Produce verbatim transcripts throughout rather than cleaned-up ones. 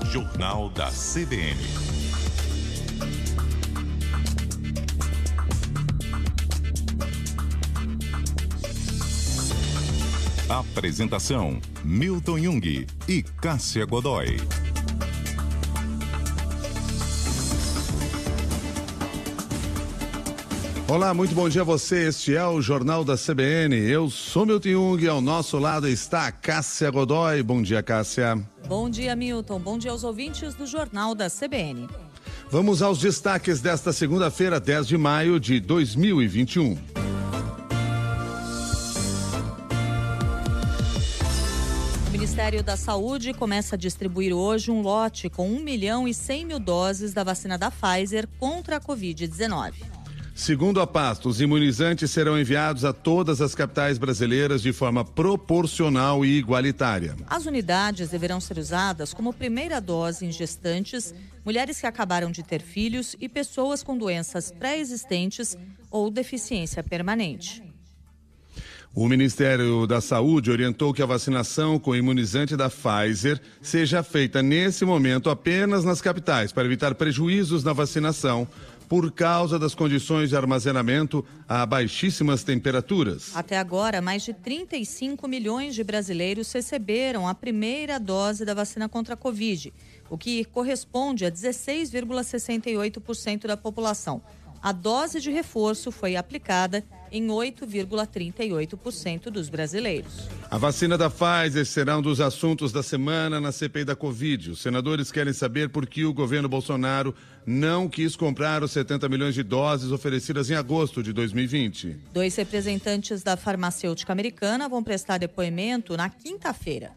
Jornal da C B N. Apresentação: Milton Jung e Cássia Godoy. Olá, muito bom dia a você. Este é o Jornal da C B N. Eu sou Milton Jung e ao nosso lado está a Cássia Godoy. Bom dia, Cássia. Bom dia, Milton. Bom dia aos ouvintes do Jornal da C B N. Vamos aos destaques desta segunda-feira, dez de maio de dois mil e vinte e um. O Ministério da Saúde começa a distribuir hoje um lote com um milhão e cem mil doses da vacina da Pfizer contra a covid dezenove. Segundo a pasta, os imunizantes serão enviados a todas as capitais brasileiras de forma proporcional e igualitária. As unidades deverão ser usadas como primeira dose em gestantes, mulheres que acabaram de ter filhos e pessoas com doenças pré-existentes ou deficiência permanente. O Ministério da Saúde orientou que a vacinação com o imunizante da Pfizer seja feita nesse momento apenas nas capitais, para evitar prejuízos na vacinação por causa das condições de armazenamento a baixíssimas temperaturas. Até agora, mais de trinta e cinco milhões de brasileiros receberam a primeira dose da vacina contra a Covid, o que corresponde a dezesseis vírgula sessenta e oito por cento da população. A dose de reforço foi aplicada em oito vírgula trinta e oito por cento dos brasileiros. A vacina da Pfizer será um dos assuntos da semana na C P I da Covid. Os senadores querem saber por que o governo Bolsonaro não quis comprar os setenta milhões de doses oferecidas em agosto de dois mil e vinte. Dois representantes da farmacêutica americana vão prestar depoimento na quinta-feira.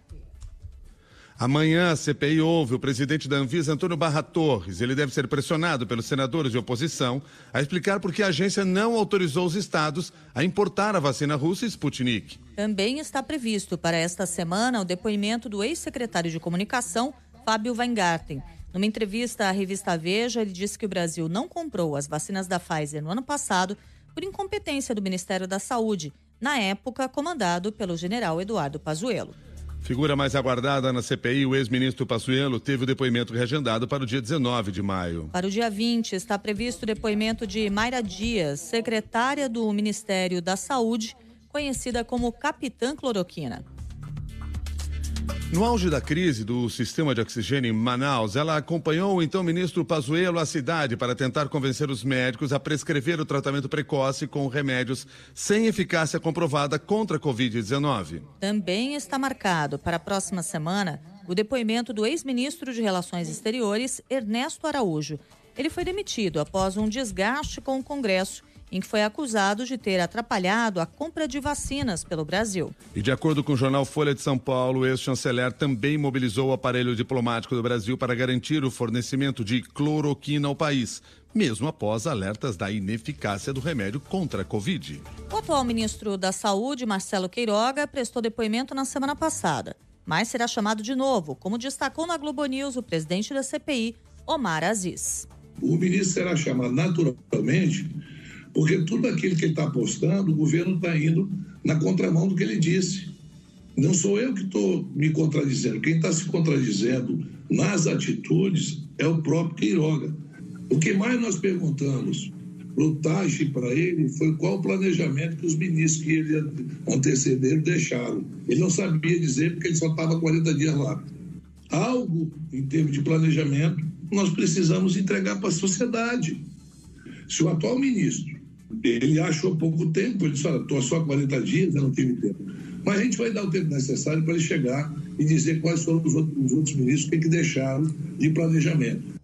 Amanhã a C P I ouve o presidente da Anvisa, Antônio Barra Torres. Ele deve ser pressionado pelos senadores de oposição a explicar por que a agência não autorizou os estados a importar a vacina russa Sputnik. Também está previsto para esta semana o depoimento do ex-secretário de Comunicação, Fábio Weingarten. Numa entrevista à revista Veja, ele disse que o Brasil não comprou as vacinas da Pfizer no ano passado por incompetência do Ministério da Saúde, na época comandado pelo general Eduardo Pazuello. Figura mais aguardada na C P I, o ex-ministro Pazuello teve o depoimento reagendado para o dia dezenove de maio. Para o dia vinte, está previsto o depoimento de Mayra Dias, secretária do Ministério da Saúde, conhecida como Capitã Cloroquina. No auge da crise do sistema de oxigênio em Manaus, ela acompanhou o então ministro Pazuello à cidade para tentar convencer os médicos a prescrever o tratamento precoce com remédios sem eficácia comprovada contra a covid dezenove. Também está marcado para a próxima semana o depoimento do ex-ministro de Relações Exteriores, Ernesto Araújo. Ele foi demitido após um desgaste com o Congresso, em que foi acusado de ter atrapalhado a compra de vacinas pelo Brasil. E de acordo com o jornal Folha de São Paulo, o ex-chanceler também mobilizou o aparelho diplomático do Brasil para garantir o fornecimento de cloroquina ao país, mesmo após alertas da ineficácia do remédio contra a Covid. O atual ministro da Saúde, Marcelo Queiroga, prestou depoimento na semana passada, mas será chamado de novo, como destacou na Globo News o presidente da C P I, Omar Aziz. O ministro será chamado naturalmente, porque tudo aquilo que ele está apostando, o governo está indo na contramão do que ele disse. Não sou eu que estou me contradizendo. Quem está se contradizendo nas atitudes é o próprio Queiroga. O que mais nós perguntamos para o Taixe, para ele, foi qual o planejamento que os ministros que ele antecederam deixaram. Ele não sabia dizer porque ele só estava quarenta dias lá. Algo, em termos de planejamento, nós precisamos entregar para a sociedade. Se o atual ministro, ele achou pouco tempo, ele disse, olha, estou só quarenta dias, eu não tive tempo. Mas a gente vai dar o tempo necessário para ele chegar e dizer quais foram os outros, os outros ministros que, que deixaram de planejamento.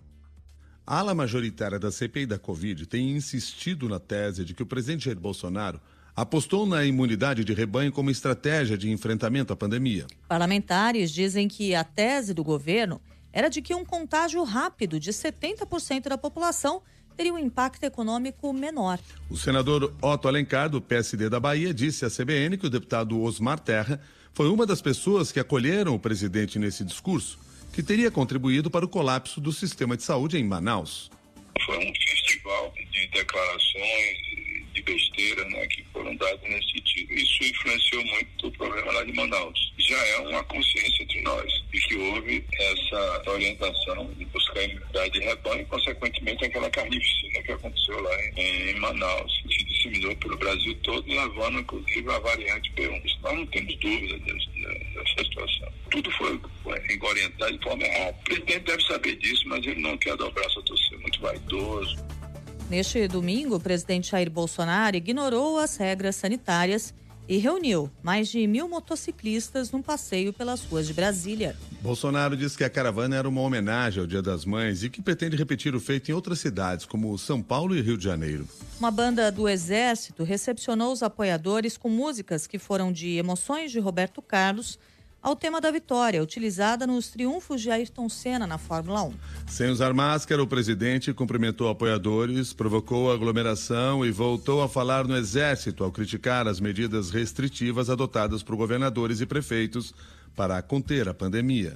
A ala majoritária da C P I da Covid tem insistido na tese de que o presidente Jair Bolsonaro apostou na imunidade de rebanho como estratégia de enfrentamento à pandemia. Parlamentares dizem que a tese do governo era de que um contágio rápido de setenta por cento da população teria um impacto econômico menor. O senador Otto Alencar, do P S D da Bahia, disse à C B N que o deputado Osmar Terra foi uma das pessoas que acolheram o presidente nesse discurso, que teria contribuído para o colapso do sistema de saúde em Manaus. Foi um festival de declarações, de besteira, né, que foram foram dados nesse sentido. Isso influenciou muito o problema lá de Manaus. Já é uma consciência entre nós de que houve essa orientação de buscar a imunidade de rebanho e, consequentemente, aquela carnificina que aconteceu lá em, em Manaus, que se disseminou pelo Brasil todo, levando, inclusive, a variante P um. Nós não temos dúvida dessa situação. Tudo foi orientado de forma errada. O presidente deve saber disso, mas ele não quer dar o braço a torcer, muito vaidoso. Neste domingo, o presidente Jair Bolsonaro ignorou as regras sanitárias e reuniu mais de mil motociclistas num passeio pelas ruas de Brasília. Bolsonaro disse que a caravana era uma homenagem ao Dia das Mães e que pretende repetir o feito em outras cidades, como São Paulo e Rio de Janeiro. Uma banda do Exército recepcionou os apoiadores com músicas que foram de Emoções de Roberto Carlos ao tema da vitória, utilizada nos triunfos de Ayrton Senna na Fórmula um. Sem usar máscara, o presidente cumprimentou apoiadores, provocou aglomeração e voltou a falar no Exército ao criticar as medidas restritivas adotadas por governadores e prefeitos para conter a pandemia.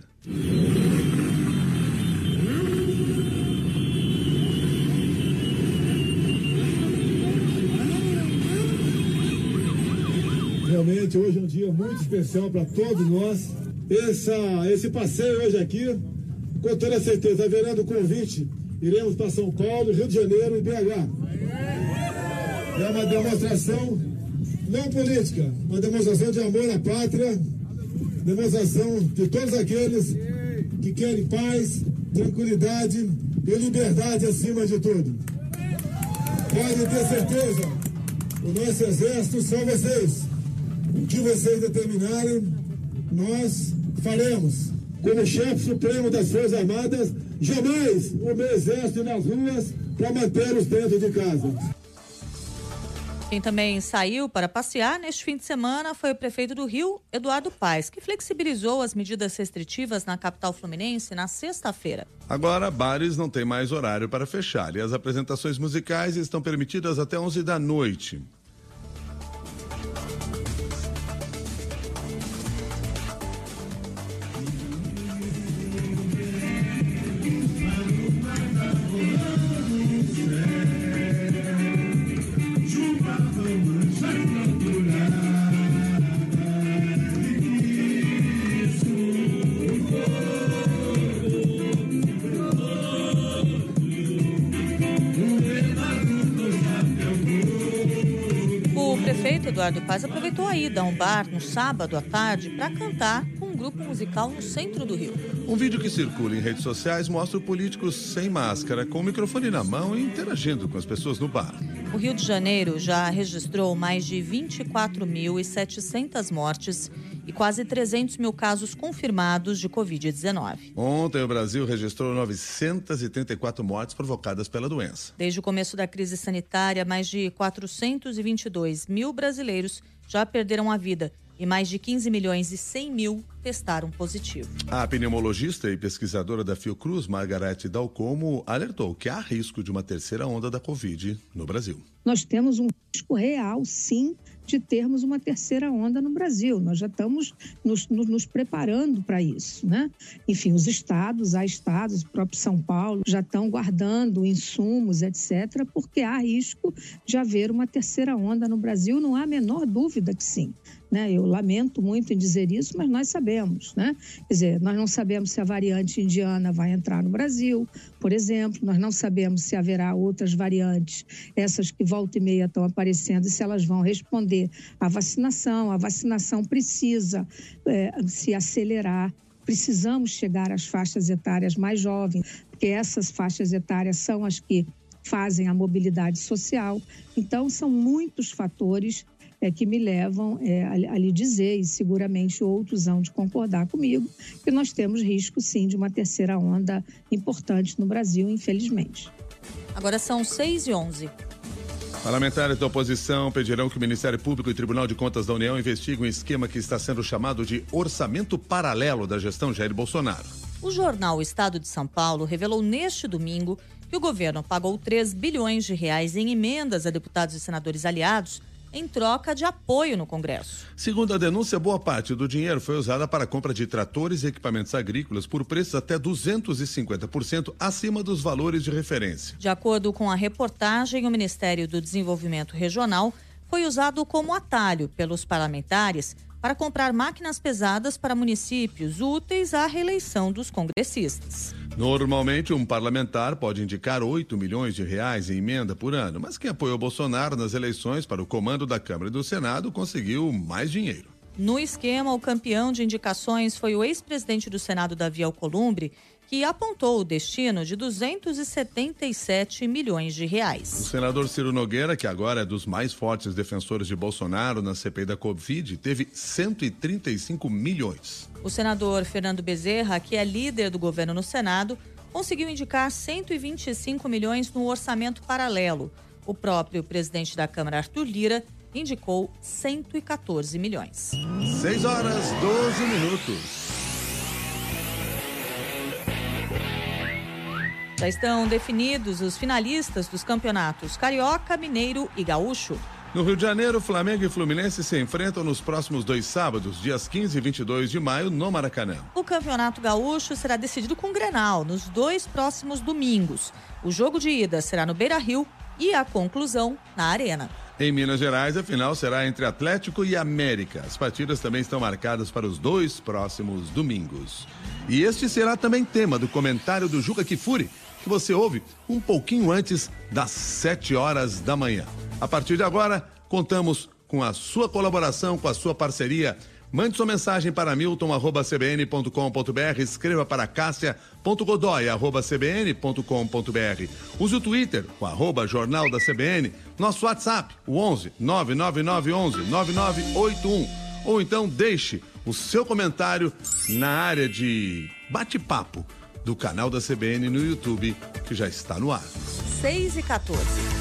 Realmente hoje é um dia muito especial para todos nós. Essa, esse passeio hoje aqui, com toda certeza, haverá do convite, iremos para São Paulo, Rio de Janeiro e B H. É uma demonstração não política, uma demonstração de amor à pátria, demonstração de todos aqueles que querem paz, tranquilidade e liberdade acima de tudo. Podem ter certeza, o nosso exército são vocês. O que vocês determinarem, nós faremos. Como chefe supremo das Forças Armadas, jamais o meu exército nas ruas para mantê-los dentro de casa. Quem também saiu para passear neste fim de semana foi o prefeito do Rio, Eduardo Paes, que flexibilizou as medidas restritivas na capital fluminense na sexta-feira. Agora, bares não têm mais horário para fechar e as apresentações musicais estão permitidas até onze da noite. O prefeito Eduardo Paes aproveitou a ida a um bar no sábado à tarde para cantar com um grupo musical no centro do Rio. Um vídeo que circula em redes sociais mostra o político sem máscara, com o microfone na mão e interagindo com as pessoas no bar. O Rio de Janeiro já registrou mais de vinte e quatro mil e setecentas mortes e quase trezentos mil casos confirmados de covid dezenove. Ontem, o Brasil registrou novecentas e trinta e quatro mortes provocadas pela doença. Desde o começo da crise sanitária, mais de quatrocentos e vinte e dois mil brasileiros já perderam a vida e mais de quinze milhões e cem mil testaram positivo. A pneumologista e pesquisadora da Fiocruz, Margarete Dalcomo, alertou que há risco de uma terceira onda da Covid no Brasil. Nós temos um risco real, sim, de termos uma terceira onda no Brasil. Nós já estamos nos, nos, nos preparando para isso, né? Enfim, os estados, há estados, o próprio São Paulo, já estão guardando insumos, etcétera, porque há risco de haver uma terceira onda no Brasil, não há a menor dúvida que sim. Né? Eu lamento muito em dizer isso, mas nós sabemos, né? Quer dizer, nós não sabemos se a variante indiana vai entrar no Brasil, por exemplo, nós não sabemos se haverá outras variantes, essas que volta e meia estão aparecendo, e se elas vão responder à vacinação. A vacinação precisa é, se acelerar, precisamos chegar às faixas etárias mais jovens, porque essas faixas etárias são as que fazem a mobilidade social. Então, são muitos fatores É, que me levam é, a, a lhe dizer, e seguramente outros hão de concordar comigo, que nós temos risco, sim, de uma terceira onda importante no Brasil, infelizmente. Agora são seis e onze. Parlamentares da oposição pedirão que o Ministério Público e Tribunal de Contas da União investiguem um esquema que está sendo chamado de orçamento paralelo da gestão Jair Bolsonaro. O jornal Estado de São Paulo revelou neste domingo que o governo pagou três bilhões de reais em emendas a deputados e senadores aliados em troca de apoio no Congresso. Segundo a denúncia, boa parte do dinheiro foi usada para a compra de tratores e equipamentos agrícolas por preços até duzentos e cinquenta por cento acima dos valores de referência. De acordo com a reportagem, o Ministério do Desenvolvimento Regional foi usado como atalho pelos parlamentares para comprar máquinas pesadas para municípios úteis à reeleição dos congressistas. Normalmente, um parlamentar pode indicar oito milhões de reais em emenda por ano, mas quem apoiou Bolsonaro nas eleições para o comando da Câmara e do Senado conseguiu mais dinheiro. No esquema, o campeão de indicações foi o ex-presidente do Senado, Davi Alcolumbre, que apontou o destino de duzentos e setenta e sete milhões de reais. O senador Ciro Nogueira, que agora é dos mais fortes defensores de Bolsonaro na C P I da Covid, teve cento e trinta e cinco milhões. O senador Fernando Bezerra, que é líder do governo no Senado, conseguiu indicar cento e vinte e cinco milhões no orçamento paralelo. O próprio presidente da Câmara, Arthur Lira, indicou cento e quatorze milhões. seis horas, doze minutos. Já estão definidos os finalistas dos campeonatos Carioca, Mineiro e Gaúcho. No Rio de Janeiro, Flamengo e Fluminense se enfrentam nos próximos dois sábados, dias quinze e vinte e dois de maio, no Maracanã. O Campeonato Gaúcho será decidido com Grenal nos dois próximos domingos. O jogo de ida será no Beira-Rio e a conclusão na Arena. Em Minas Gerais, a final será entre Atlético e América. As partidas também estão marcadas para os dois próximos domingos. E este será também tema do comentário do Juca Kfouri, que você ouve um pouquinho antes das sete horas da manhã. A partir de agora, contamos com a sua colaboração, com a sua parceria. Mande sua mensagem para milton arroba c b n ponto com ponto b r, escreva para cássia ponto godoy arroba c b n ponto com ponto b r. Use o Twitter, o arroba Jornal da C B N, nosso WhatsApp, o onze nove nove nove onze nove nove oito um. Ou então deixe o seu comentário na área de bate-papo do canal da C B N no YouTube, que já está no ar. seis e quatorze.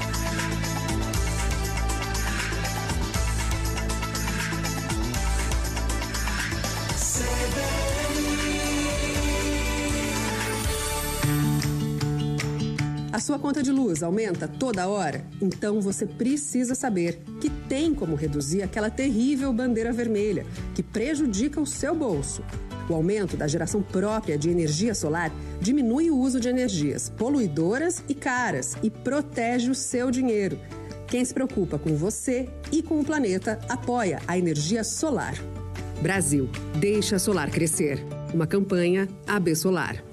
A sua conta de luz aumenta toda hora? Então você precisa saber que tem como reduzir aquela terrível bandeira vermelha que prejudica o seu bolso. O aumento da geração própria de energia solar diminui o uso de energias poluidoras e caras e protege o seu dinheiro. Quem se preocupa com você e com o planeta apoia a energia solar. Brasil, deixa a solar crescer. Uma campanha A B Solar.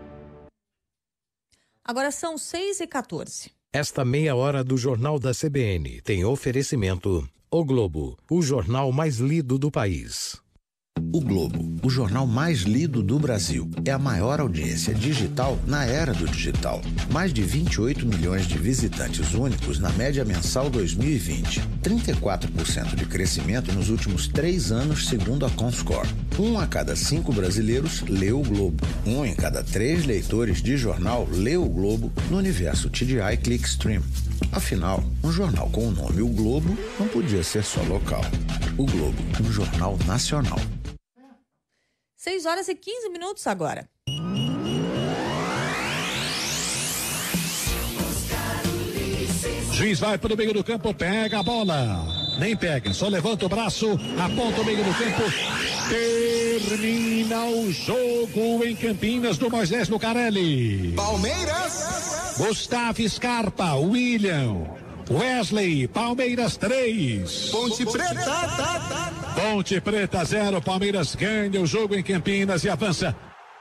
Agora são seis e quatorze. Esta meia hora do Jornal da C B N tem oferecimento O Globo, o jornal mais lido do país. O Globo, o jornal mais lido do Brasil, é a maior audiência digital na era do digital. Mais de vinte e oito milhões de visitantes únicos na média mensal dois mil e vinte. trinta e quatro por cento de crescimento nos últimos três anos, segundo a Comscore. Um a cada cinco brasileiros lê o Globo. Um em cada três leitores de jornal lê o Globo no universo T D I Clickstream. Afinal, um jornal com o nome O Globo não podia ser só local. O Globo, um jornal nacional. seis horas e quinze minutos agora. Juiz vai para o meio do campo, pega a bola. Nem pega, só levanta o braço, aponta o meio do campo. Termina o jogo em Campinas do Moisés Lucarelli. Palmeiras. Gustavo Scarpa, William, Wesley, Palmeiras três. Ponte Preta. Ponte Preta zero, Palmeiras ganha o jogo em Campinas e avança.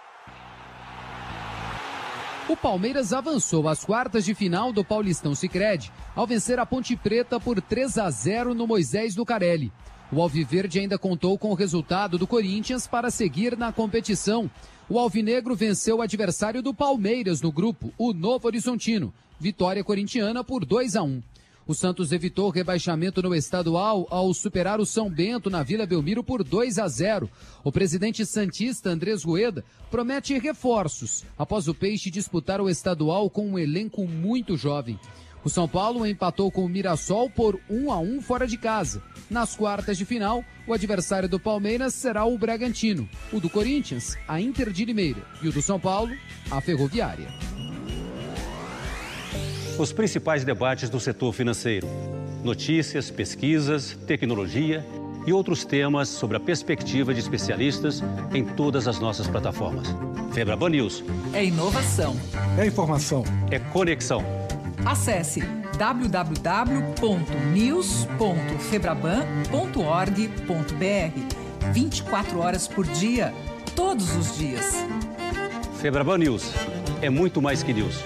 O Palmeiras avançou às quartas de final do Paulistão Sicredi ao vencer a Ponte Preta por três a zero no Moisés Lucarelli. O Alviverde ainda contou com o resultado do Corinthians para seguir na competição. O Alvinegro venceu o adversário do Palmeiras no grupo, o Novo Horizontino. Vitória corintiana por dois a um. O Santos evitou o rebaixamento no estadual ao superar o São Bento na Vila Belmiro por dois a zero. O presidente santista Andrés Rueda promete reforços após o Peixe disputar o estadual com um elenco muito jovem. O São Paulo empatou com o Mirassol por um a um fora de casa. Nas quartas de final, o adversário do Palmeiras será o Bragantino, o do Corinthians, a Inter de Limeira, e o do São Paulo, a Ferroviária. Os principais debates do setor financeiro, notícias, pesquisas, tecnologia e outros temas sobre a perspectiva de especialistas em todas as nossas plataformas. Febraban News. É inovação. É informação. É conexão. Acesse w w w ponto news ponto febraban ponto org ponto b r. vinte e quatro horas por dia, todos os dias. Febraban News é muito mais que news.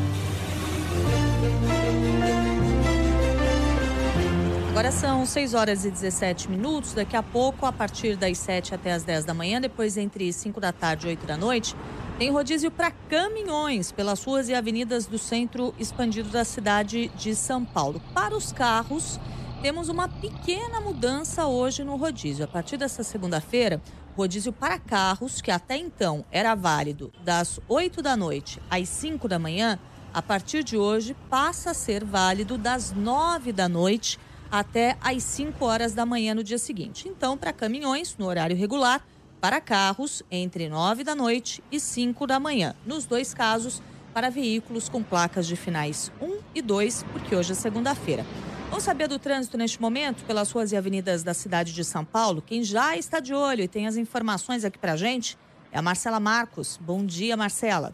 Agora são seis horas e dezessete minutos. Daqui a pouco, a partir das sete até as dez da manhã, depois entre cinco da tarde e oito da noite, tem rodízio para caminhões pelas ruas e avenidas do centro expandido da cidade de São Paulo. Para os carros, temos uma pequena mudança hoje no rodízio. A partir dessa segunda-feira, rodízio para carros, que até então era válido das oito da noite às cinco da manhã, a partir de hoje passa a ser válido das nove da noite até às cinco horas da manhã no dia seguinte. Então, para caminhões, no horário regular, para carros, entre nove da noite e cinco da manhã. Nos dois casos, para veículos com placas de finais um e dois, porque hoje é segunda-feira. Vamos saber do trânsito neste momento pelas ruas e avenidas da cidade de São Paulo? Quem já está de olho e tem as informações aqui para a gente é a Marcela Marcos. Bom dia, Marcela.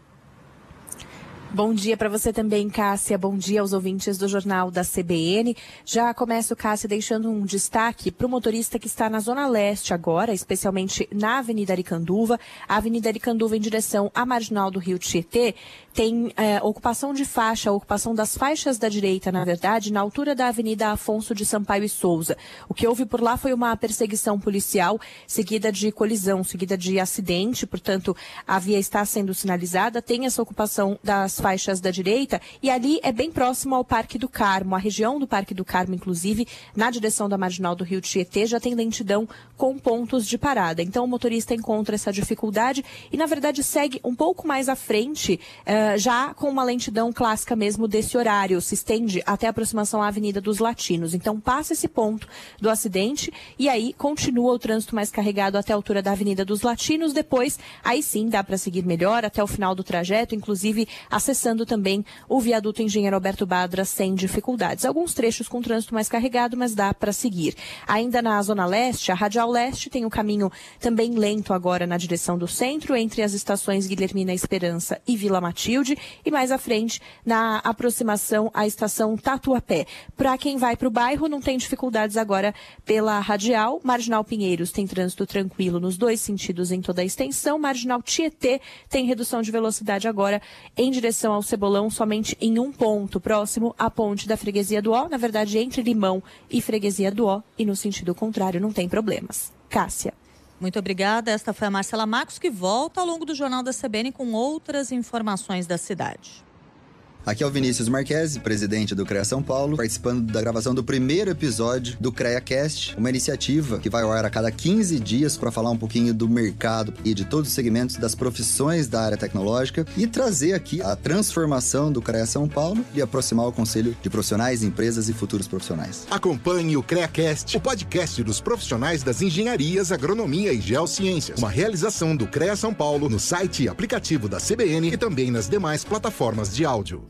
Bom dia para você também, Cássia. Bom dia aos ouvintes do Jornal da C B N. Já começo, Cássia, deixando um destaque para o motorista que está na Zona Leste agora, especialmente na Avenida Aricanduva. A Avenida Aricanduva em direção à Marginal do Rio Tietê tem é, ocupação de faixa, ocupação das faixas da direita, na verdade, na altura da Avenida Afonso de Sampaio e Souza. O que houve por lá foi uma perseguição policial, seguida de colisão, seguida de acidente, portanto, a via está sendo sinalizada, tem essa ocupação das faixas da direita, e ali é bem próximo ao Parque do Carmo. A região do Parque do Carmo, inclusive, na direção da Marginal do Rio Tietê, já tem lentidão com pontos de parada. Então, o motorista encontra essa dificuldade e, na verdade, segue um pouco mais à frente, uh, já com uma lentidão clássica mesmo desse horário. Se estende até a aproximação à Avenida dos Latinos. Então, passa esse ponto do acidente e aí continua o trânsito mais carregado até a altura da Avenida dos Latinos. Depois, aí sim, dá para seguir melhor até o final do trajeto, inclusive a acessando também o viaduto Engenheiro Alberto Badra sem dificuldades. Alguns trechos com trânsito mais carregado, mas dá para seguir. Ainda na Zona Leste, a Radial Leste tem o caminho também lento agora na direção do centro, entre as estações Guilhermina Esperança e Vila Matilde, e mais à frente, na aproximação à estação Tatuapé. Para quem vai para o bairro, não tem dificuldades agora pela Radial. Marginal Pinheiros tem trânsito tranquilo nos dois sentidos em toda a extensão. Marginal Tietê tem redução de velocidade agora em direção ao Cebolão somente em um ponto, próximo à ponte da Freguesia do Ó, na verdade entre Limão e Freguesia do Ó, e no sentido contrário não tem problemas. Cássia. Muito obrigada. Esta foi a Marcela Marcos, que volta ao longo do Jornal da C B N com outras informações da cidade. Aqui é o Vinícius Marquesi, presidente do CREA São Paulo, participando da gravação do primeiro episódio do CREAcast, uma iniciativa que vai ao ar a cada quinze dias para falar um pouquinho do mercado e de todos os segmentos das profissões da área tecnológica e trazer aqui a transformação do CREA São Paulo e aproximar o conselho de profissionais, empresas e futuros profissionais. Acompanhe o CREAcast, o podcast dos profissionais das engenharias, agronomia e geociências. Uma realização do CREA São Paulo no site e aplicativo da C B N e também nas demais plataformas de áudio.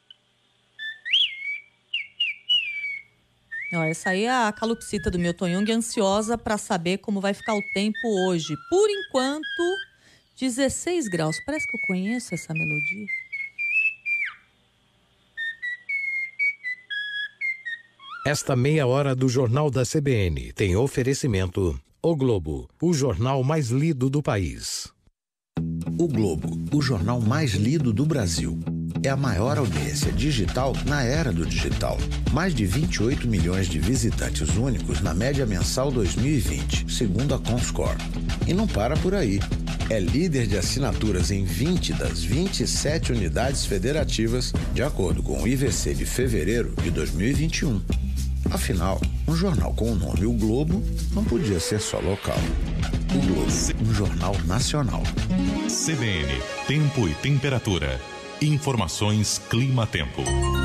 Essa aí é a calopsita do Milton Jung, ansiosa para saber como vai ficar o tempo hoje. Por enquanto, dezesseis graus. Parece que eu conheço essa melodia. Esta meia hora do Jornal da C B N tem oferecimento O Globo, o jornal mais lido do país. O Globo, o jornal mais lido do Brasil. É a maior audiência digital na era do digital. Mais de vinte e oito milhões de visitantes únicos na média mensal dois mil e vinte, segundo a Comscore. E não para por aí. É líder de assinaturas em vinte das vinte e sete unidades federativas, de acordo com o I V C de fevereiro de dois mil e vinte e um. Afinal, um jornal com o nome O Globo não podia ser só local. O Globo, um jornal nacional. C B N, Tempo e Temperatura. Informações Clima-Tempo.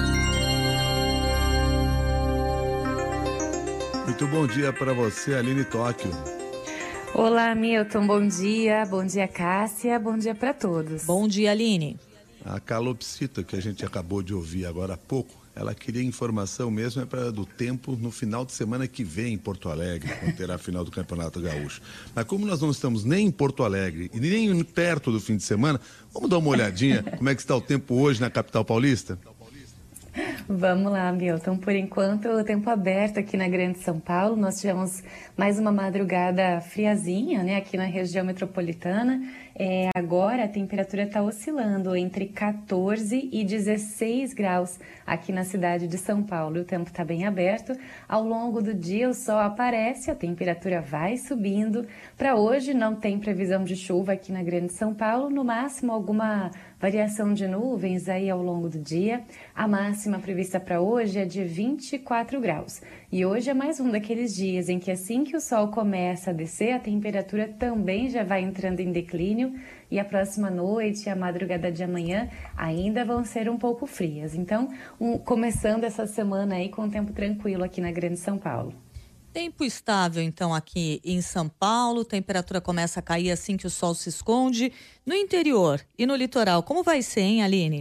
Muito bom dia para você, Aline Tóquio. Olá, Milton. Bom dia. Bom dia, Cássia. Bom dia para todos. Bom dia, Aline. A calopsita que a gente acabou de ouvir agora há pouco, ela queria informação mesmo é para do tempo no final de semana que vem em Porto Alegre, quando terá a final do Campeonato Gaúcho. Mas como nós não estamos nem em Porto Alegre e nem perto do fim de semana, vamos dar uma olhadinha como é que está o tempo hoje na capital paulista? Vamos lá, Milton. Por enquanto, o tempo aberto aqui na Grande São Paulo. Nós tivemos mais uma madrugada friazinha, né, aqui na região metropolitana. É, agora a temperatura está oscilando entre quatorze e dezesseis graus aqui na cidade de São Paulo. O tempo está bem aberto. Ao longo do dia o sol aparece, a temperatura vai subindo. Para hoje não tem previsão de chuva aqui na Grande São Paulo, no máximo alguma variação de nuvens aí ao longo do dia. A máxima prevista para hoje é de vinte e quatro graus. E hoje é mais um daqueles dias em que assim que o sol começa a descer, a temperatura também já vai entrando em declínio e a próxima noite e a madrugada de amanhã ainda vão ser um pouco frias. Então, um, começando essa semana aí com um tempo tranquilo aqui na Grande São Paulo. Tempo estável, então, aqui em São Paulo. Temperatura começa a cair assim que o sol se esconde. No interior e no litoral, como vai ser, hein, Aline?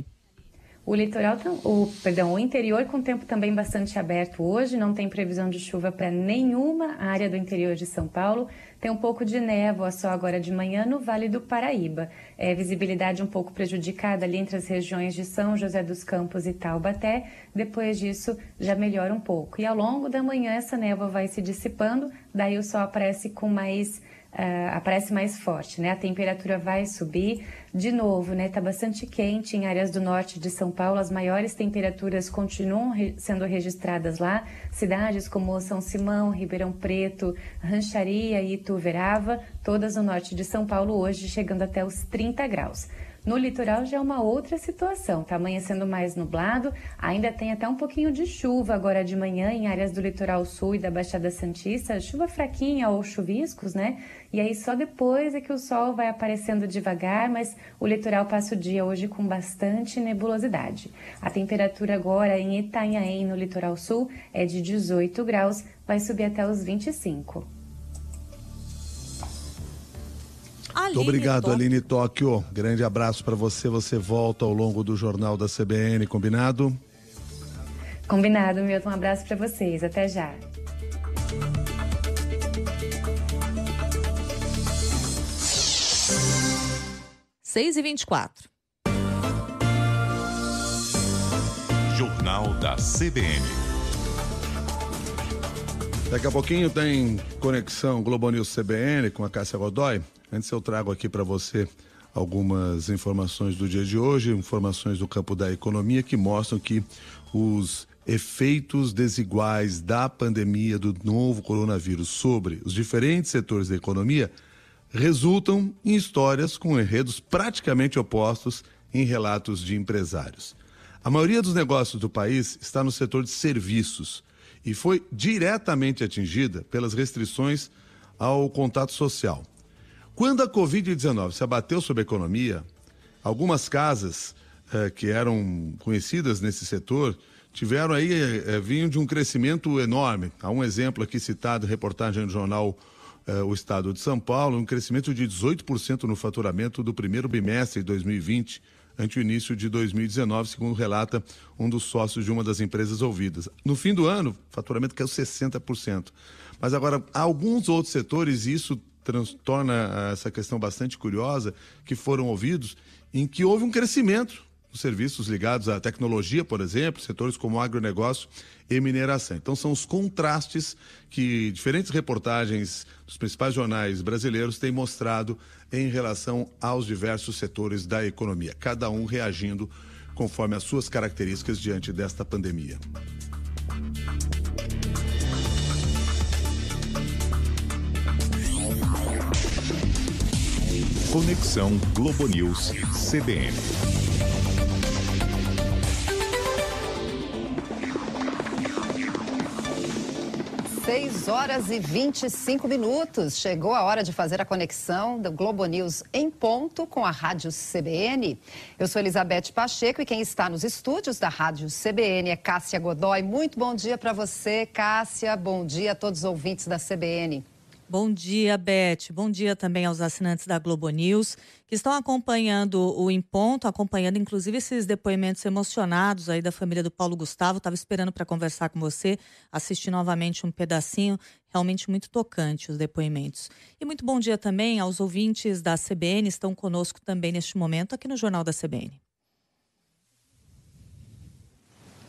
O litoral, o, perdão, o interior com tempo também bastante aberto hoje, não tem previsão de chuva para nenhuma área do interior de São Paulo. Tem um pouco de névoa só agora de manhã no Vale do Paraíba. É, visibilidade um pouco prejudicada ali entre as regiões de São José dos Campos e Taubaté. Depois disso já melhora um pouco. E ao longo da manhã essa névoa vai se dissipando, daí o sol aparece com mais... Uh, aparece mais forte, né? A temperatura vai subir de novo, né? Tá bastante quente em áreas do norte de São Paulo. As maiores temperaturas continuam re- sendo registradas lá. Cidades como São Simão, Ribeirão Preto, Rancharia e Ituverava, todas no norte de São Paulo hoje chegando até os trinta graus. No litoral já é uma outra situação, tá amanhecendo mais nublado, ainda tem até um pouquinho de chuva agora de manhã em áreas do litoral sul e da Baixada Santista, chuva fraquinha ou chuviscos, né? E aí só depois é que o sol vai aparecendo devagar, mas o litoral passa o dia hoje com bastante nebulosidade. A temperatura agora em Itanhaém, no litoral sul, é de dezoito graus, vai subir até os vinte e cinco. Muito obrigado, Aline Tóquio. Grande abraço para você. Você volta ao longo do Jornal da C B N, combinado? Combinado, Milton. Um abraço para vocês. Até já. seis e vinte e quatro. Jornal da C B N. Daqui a pouquinho tem conexão Globo News C B N com a Cássia Godoy. Antes eu trago aqui para você algumas informações do dia de hoje, informações do campo da economia que mostram que os efeitos desiguais da pandemia do novo coronavírus sobre os diferentes setores da economia resultam em histórias com enredos praticamente opostos em relatos de empresários. A maioria dos negócios do país está no setor de serviços e foi diretamente atingida pelas restrições ao contato social. Quando a covid dezenove se abateu sobre a economia, algumas casas eh, que eram conhecidas nesse setor tiveram aí, eh, vinham de um crescimento enorme. Há um exemplo aqui citado, reportagem do jornal eh, O Estado de São Paulo, um crescimento de dezoito por cento no faturamento do primeiro bimestre de dois mil e vinte, ante o início de dois mil e dezenove, segundo relata um dos sócios de uma das empresas ouvidas. No fim do ano, o faturamento caiu sessenta por cento. Mas agora, há alguns outros setores, e isso torna essa questão bastante curiosa, que foram ouvidos, em que houve um crescimento dos serviços ligados à tecnologia, por exemplo, setores como agronegócio e mineração. Então são os contrastes que diferentes reportagens dos principais jornais brasileiros têm mostrado em relação aos diversos setores da economia, cada um reagindo conforme as suas características diante desta pandemia. Conexão Globo News C B N. seis horas e vinte e cinco minutos. Chegou a hora de fazer a conexão do Globo News em ponto com a Rádio C B N. Eu sou Elizabeth Pacheco e quem está nos estúdios da Rádio C B N é Cássia Godoy. Muito bom dia para você, Cássia. Bom dia a todos os ouvintes da C B N. Bom dia, Beth. Bom dia também aos assinantes da Globo News, que estão acompanhando o Em Ponto, acompanhando inclusive esses depoimentos emocionados aí da família do Paulo Gustavo. Estava esperando para conversar com você, assistir novamente um pedacinho, realmente muito tocante os depoimentos. E muito bom dia também aos ouvintes da C B N, estão conosco também neste momento aqui no Jornal da C B N.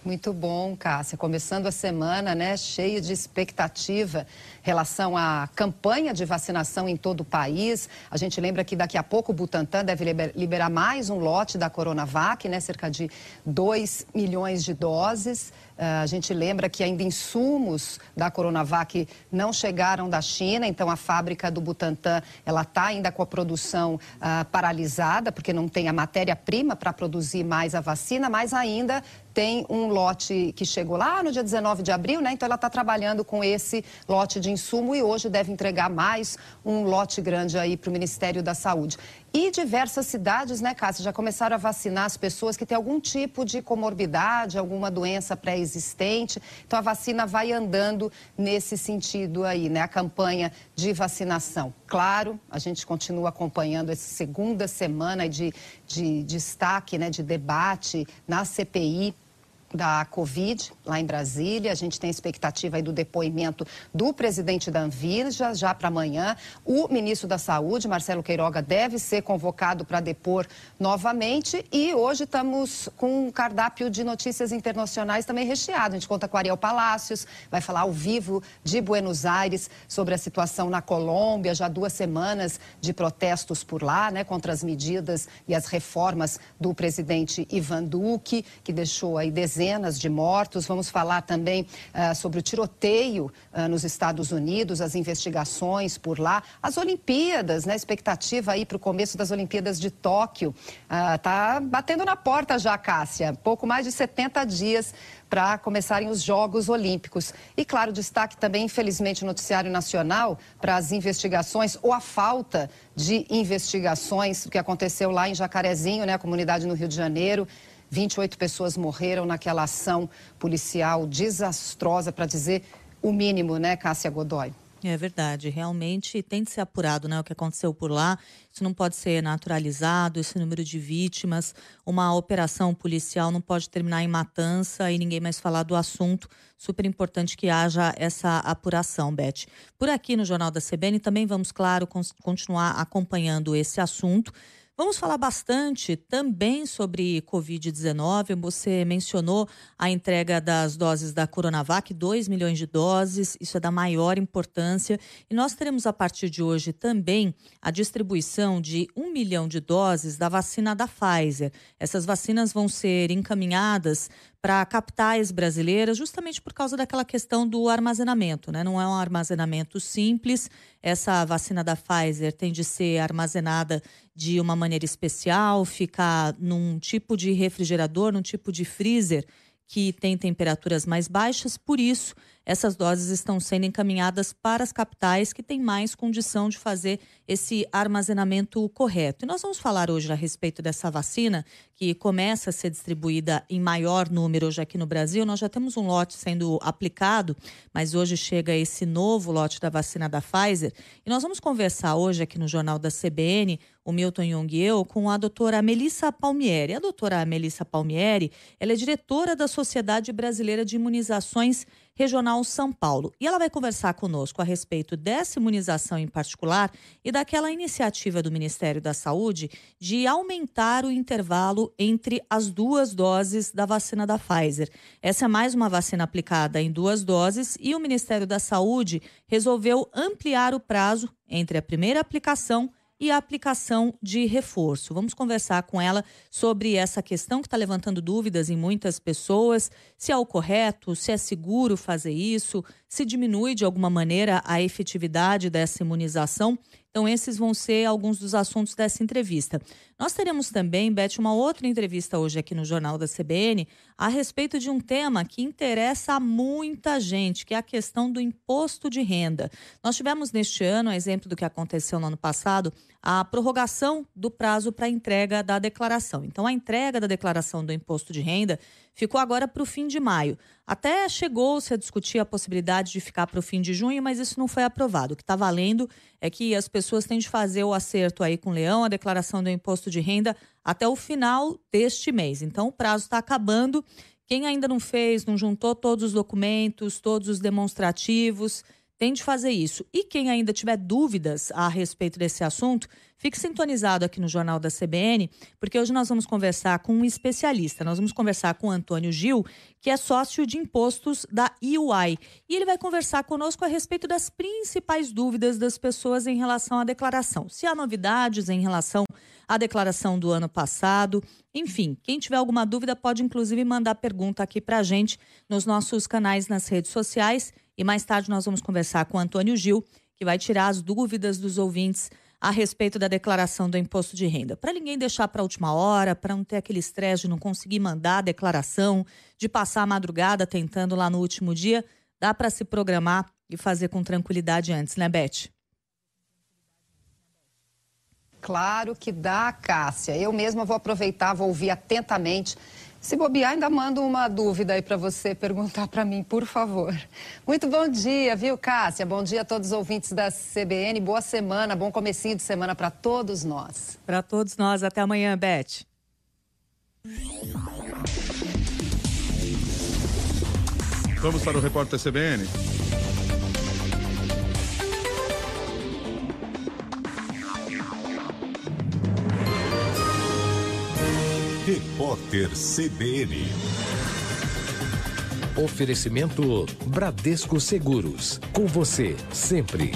Muito bom, Cássia. Começando a semana, né, cheio de expectativa em relação à campanha de vacinação em todo o país. A gente lembra que daqui a pouco o Butantan deve liberar mais um lote da Coronavac, né, cerca de dois milhões de doses. Uh, a gente lembra que ainda insumos da Coronavac não chegaram da China, então a fábrica do Butantan, ela está ainda com a produção uh, paralisada, porque não tem a matéria-prima para produzir mais a vacina, mas ainda tem um lote que chegou lá no dia dezenove de abril, né? Então ela está trabalhando com esse lote de insumo e hoje deve entregar mais um lote grande aí para o Ministério da Saúde. E diversas cidades, né, Cássia, já começaram a vacinar as pessoas que têm algum tipo de comorbidade, alguma doença pré-existente. Então a vacina vai andando nesse sentido aí, né? A campanha de vacinação. Claro, a gente continua acompanhando essa segunda semana de, de, de destaque, né, de debate na C P I da Covid, lá em Brasília. A gente tem expectativa aí do depoimento do presidente da Anvisa, já para amanhã. O ministro da Saúde, Marcelo Queiroga, deve ser convocado para depor novamente. E hoje estamos com um cardápio de notícias internacionais também recheado. A gente conta com Ariel Palácios, vai falar ao vivo de Buenos Aires sobre a situação na Colômbia, já duas semanas de protestos por lá, né, contra as medidas e as reformas do presidente Ivan Duque, que deixou aí dezenas dezenas de mortos. Vamos falar também uh, sobre o tiroteio uh, nos Estados Unidos, as investigações por lá, as Olimpíadas, né? Expectativa aí para o começo das Olimpíadas de Tóquio. Uh, tá batendo na porta já, Cássia. Pouco mais de setenta dias para começarem os Jogos Olímpicos. E, claro, destaque também, infelizmente, o noticiário nacional para as investigações ou a falta de investigações, o que aconteceu lá em Jacarezinho, né? A comunidade no Rio de Janeiro. vinte e oito pessoas morreram naquela ação policial desastrosa, para dizer o mínimo, né, Cássia Godoy? É verdade, realmente tem de ser apurado, né, o que aconteceu por lá. Isso não pode ser naturalizado, esse número de vítimas. Uma operação policial não pode terminar em matança e ninguém mais falar do assunto. Super importante que haja essa apuração, Beth. Por aqui no Jornal da C B N também vamos, claro, continuar acompanhando esse assunto. Vamos falar bastante também sobre covid dezenove. Você mencionou a entrega das doses da Coronavac, dois milhões de doses, isso é da maior importância. E nós teremos a partir de hoje também a distribuição de um milhão de doses da vacina da Pfizer. Essas vacinas vão ser encaminhadas para capitais brasileiras, justamente por causa daquela questão do armazenamento, né? Não é um armazenamento simples. Essa vacina da Pfizer tem de ser armazenada de uma maneira especial, ficar num tipo de refrigerador, num tipo de freezer que tem temperaturas mais baixas. Por isso, essas doses estão sendo encaminhadas para as capitais que têm mais condição de fazer esse armazenamento correto. E nós vamos falar hoje a respeito dessa vacina que começa a ser distribuída em maior número hoje aqui no Brasil. Nós já temos um lote sendo aplicado, mas hoje chega esse novo lote da vacina da Pfizer. E nós vamos conversar hoje aqui no Jornal da C B N, o Milton Jung e eu, com a doutora Melissa Palmieri. A doutora Melissa Palmieri, ela é diretora da Sociedade Brasileira de Imunizações Regional São Paulo. E ela vai conversar conosco a respeito dessa imunização em particular e daquela iniciativa do Ministério da Saúde de aumentar o intervalo entre as duas doses da vacina da Pfizer. Essa é mais uma vacina aplicada em duas doses e o Ministério da Saúde resolveu ampliar o prazo entre a primeira aplicação e a aplicação de reforço. Vamos conversar com ela sobre essa questão que está levantando dúvidas em muitas pessoas, se é o correto, se é seguro fazer isso, se diminui de alguma maneira a efetividade dessa imunização. Então, esses vão ser alguns dos assuntos dessa entrevista. Nós teremos também, Beth, uma outra entrevista hoje aqui no Jornal da C B N a respeito de um tema que interessa a muita gente, que é a questão do imposto de renda. Nós tivemos neste ano, a exemplo do que aconteceu no ano passado, a prorrogação do prazo para a entrega da declaração. Então, a entrega da declaração do imposto de renda ficou agora para o fim de maio. Até chegou-se a discutir a possibilidade de ficar para o fim de junho, mas isso não foi aprovado. O que está valendo é que as pessoas têm de fazer o acerto aí com o Leão, a declaração do imposto de renda, até o final deste mês. Então, o prazo está acabando. Quem ainda não fez, não juntou todos os documentos, todos os demonstrativos, tente fazer isso. E quem ainda tiver dúvidas a respeito desse assunto, fique sintonizado aqui no Jornal da C B N, porque hoje nós vamos conversar com um especialista. Nós vamos conversar com o Antônio Gil, que é sócio de impostos da E Y. E ele vai conversar conosco a respeito das principais dúvidas das pessoas em relação à declaração. Se há novidades em relação à declaração do ano passado. Enfim, quem tiver alguma dúvida pode inclusive mandar pergunta aqui para a gente nos nossos canais nas redes sociais. E mais tarde nós vamos conversar com o Antônio Gil, que vai tirar as dúvidas dos ouvintes a respeito da declaração do imposto de renda. Para ninguém deixar para a última hora, para não ter aquele estresse de não conseguir mandar a declaração, de passar a madrugada tentando lá no último dia, dá para se programar e fazer com tranquilidade antes, né, Beth? Claro que dá, Cássia. Eu mesma vou aproveitar, vou ouvir atentamente. Se bobear, ainda mando uma dúvida aí para você perguntar para mim, por favor. Muito bom dia, viu, Cássia? Bom dia a todos os ouvintes da C B N. Boa semana, bom comecinho de semana para todos nós. Para todos nós. Até amanhã, Beth. Vamos para o repórter C B N. Repórter C B N. Oferecimento Bradesco Seguros. Com você, sempre.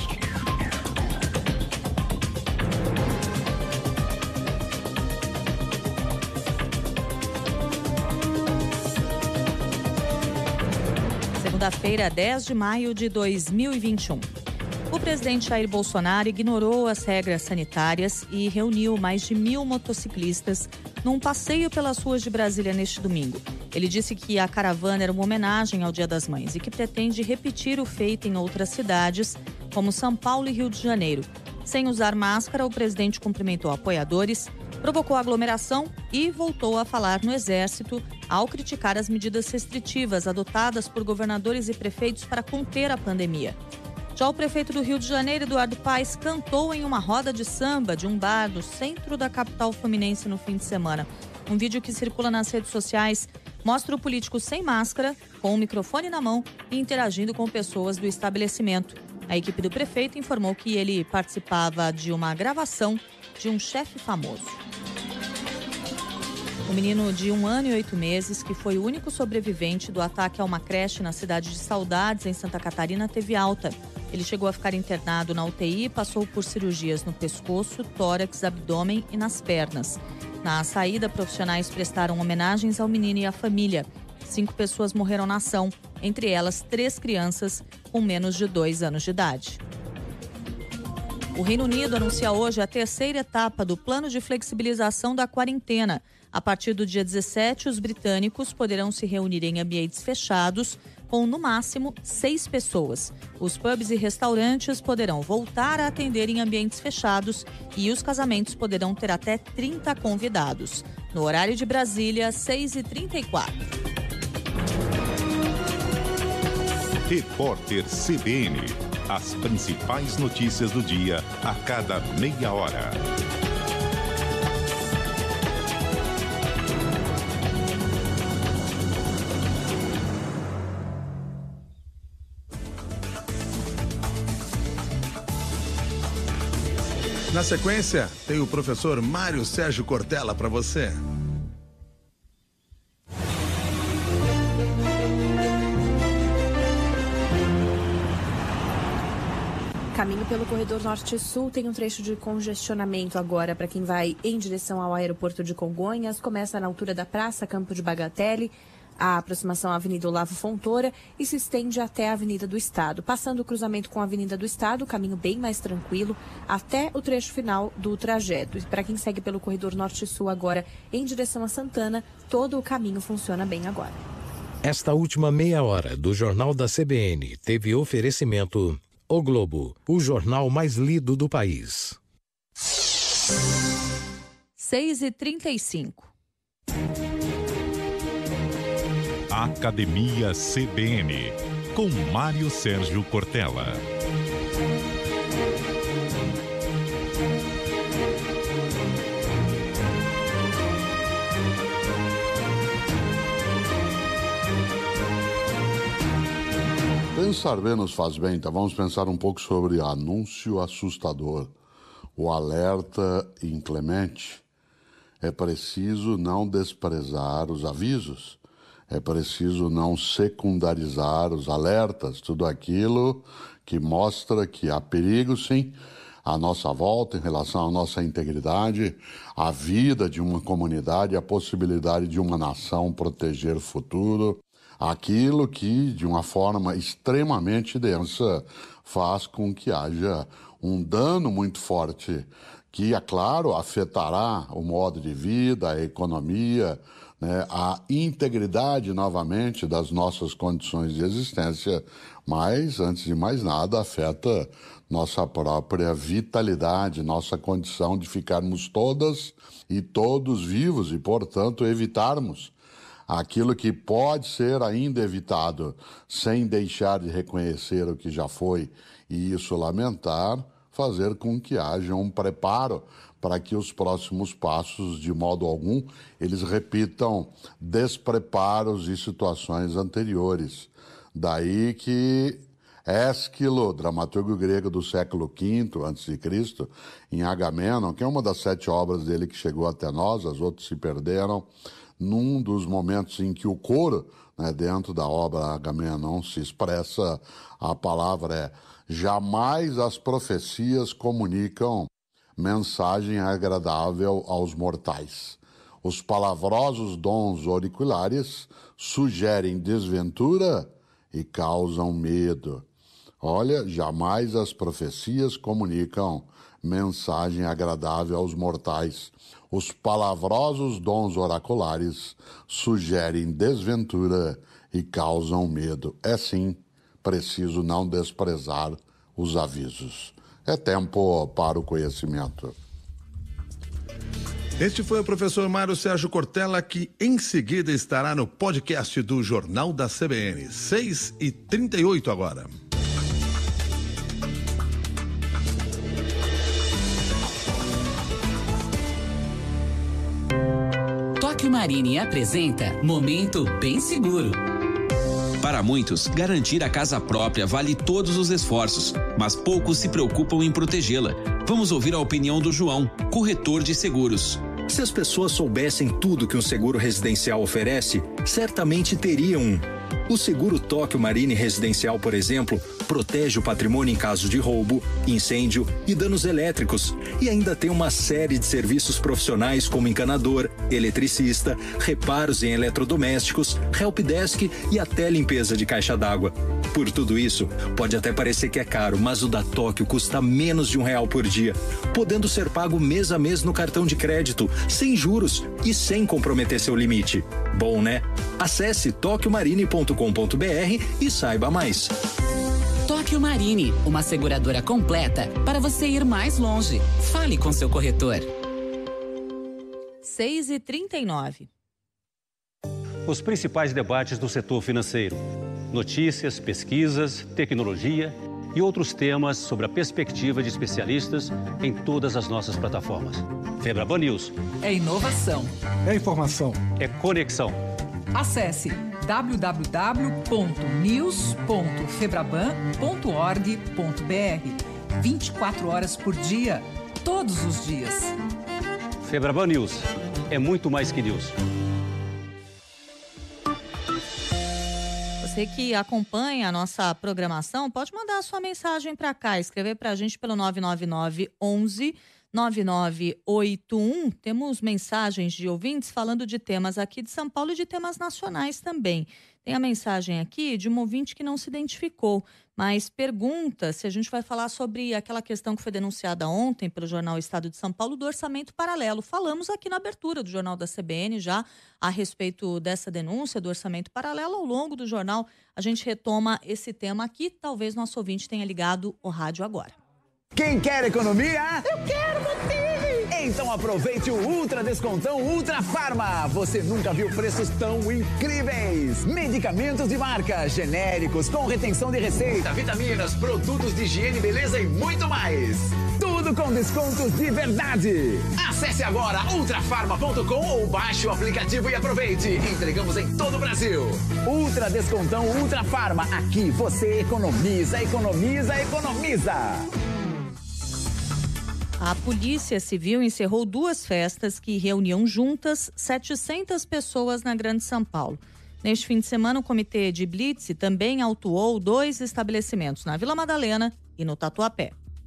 Segunda-feira, dez de maio de dois mil e vinte e um. O presidente Jair Bolsonaro ignorou as regras sanitárias e reuniu mais de mil motociclistas num passeio pelas ruas de Brasília neste domingo. Ele disse que a caravana era uma homenagem ao Dia das Mães e que pretende repetir o feito em outras cidades, como São Paulo e Rio de Janeiro. Sem usar máscara, o presidente cumprimentou apoiadores, provocou aglomeração e voltou a falar no Exército ao criticar as medidas restritivas adotadas por governadores e prefeitos para conter a pandemia. Já o prefeito do Rio de Janeiro, Eduardo Paes, cantou em uma roda de samba de um bar no centro da capital fluminense no fim de semana. Um vídeo que circula nas redes sociais mostra o político sem máscara, com o microfone na mão e interagindo com pessoas do estabelecimento. A equipe do prefeito informou que ele participava de uma gravação de um chefe famoso. O menino de um ano e oito meses, que foi o único sobrevivente do ataque a uma creche na cidade de Saudades, em Santa Catarina, teve alta. Ele chegou a ficar internado na U T I e passou por cirurgias no pescoço, tórax, abdômen e nas pernas. Na saída, profissionais prestaram homenagens ao menino e à família. Cinco pessoas morreram na ação, entre elas três crianças com menos de dois anos de idade. O Reino Unido anuncia hoje a terceira etapa do plano de flexibilização da quarentena. A partir do dia dezessete, os britânicos poderão se reunir em ambientes fechados com, no máximo, seis pessoas. Os pubs e restaurantes poderão voltar a atender em ambientes fechados e os casamentos poderão ter até trinta convidados. No horário de Brasília, seis e trinta e quatro. Repórter C B N. As principais notícias do dia a cada meia hora. Na sequência, tem o professor Mário Sérgio Cortella para você. Caminho pelo corredor norte-sul tem um trecho de congestionamento agora para quem vai em direção ao aeroporto de Congonhas. Começa na altura da Praça Campo de Bagatelle, a aproximação à Avenida Olavo Fontoura e se estende até a Avenida do Estado. Passando o cruzamento com a Avenida do Estado, caminho bem mais tranquilo até o trecho final do trajeto. E para quem segue pelo corredor norte-sul agora em direção a Santana, todo o caminho funciona bem agora. Esta última meia hora do Jornal da C B N teve oferecimento O Globo, o jornal mais lido do país. seis e trinta e cinco. Academia C B N, com Mário Sérgio Cortella. Pensar bem nos faz bem, então vamos pensar um pouco sobre anúncio assustador, o alerta inclemente. É preciso não desprezar os avisos, é preciso não secundarizar os alertas, tudo aquilo que mostra que há perigo, sim, à nossa volta em relação à nossa integridade, à vida de uma comunidade, a possibilidade de uma nação proteger o futuro, aquilo que, de uma forma extremamente densa, faz com que haja um dano muito forte, que, é claro, afetará o modo de vida, a economia, né, a integridade, novamente, das nossas condições de existência, mas, antes de mais nada, afeta nossa própria vitalidade, nossa condição de ficarmos todas e todos vivos e, portanto, evitarmos aquilo que pode ser ainda evitado, sem deixar de reconhecer o que já foi e isso lamentar, fazer com que haja um preparo para que os próximos passos, de modo algum, eles repitam despreparos e situações anteriores. Daí que Ésquilo, dramaturgo grego do século quinto antes de Cristo, em Agamenon, que é uma das sete obras dele que chegou até nós, as outras se perderam, num dos momentos em que o coro, né, dentro da obra Agamenon, se expressa, a palavra é: jamais as profecias comunicam mensagem agradável aos mortais. Os palavrosos dons auriculares sugerem desventura e causam medo. Olha, jamais as profecias comunicam mensagem agradável aos mortais. Os palavrosos dons oraculares sugerem desventura e causam medo. É sim preciso não desprezar os avisos. É tempo para o conhecimento. Este foi o professor Mário Sérgio Cortella, que em seguida estará no podcast do Jornal da C B N. seis e trinta e oito agora. Tóquio Marine apresenta Momento Bem Seguro. Para muitos, garantir a casa própria vale todos os esforços, mas poucos se preocupam em protegê-la. Vamos ouvir a opinião do João, corretor de seguros. Se as pessoas soubessem tudo que um seguro residencial oferece, certamente teriam um. O seguro Tóquio Marine Residencial, por exemplo, protege o patrimônio em caso de roubo, incêndio e danos elétricos, e ainda tem uma série de serviços profissionais como encanador, eletricista, reparos em eletrodomésticos, helpdesk e até limpeza de caixa d'água. Por tudo isso, pode até parecer que é caro, mas o da Tóquio custa menos de um real por dia, podendo ser pago mês a mês no cartão de crédito, sem juros e sem comprometer seu limite. Bom, né? Acesse tóquio marine ponto com ponto br e saiba mais. Tóquio Marine, uma seguradora completa para você ir mais longe. Fale com seu corretor. seis e trinta e nove. Os principais debates do setor financeiro. Notícias, pesquisas, tecnologia e outros temas sobre a perspectiva de especialistas em todas as nossas plataformas. Febraban News. É inovação. É informação. É conexão. Acesse w w w ponto news ponto febraban ponto org ponto br. vinte e quatro horas por dia, todos os dias. Febraban News. É muito mais que news. Você que acompanha a nossa programação, pode mandar a sua mensagem para cá, escrever para a gente pelo nove nove nove, onze, nove nove oito um. Temos mensagens de ouvintes falando de temas aqui de São Paulo e de temas nacionais também. Tem a mensagem aqui de um ouvinte que não se identificou, mas pergunta se a gente vai falar sobre aquela questão que foi denunciada ontem pelo jornal Estado de São Paulo do orçamento paralelo. Falamos aqui na abertura do Jornal da C B N já a respeito dessa denúncia do orçamento paralelo. Ao longo do jornal a gente retoma esse tema aqui. Talvez nosso ouvinte tenha ligado o rádio agora. Quem quer economia? Eu quero, Botinho! Então aproveite o Ultra Descontão Ultra Farma. Você nunca viu preços tão incríveis. Medicamentos de marca, genéricos, com retenção de receita, vitaminas, produtos de higiene e beleza e muito mais. Tudo tudo com descontos de verdade. Acesse agora ultrafarma ponto com ou baixe o aplicativo e aproveite. Entregamos em todo o Brasil. Ultra Descontão Ultra Farma. Aqui você economiza, economiza, economiza. A Polícia Civil encerrou duas festas que reuniam juntas setecentas pessoas na Grande São Paulo. Neste fim de semana, o Comitê de Blitz também autuou dois estabelecimentos na Vila Madalena e no Tatuapé.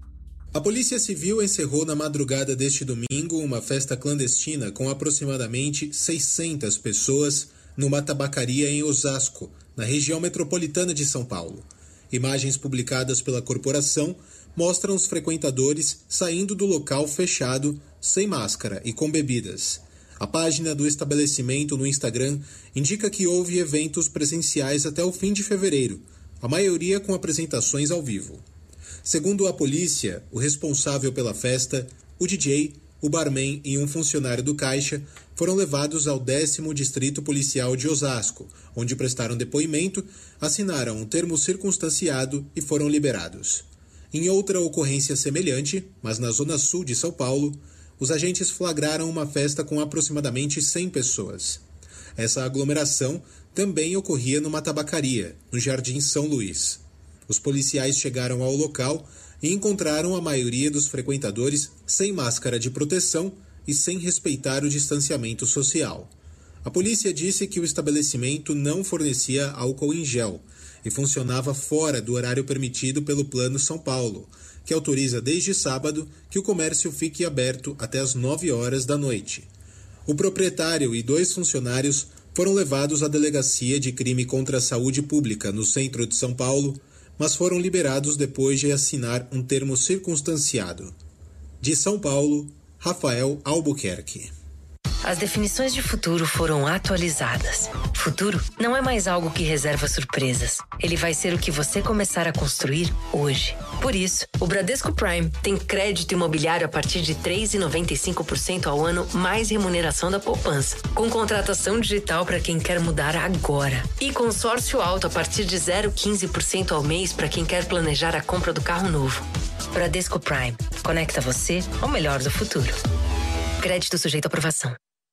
A Polícia Civil encerrou na madrugada deste domingo uma festa clandestina com aproximadamente seiscentas pessoas numa tabacaria em Osasco, na região metropolitana de São Paulo. Imagens publicadas pela corporação mostram os frequentadores saindo do local fechado, sem máscara e com bebidas. A página do estabelecimento no Instagram indica que houve eventos presenciais até o fim de fevereiro, a maioria com apresentações ao vivo. Segundo a polícia, o responsável pela festa, o D J, o barman e um funcionário do caixa foram levados ao décimo Distrito Policial de Osasco, onde prestaram depoimento, assinaram um termo circunstanciado e foram liberados. Em outra ocorrência semelhante, mas na zona sul de São Paulo, os agentes flagraram uma festa com aproximadamente cem pessoas. Essa aglomeração também ocorria numa tabacaria, no Jardim São Luís. Os policiais chegaram ao local e encontraram a maioria dos frequentadores sem máscara de proteção e sem respeitar o distanciamento social. A polícia disse que o estabelecimento não fornecia álcool em gel e funcionava fora do horário permitido pelo Plano São Paulo, que autoriza desde sábado que o comércio fique aberto até as nove horas da noite. O proprietário e dois funcionários foram levados à Delegacia de Crime contra a Saúde Pública, no centro de São Paulo, mas foram liberados depois de assinar um termo circunstanciado. De São Paulo, Rafael Albuquerque. As definições de futuro foram atualizadas. Futuro não é mais algo que reserva surpresas. Ele vai ser o que você começar a construir hoje. Por isso, o Bradesco Prime tem crédito imobiliário a partir de três vírgula noventa e cinco por cento ao ano, mais remuneração da poupança. Com contratação digital para quem quer mudar agora. E consórcio alto a partir de zero vírgula quinze por cento ao mês para quem quer planejar a compra do carro novo. Bradesco Prime. Conecta você ao melhor do futuro. Crédito sujeito à aprovação.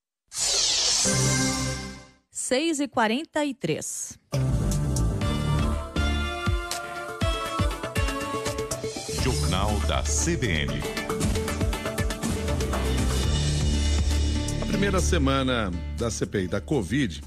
seis e quarenta e três. Jornal da C B N. A primeira semana da C P I da Covid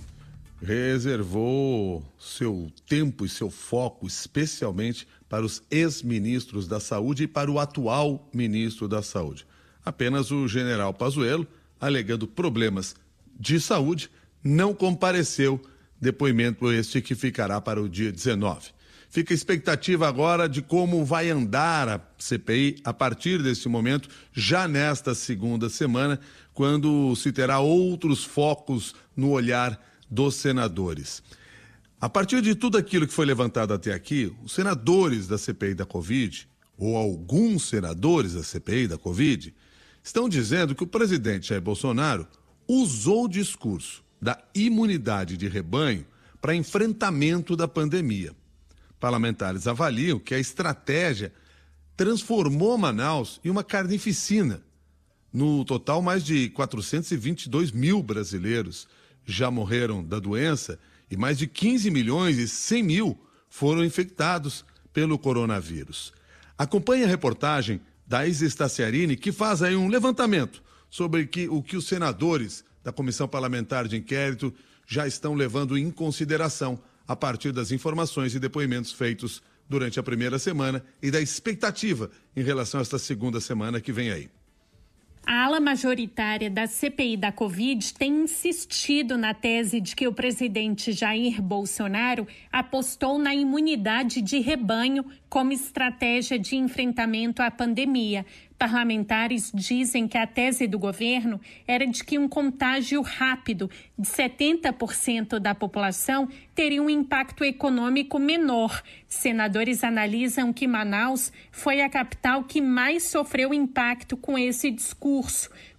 reservou seu tempo e seu foco especialmente para os ex-ministros da Saúde e para o atual ministro da Saúde. Apenas o general Pazuello, alegando problemas de saúde, não compareceu, depoimento este que ficará para o dia dezenove. Fica a expectativa agora de como vai andar a C P I a partir desse momento, já nesta segunda semana, quando se terá outros focos no olhar dos senadores. A partir de tudo aquilo que foi levantado até aqui, os senadores da C P I da Covid, ou alguns senadores da C P I da Covid, estão dizendo que o presidente Jair Bolsonaro usou o discurso da imunidade de rebanho para enfrentamento da pandemia. Parlamentares avaliam que a estratégia transformou Manaus em uma carnificina. No total, mais de quatrocentos e vinte e dois mil brasileiros já morreram da doença e mais de quinze milhões e cem mil foram infectados pelo coronavírus. Acompanhe a reportagem da Isa Staciarini, que faz aí um levantamento sobre que, o que os senadores da Comissão Parlamentar de Inquérito já estão levando em consideração a partir das informações e depoimentos feitos durante a primeira semana e da expectativa em relação a esta segunda semana que vem aí. A ala majoritária da C P I da Covid tem insistido na tese de que o presidente Jair Bolsonaro apostou na imunidade de rebanho como estratégia de enfrentamento à pandemia. Parlamentares dizem que a tese do governo era de que um contágio rápido de setenta por cento da população teria um impacto econômico menor. Senadores analisam que Manaus foi a capital que mais sofreu impacto com esse discurso.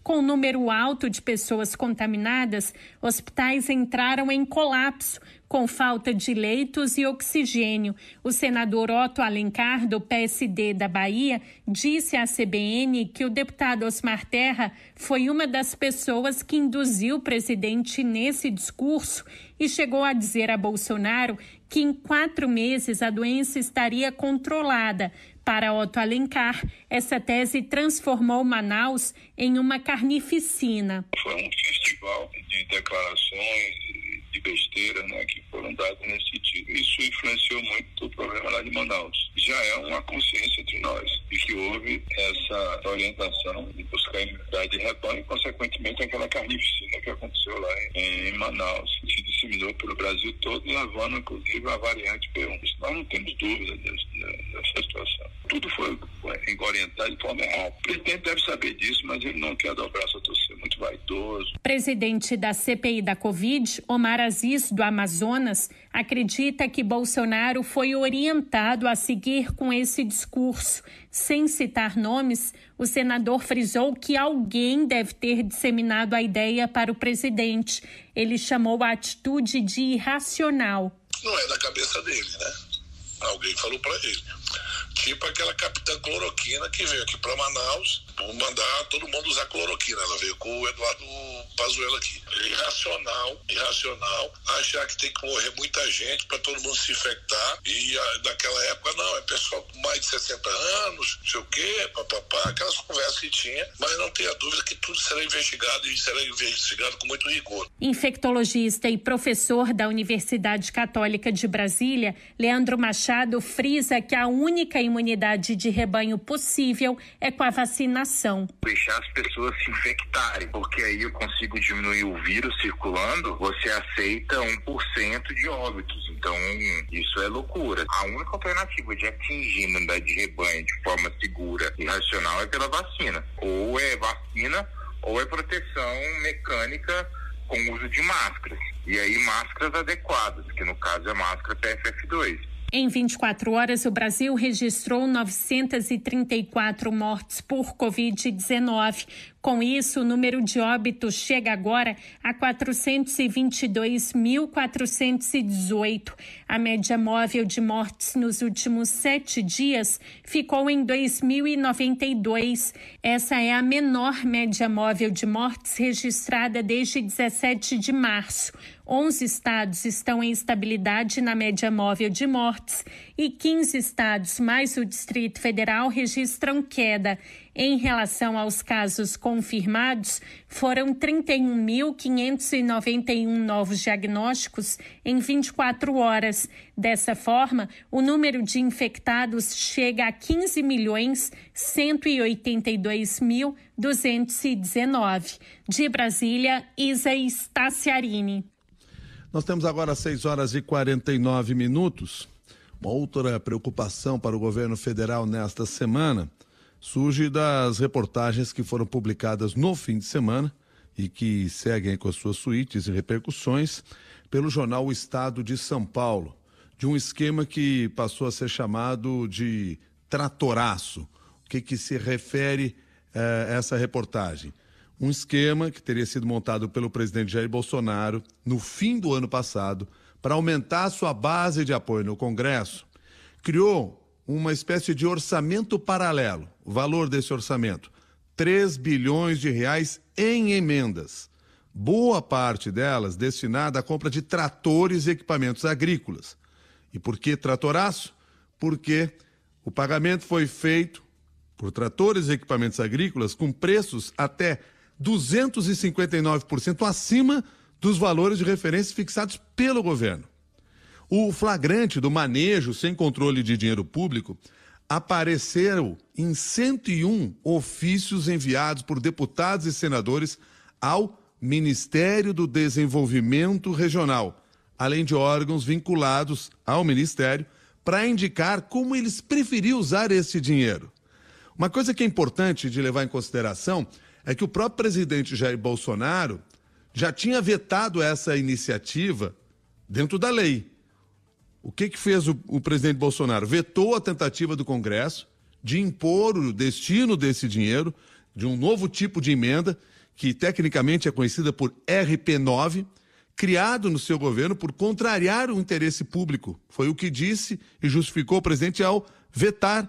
Com um número alto de pessoas contaminadas, hospitais entraram em colapso, com falta de leitos e oxigênio. O senador Otto Alencar, do P S D da Bahia, disse à C B N que o deputado Osmar Terra foi uma das pessoas que induziu o presidente nesse discurso e chegou a dizer a Bolsonaro que em quatro meses a doença estaria controlada. Para Otto Alencar, essa tese transformou Manaus em uma carnificina. Foi um festival de declarações de besteira, né, que foram dadas nesse sentido. Isso influenciou muito o problema lá de Manaus. Já é uma consciência entre nós de que houve essa orientação de buscar a imunidade de rebanho e, consequentemente, aquela carnificina que aconteceu lá em, em Manaus, que se disseminou pelo Brasil todo, levando, inclusive, a variante P um. Nós não temos dúvida desse, dessa situação. Tudo foi orientado de forma errada. O presidente deve saber disso, mas ele não quer dobrar sua torcida, muito vaidoso. Presidente da C P I da Covid, Omar Aziz, do Amazonas, acredita que Bolsonaro foi orientado a seguir com esse discurso. Sem citar nomes, o senador frisou que alguém deve ter disseminado a ideia para o presidente. Ele chamou a atitude de irracional. Não é da cabeça dele, né? Alguém falou para ele. Tipo aquela capitã cloroquina que veio aqui para Manaus, vou mandar todo mundo usar cloroquina. Ela veio com o Eduardo Pazuello aqui. Irracional, irracional, achar que tem que morrer muita gente para todo mundo se infectar. E a, naquela época, não, é pessoal com mais de sessenta anos, não sei o quê, papapá, aquelas conversas que tinha, mas não tenha dúvida que tudo será investigado e será investigado com muito rigor. Infectologista e professor da Universidade Católica de Brasília, Leandro Machado frisa que a única imunidade de rebanho possível é com a vacinação. Deixar as pessoas se infectarem, porque aí eu consigo diminuir o vírus circulando, você aceita um por cento de óbitos. Então, isso é loucura. A única alternativa de atingir a imunidade de rebanho de forma segura e racional é pela vacina. Ou é vacina, ou é proteção mecânica com uso de máscaras. E aí, máscaras adequadas, que no caso é a máscara P F F dois. Em vinte e quatro horas, o Brasil registrou novecentas e trinta e quatro mortes por covid dezenove. Com isso, o número de óbitos chega agora a quatrocentos e vinte e dois mil quatrocentos e dezoito. A média móvel de mortes nos últimos sete dias ficou em dois mil e noventa e dois. Essa é a menor média móvel de mortes registrada desde dezessete de março. onze estados estão em estabilidade na média móvel de mortes e quinze estados, mais o Distrito Federal, registram queda. Em relação aos casos confirmados, foram trinta e um mil quinhentos e noventa e um novos diagnósticos em vinte e quatro horas. Dessa forma, o número de infectados chega a quinze milhões cento e oitenta e dois mil duzentos e dezenove. De Brasília, Isa Staciarini. Nós temos agora seis horas e quarenta e nove minutos. Uma outra preocupação para o governo federal nesta semana surge das reportagens que foram publicadas no fim de semana e que seguem com as suas suítes e repercussões pelo jornal O Estado de São Paulo, de um esquema que passou a ser chamado de tratoraço. O que, que se refere a eh, essa reportagem? Um esquema que teria sido montado pelo presidente Jair Bolsonaro no fim do ano passado para aumentar sua base de apoio no Congresso, criou uma espécie de orçamento paralelo. O valor desse orçamento, três bilhões de reais em emendas. Boa parte delas destinada à compra de tratores e equipamentos agrícolas. E por que tratoraço? Porque o pagamento foi feito por tratores e equipamentos agrícolas com preços até duzentos e cinquenta e nove por cento acima dos valores de referência fixados pelo governo. O flagrante do manejo sem controle de dinheiro público apareceu em cento e um ofícios enviados por deputados e senadores ao Ministério do Desenvolvimento Regional, além de órgãos vinculados ao Ministério, para indicar como eles preferiam usar esse dinheiro. Uma coisa que é importante de levar em consideração é que o próprio presidente Jair Bolsonaro já tinha vetado essa iniciativa dentro da lei. O que que fez o, o presidente Bolsonaro? Vetou a tentativa do Congresso de impor o destino desse dinheiro, de um novo tipo de emenda, que tecnicamente é conhecida por R P nove, criado no seu governo por contrariar o interesse público. Foi o que disse e justificou o presidente ao vetar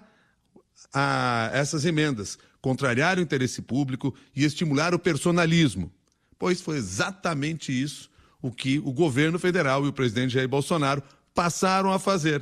a essas emendas, contrariar o interesse público e estimular o personalismo. Pois foi exatamente isso o que o governo federal e o presidente Jair Bolsonaro passaram a fazer.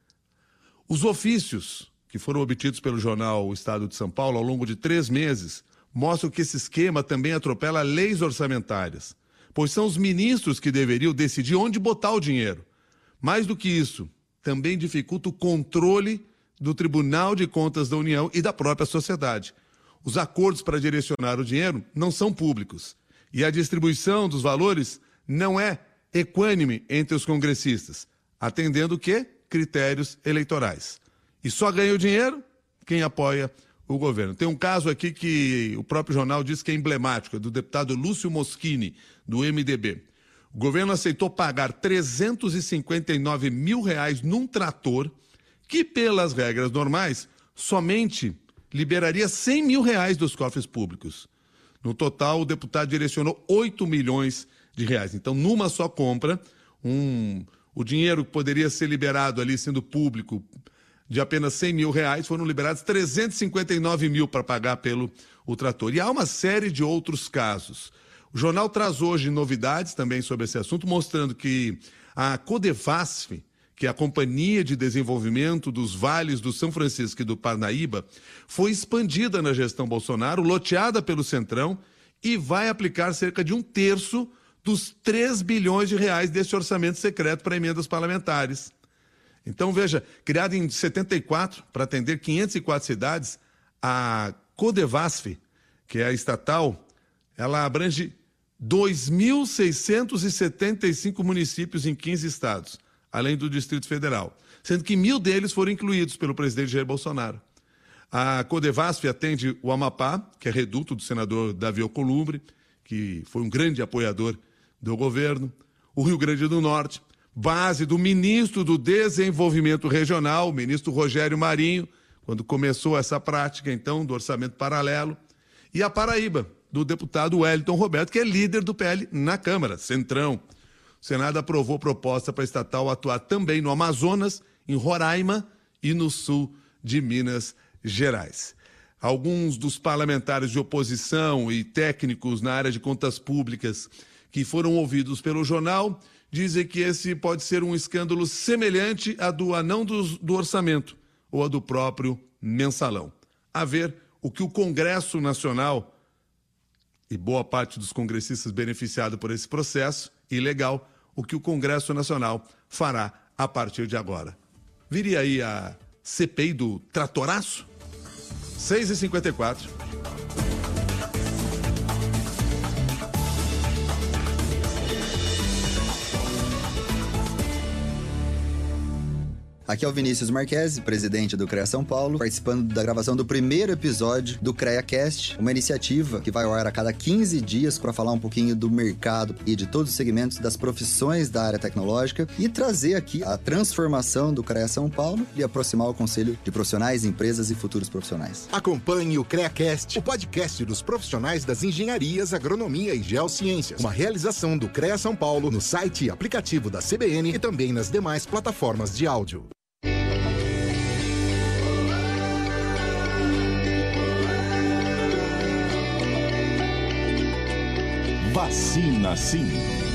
Os ofícios que foram obtidos pelo jornal O Estado de São Paulo ao longo de três meses mostram que esse esquema também atropela leis orçamentárias, pois são os ministros que deveriam decidir onde botar o dinheiro. Mais do que isso, também dificulta o controle do Tribunal de Contas da União e da própria sociedade. Os acordos para direcionar o dinheiro não são públicos e a distribuição dos valores não é equânime entre os congressistas, atendendo o quê? Critérios eleitorais. E só ganha o dinheiro quem apoia o governo. Tem um caso aqui que o próprio jornal diz que é emblemático, é do deputado Lúcio Moschini, do M D B. O governo aceitou pagar trezentos e cinquenta e nove mil reais num trator que, pelas regras normais, somente liberaria cem mil reais dos cofres públicos. No total, o deputado direcionou oito milhões de reais. Então, numa só compra, um, o dinheiro que poderia ser liberado ali, sendo público, de apenas cem mil reais, foram liberados trezentos e cinquenta e nove mil para pagar pelo o trator. E há uma série de outros casos. O jornal traz hoje novidades também sobre esse assunto, mostrando que a Codevasf, que é a Companhia de Desenvolvimento dos Vales do São Francisco e do Parnaíba, foi expandida na gestão Bolsonaro, loteada pelo Centrão, e vai aplicar cerca de um terço dos três bilhões de reais desse orçamento secreto para emendas parlamentares. Então, veja, criada em setenta e quatro para atender quinhentas e quatro cidades, a Codevasf, que é a estatal, ela abrange dois mil seiscentos e setenta e cinco municípios em quinze estados, além do Distrito Federal, sendo que mil deles foram incluídos pelo presidente Jair Bolsonaro. A Codevasf atende o Amapá, que é reduto do senador Davi Alcolumbre, que foi um grande apoiador do governo, o Rio Grande do Norte, base do ministro do Desenvolvimento Regional, o ministro Rogério Marinho, quando começou essa prática, então, do orçamento paralelo, e a Paraíba, do deputado Wellington Roberto, que é líder do P L na Câmara, Centrão. O Senado aprovou proposta para a estatal atuar também no Amazonas, em Roraima e no sul de Minas Gerais. Alguns dos parlamentares de oposição e técnicos na área de contas públicas que foram ouvidos pelo jornal dizem que esse pode ser um escândalo semelhante a do anão do, do orçamento ou a do próprio mensalão. A ver o que o Congresso Nacional e boa parte dos congressistas beneficiados por esse processo ilegal, o que o Congresso Nacional fará a partir de agora. Viria aí a C P I do tratoraço? seis e cinquenta e quatro. Aqui é o Vinícius Marquesi, presidente do CREA São Paulo, participando da gravação do primeiro episódio do CREAcast, uma iniciativa que vai ao ar a cada quinze dias para falar um pouquinho do mercado e de todos os segmentos das profissões da área tecnológica e trazer aqui a transformação do CREA São Paulo e aproximar o conselho de profissionais, empresas e futuros profissionais. Acompanhe o CREAcast, o podcast dos profissionais das engenharias, agronomia e geociências. Uma realização do CREA São Paulo no site e aplicativo da C B N e também nas demais plataformas de áudio. Vacina Sim.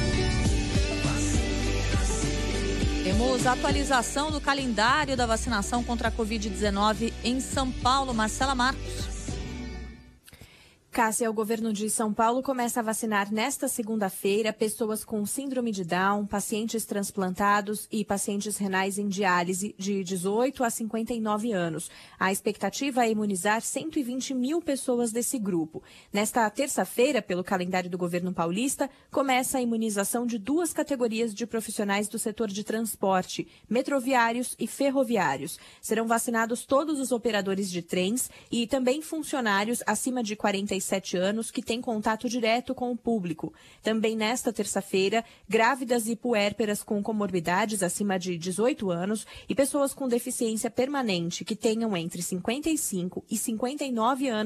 Temos atualização do calendário da vacinação contra a covid dezenove em São Paulo. Marcela Marcos. Cássia, o governo de São Paulo começa a vacinar nesta segunda-feira pessoas com síndrome de Down, pacientes transplantados e pacientes renais em diálise de dezoito a cinquenta e nove anos. A expectativa é imunizar cento e vinte mil pessoas desse grupo. Nesta terça-feira, pelo calendário do governo paulista, começa a imunização de duas categorias de profissionais do setor de transporte, metroviários e ferroviários. Serão vacinados todos os operadores de trens e também funcionários acima de quarenta e sete anos que têm contato direto com o público. Também nesta terça-feira, grávidas e puérperas com comorbidades acima de dezoito anos e pessoas com deficiência permanente que tenham entre cinquenta e cinco e cinquenta e nove anos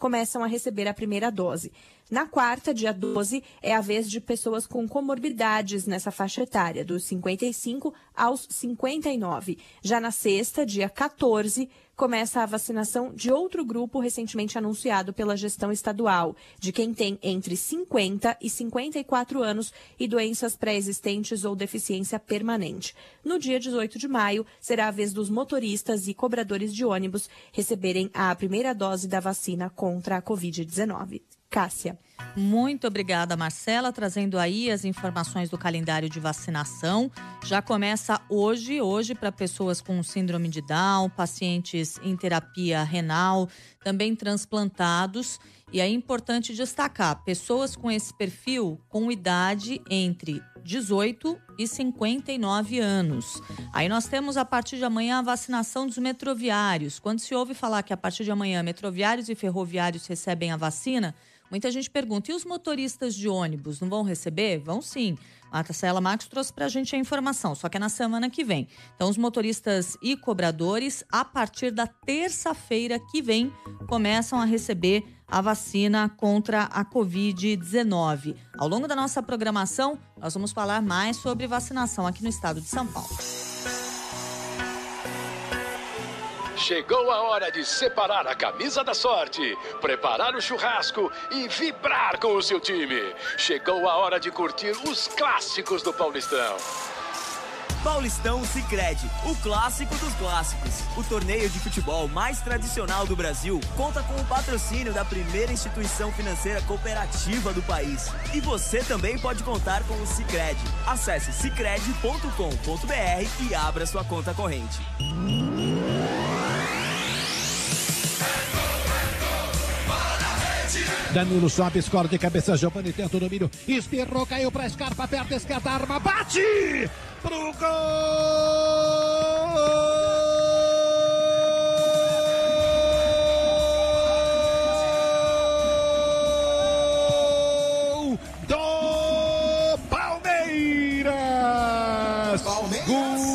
começam a receber a primeira dose. Na quarta, dia doze, é a vez de pessoas com comorbidades nessa faixa etária, dos cinquenta e cinco aos cinquenta e nove. Já na sexta, dia quatorze, começa a vacinação de outro grupo recentemente anunciado pela gestão estadual, de quem tem entre cinquenta e cinquenta e quatro anos e doenças pré-existentes ou deficiência permanente. No dia dezoito de maio, será a vez dos motoristas e cobradores de ônibus receberem a primeira dose da vacina contra a covid dezenove. Cássia. Muito obrigada, Marcela, trazendo aí as informações do calendário de vacinação. Já começa hoje, hoje para pessoas com síndrome de Down, pacientes em terapia renal, também transplantados. E é importante destacar, pessoas com esse perfil com idade entre dezoito e cinquenta e nove anos. Aí nós temos a partir de amanhã a vacinação dos metroviários. Quando se ouve falar que a partir de amanhã metroviários e ferroviários recebem a vacina, muita gente pergunta, e os motoristas de ônibus não vão receber? Vão sim. A Marcela Marcos trouxe para a gente a informação, só que é na semana que vem. Então, os motoristas e cobradores, a partir da terça-feira que vem, começam a receber a vacina contra a covid dezenove. Ao longo da nossa programação, nós vamos falar mais sobre vacinação aqui no estado de São Paulo. Chegou a hora de separar a camisa da sorte, preparar o churrasco e vibrar com o seu time. Chegou a hora de curtir os clássicos do Paulistão. Paulistão Sicredi, o clássico dos clássicos. O torneio de futebol mais tradicional do Brasil conta com o patrocínio da primeira instituição financeira cooperativa do país. E você também pode contar com o Sicredi. Acesse sicredi ponto com ponto br e abra sua conta corrente. Danilo sobe, escola de cabeça, Giovani tenta o domínio, espirrou, caiu pra Scarpa, perto, esquerda, arma, bate pro gol do Palmeiras. Palmeiras.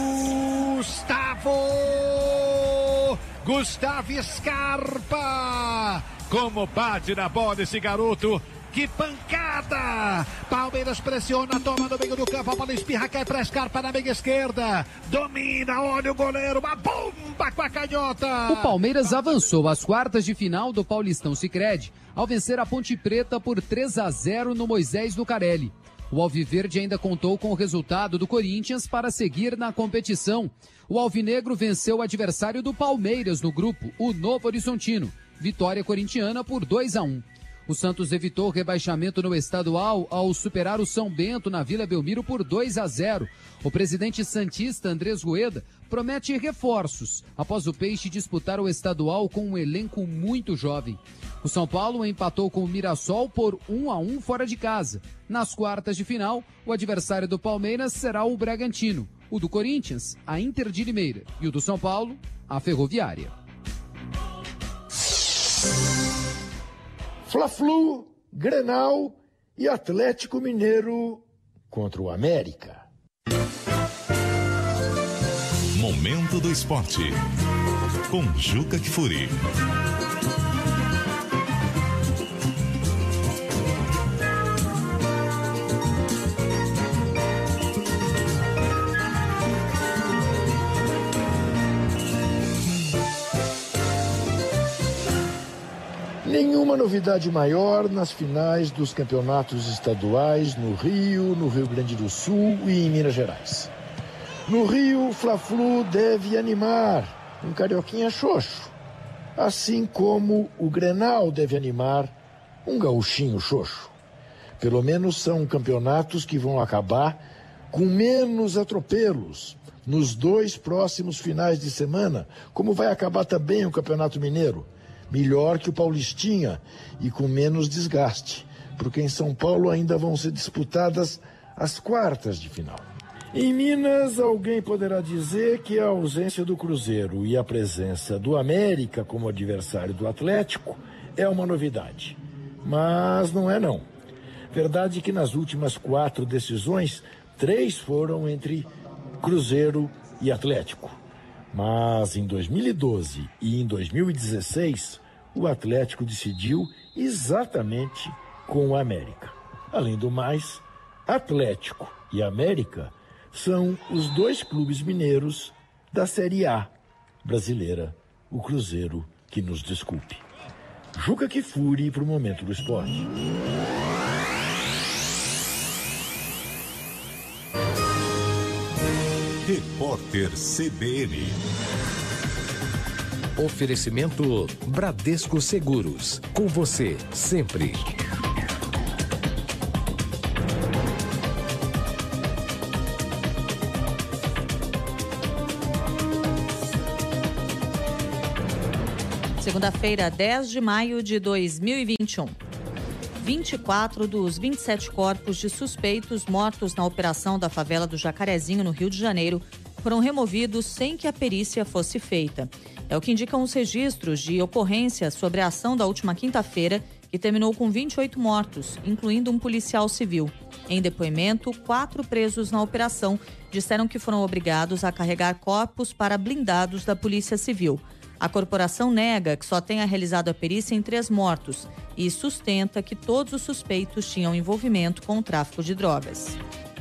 Gustavo, Gustavo Scarpa. Como bate na bola esse garoto, que pancada! Palmeiras pressiona, toma no meio do campo, a bola espirra, cai pra Scarpa na meia esquerda, domina, olha o goleiro, uma bomba com a canhota! O Palmeiras avançou às quartas de final do Paulistão Sicredi ao vencer a Ponte Preta por três a zero no Moisés Lucarelli. O Alviverde ainda contou com o resultado do Corinthians para seguir na competição. O Alvinegro venceu o adversário do Palmeiras no grupo, o Novo Horizontino. Vitória corintiana por dois a um. O Santos evitou o rebaixamento no estadual ao superar o São Bento na Vila Belmiro por dois a zero. O presidente santista Andrés Rueda promete reforços após o Peixe disputar o estadual com um elenco muito jovem. O São Paulo empatou com o Mirassol por um a um fora de casa. Nas quartas de final, o adversário do Palmeiras será o Bragantino, o do Corinthians, a Inter de Limeira, e o do São Paulo, a Ferroviária. Fla-Flu, Grenal e Atlético Mineiro contra o América. Momento do Esporte, com Juca Kfouri. Nenhuma novidade maior nas finais dos campeonatos estaduais no Rio, no Rio Grande do Sul e em Minas Gerais. No Rio, o Fla-Flu deve animar um carioquinha xoxo, assim como o Grenal deve animar um gauchinho xoxo. Pelo menos são campeonatos que vão acabar com menos atropelos nos dois próximos finais de semana, como vai acabar também o Campeonato Mineiro. Melhor que o Paulistinha e com menos desgaste, porque em São Paulo ainda vão ser disputadas as quartas de final. Em Minas, alguém poderá dizer que a ausência do Cruzeiro e a presença do América como adversário do Atlético é uma novidade. Mas não é não. Verdade que nas últimas quatro decisões, três foram entre Cruzeiro e Atlético. Mas em dois mil e doze e em dois mil e dezesseis, o Atlético decidiu exatamente com o América. Além do mais, Atlético e América são os dois clubes mineiros da Série A brasileira. O Cruzeiro que nos desculpe. Juca Kfouri para o Momento do Esporte. Repórter C B N. Oferecimento Bradesco Seguros. Com você, sempre. Segunda-feira, dez de maio de dois mil e vinte e um. vinte e quatro dos vinte e sete corpos de suspeitos mortos na operação da favela do Jacarezinho, no Rio de Janeiro, foram removidos sem que a perícia fosse feita. É o que indicam os registros de ocorrência sobre a ação da última quinta-feira, que terminou com vinte e oito mortos, incluindo um policial civil. Em depoimento, quatro presos na operação disseram que foram obrigados a carregar corpos para blindados da Polícia Civil. A corporação nega que só tenha realizado a perícia em três mortos e sustenta que todos os suspeitos tinham envolvimento com o tráfico de drogas.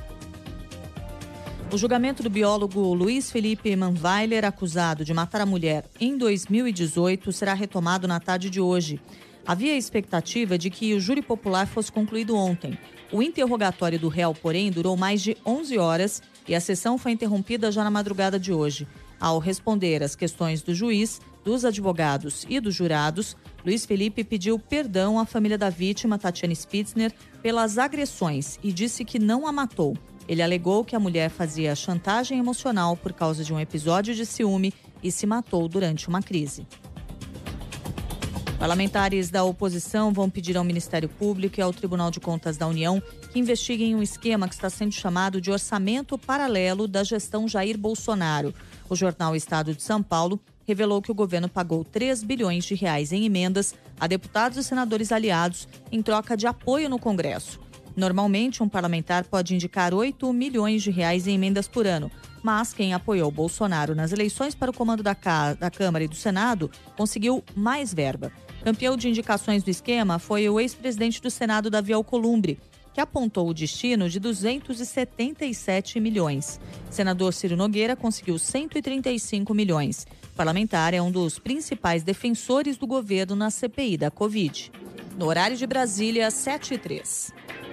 O julgamento do biólogo Luiz Felipe Manweiler, acusado de matar a mulher em dois mil e dezoito, será retomado na tarde de hoje. Havia expectativa de que o júri popular fosse concluído ontem. O interrogatório do réu, porém, durou mais de onze horas e a sessão foi interrompida já na madrugada de hoje. Ao responder às questões do juiz, dos advogados e dos jurados, Luiz Felipe pediu perdão à família da vítima, Tatiane Spitzner, pelas agressões e disse que não a matou. Ele alegou que a mulher fazia chantagem emocional por causa de um episódio de ciúme e se matou durante uma crise. Parlamentares da oposição vão pedir ao Ministério Público e ao Tribunal de Contas da União que investiguem um esquema que está sendo chamado de orçamento paralelo da gestão Jair Bolsonaro. O jornal Estado de São Paulo revelou que o governo pagou três bilhões de reais em emendas a deputados e senadores aliados em troca de apoio no Congresso. Normalmente, um parlamentar pode indicar oito milhões de reais em emendas por ano, mas quem apoiou Bolsonaro nas eleições para o comando da, Ca... da Câmara e do Senado conseguiu mais verba. Campeão de indicações do esquema foi o ex-presidente do Senado, Davi Alcolumbre, que apontou o destino de duzentos e setenta e sete milhões. Senador Ciro Nogueira conseguiu cento e trinta e cinco milhões. O parlamentar é um dos principais defensores do governo na C P I da Covid. No horário de Brasília, sete e três.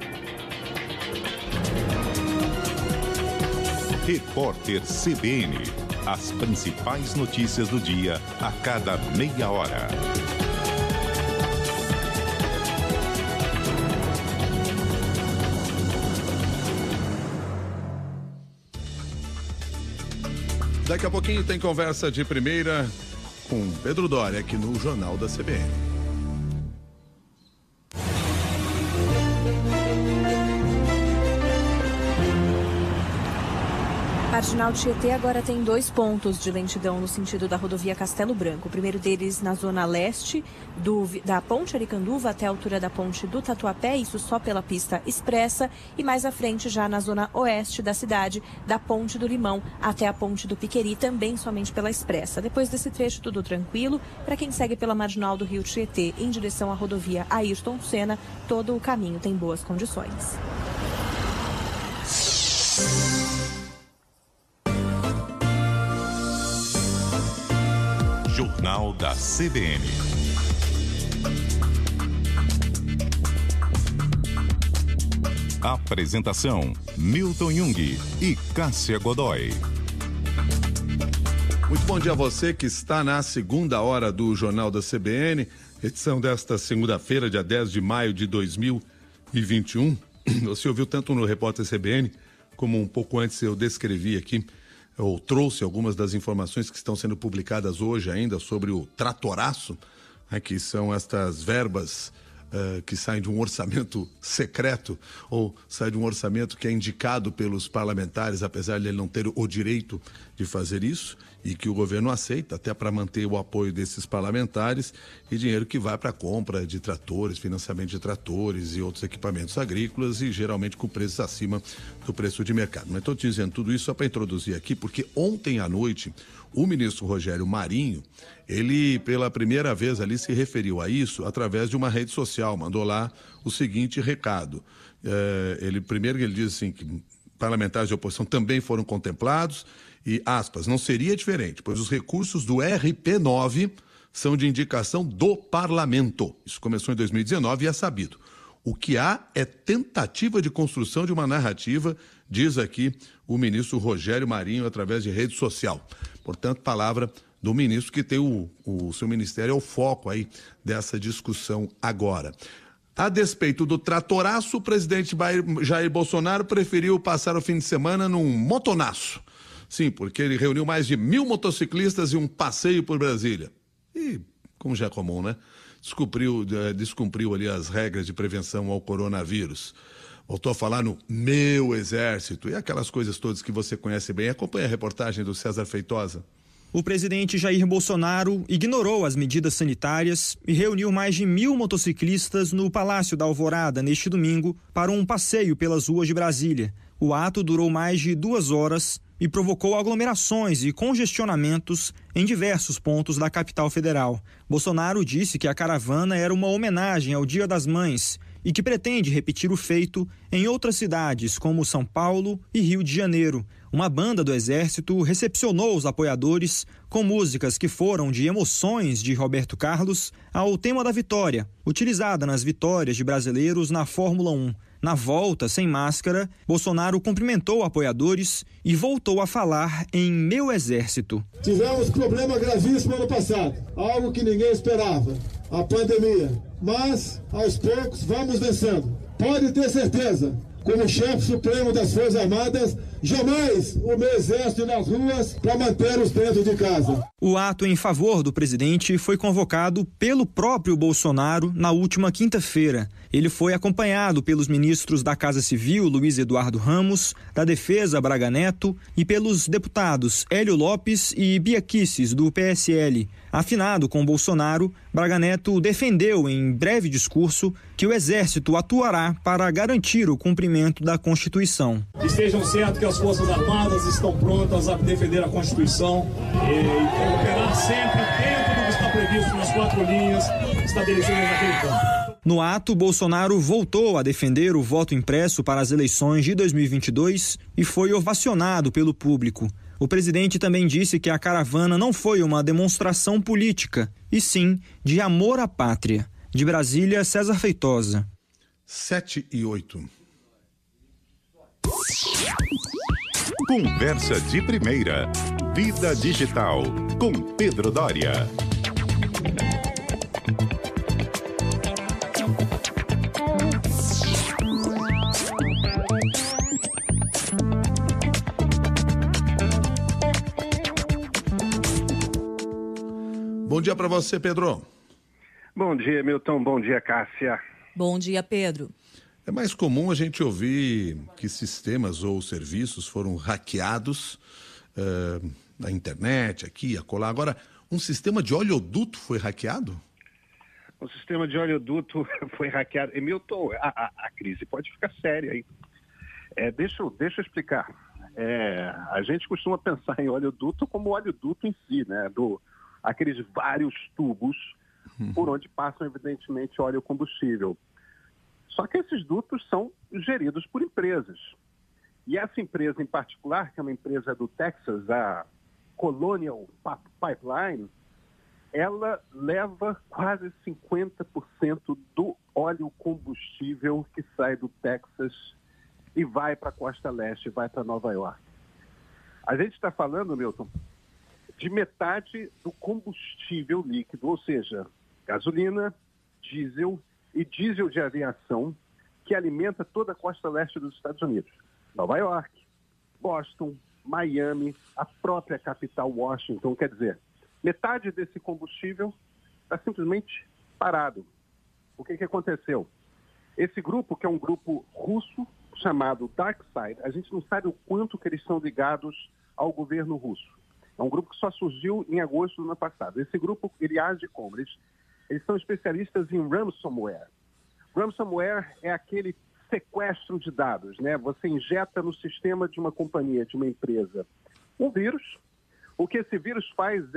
Repórter C B N. As principais notícias do dia a cada meia hora. Daqui a pouquinho tem conversa de primeira com Pedro Doria aqui no Jornal da C B N. Marginal Tietê agora tem dois pontos de lentidão no sentido da rodovia Castelo Branco. O primeiro deles na zona leste, do, da ponte Aricanduva até a altura da ponte do Tatuapé, isso só pela pista expressa. E mais à frente, já na zona oeste da cidade, da ponte do Limão até a ponte do Piqueri, também somente pela expressa. Depois desse trecho, tudo tranquilo. Para quem segue pela Marginal do Rio Tietê em direção à rodovia Ayrton Senna, todo o caminho tem boas condições. Jornal da C B N. Apresentação: Milton Jung e Cássia Godoy. Muito bom dia a você que está na segunda hora do Jornal da C B N, edição desta segunda-feira, dia dez de maio de dois mil e vinte e um. Você ouviu tanto no Repórter C B N, como um pouco antes eu descrevi aqui, eu trouxe algumas das informações que estão sendo publicadas hoje ainda sobre o tratoraço, né, que são estas verbas uh, que saem de um orçamento secreto ou saem de um orçamento que é indicado pelos parlamentares, apesar de ele não ter o direito de fazer isso, e que o governo aceita até para manter o apoio desses parlamentares, e dinheiro que vai para a compra de tratores, financiamento de tratores e outros equipamentos agrícolas, e geralmente com preços acima do preço de mercado. Mas estou dizendo tudo isso só para introduzir aqui, porque ontem à noite o ministro Rogério Marinho, Ele, pela primeira vez ali, se referiu a isso através de uma rede social, mandou lá o seguinte recado. É, ele, primeiro ele diz assim que parlamentares de oposição também foram contemplados e, aspas, não seria diferente, pois os recursos do R P nove são de indicação do parlamento. Isso começou em dois mil e dezenove e é sabido. O que há é tentativa de construção de uma narrativa, diz aqui o ministro Rogério Marinho através de rede social. Portanto, palavra do ministro que tem o, o seu ministério é o foco aí dessa discussão agora. A despeito do tratoraço, o presidente Jair Bolsonaro preferiu passar o fim de semana num motonaço. Sim, porque ele reuniu mais de mil motociclistas e um passeio por Brasília. E, como já é comum, né? Descumpriu, descumpriu ali as regras de prevenção ao coronavírus. Voltou a falar no meu exército e aquelas coisas todas que você conhece bem. Acompanha a reportagem do César Feitosa. O presidente Jair Bolsonaro ignorou as medidas sanitárias e reuniu mais de mil motociclistas no Palácio da Alvorada neste domingo para um passeio pelas ruas de Brasília. O ato durou mais de duas horas e provocou aglomerações e congestionamentos em diversos pontos da capital federal. Bolsonaro disse que a caravana era uma homenagem ao Dia das Mães e que pretende repetir o feito em outras cidades, como São Paulo e Rio de Janeiro. Uma banda do Exército recepcionou os apoiadores com músicas que foram de emoções de Roberto Carlos ao tema da vitória, utilizada nas vitórias de brasileiros na Fórmula um. Na volta, sem máscara, Bolsonaro cumprimentou apoiadores e voltou a falar em meu exército. Tivemos problema gravíssimo ano passado, algo que ninguém esperava, a pandemia. Mas, aos poucos, vamos vencendo. Pode ter certeza, como chefe supremo das Forças Armadas, jamais o meu exército nas ruas para mantê-los dentro de casa. O ato em favor do presidente foi convocado pelo próprio Bolsonaro na última quinta-feira. Ele foi acompanhado pelos ministros da Casa Civil, Luiz Eduardo Ramos, da Defesa, Braga Neto, e pelos deputados Hélio Lopes e Bia Kicis, do P S L. Afinado com Bolsonaro, Braga Neto defendeu em breve discurso que o Exército atuará para garantir o cumprimento da Constituição. Estejam certos que as Forças Armadas estão prontas a defender a Constituição e operar sempre dentro do que está previsto nas quatro linhas estabelecidas naquele campo. No ato, Bolsonaro voltou a defender o voto impresso para as eleições de dois mil e vinte e dois e foi ovacionado pelo público. O presidente também disse que a caravana não foi uma demonstração política, e sim de amor à pátria. De Brasília, César Feitosa. Sete e oito. Conversa de primeira. Vida Digital. Com Pedro Doria. Bom dia para você, Pedro. Bom dia, Milton. Bom dia, Cássia. Bom dia, Pedro. É mais comum a gente ouvir que sistemas ou serviços foram hackeados uh, na internet, aqui, acolá. Agora, um sistema de oleoduto foi hackeado? O sistema de oleoduto foi hackeado. E, Milton, a, a, a crise pode ficar séria aí. É, deixa, eu, deixa eu explicar. É, a gente costuma pensar em oleoduto como oleoduto em si, né? Do, aqueles vários tubos por onde passam, evidentemente, óleo combustível. Só que esses dutos são geridos por empresas. E essa empresa em particular, que é uma empresa do Texas, a Colonial Pipeline, ela leva quase cinquenta por cento do óleo combustível que sai do Texas e vai para a costa leste, vai para Nova York. A gente está falando, Milton, de metade do combustível líquido, ou seja, gasolina, diesel e diesel de aviação, que alimenta toda a costa leste dos Estados Unidos. Nova York, Boston, Miami, a própria capital Washington. Quer dizer, metade desse combustível está simplesmente parado. O que, que aconteceu? Esse grupo, que é um grupo russo chamado DarkSide, a gente não sabe o quanto que eles são ligados ao governo russo. É um grupo que só surgiu em agosto do ano passado. Esse grupo, ele age como? Eles, eles são especialistas em ransomware. Ransomware é aquele sequestro de dados, né? Você injeta no sistema de uma companhia, de uma empresa, um vírus. O que esse vírus faz é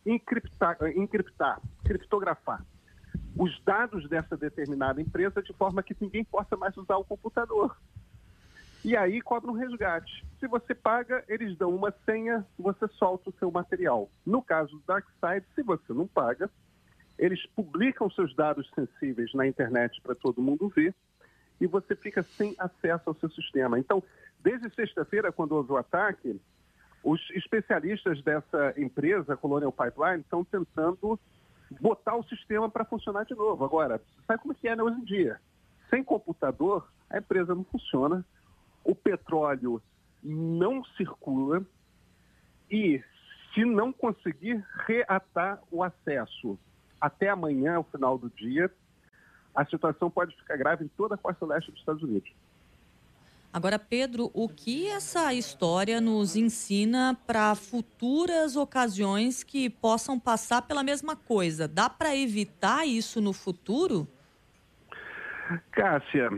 encriptar, encriptar, criptografar os dados dessa determinada empresa de forma que ninguém possa mais usar o computador. E aí cobra um resgate. Se você paga, eles dão uma senha, você solta o seu material. No caso do DarkSide, se você não paga, eles publicam seus dados sensíveis na internet para todo mundo ver e você fica sem acesso ao seu sistema. Então, desde sexta-feira, quando houve o ataque, os especialistas dessa empresa, Colonial Pipeline, estão tentando botar o sistema para funcionar de novo. Agora, sabe como é que é, né, hoje em dia? Sem computador, a empresa não funciona, o petróleo não circula e, se não conseguir reatar o acesso até amanhã, ao final do dia, a situação pode ficar grave em toda a costa leste dos Estados Unidos. Agora, Pedro, o que essa história nos ensina para futuras ocasiões que possam passar pela mesma coisa? Dá para evitar isso no futuro? Cássia,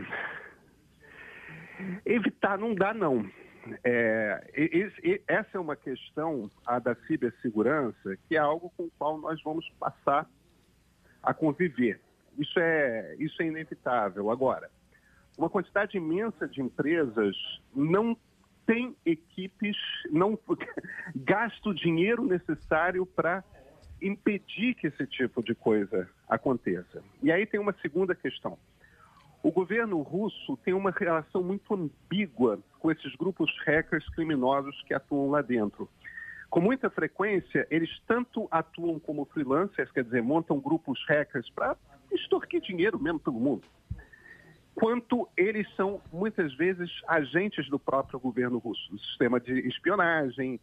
evitar não dá, não. É, esse, essa é uma questão, a da cibersegurança, que é algo com o qual nós vamos passar a conviver. Isso é, isso é inevitável. Agora, uma quantidade imensa de empresas não tem equipes, não gasta o dinheiro necessário para impedir que esse tipo de coisa aconteça. E aí tem uma segunda questão. O governo russo tem uma relação muito ambígua com esses grupos hackers criminosos que atuam lá dentro. Com muita frequência, eles tanto atuam como freelancers, quer dizer, montam grupos hackers para extorquir dinheiro mesmo pelo mundo, quanto eles são, muitas vezes, agentes do próprio governo russo, do sistema de espionagem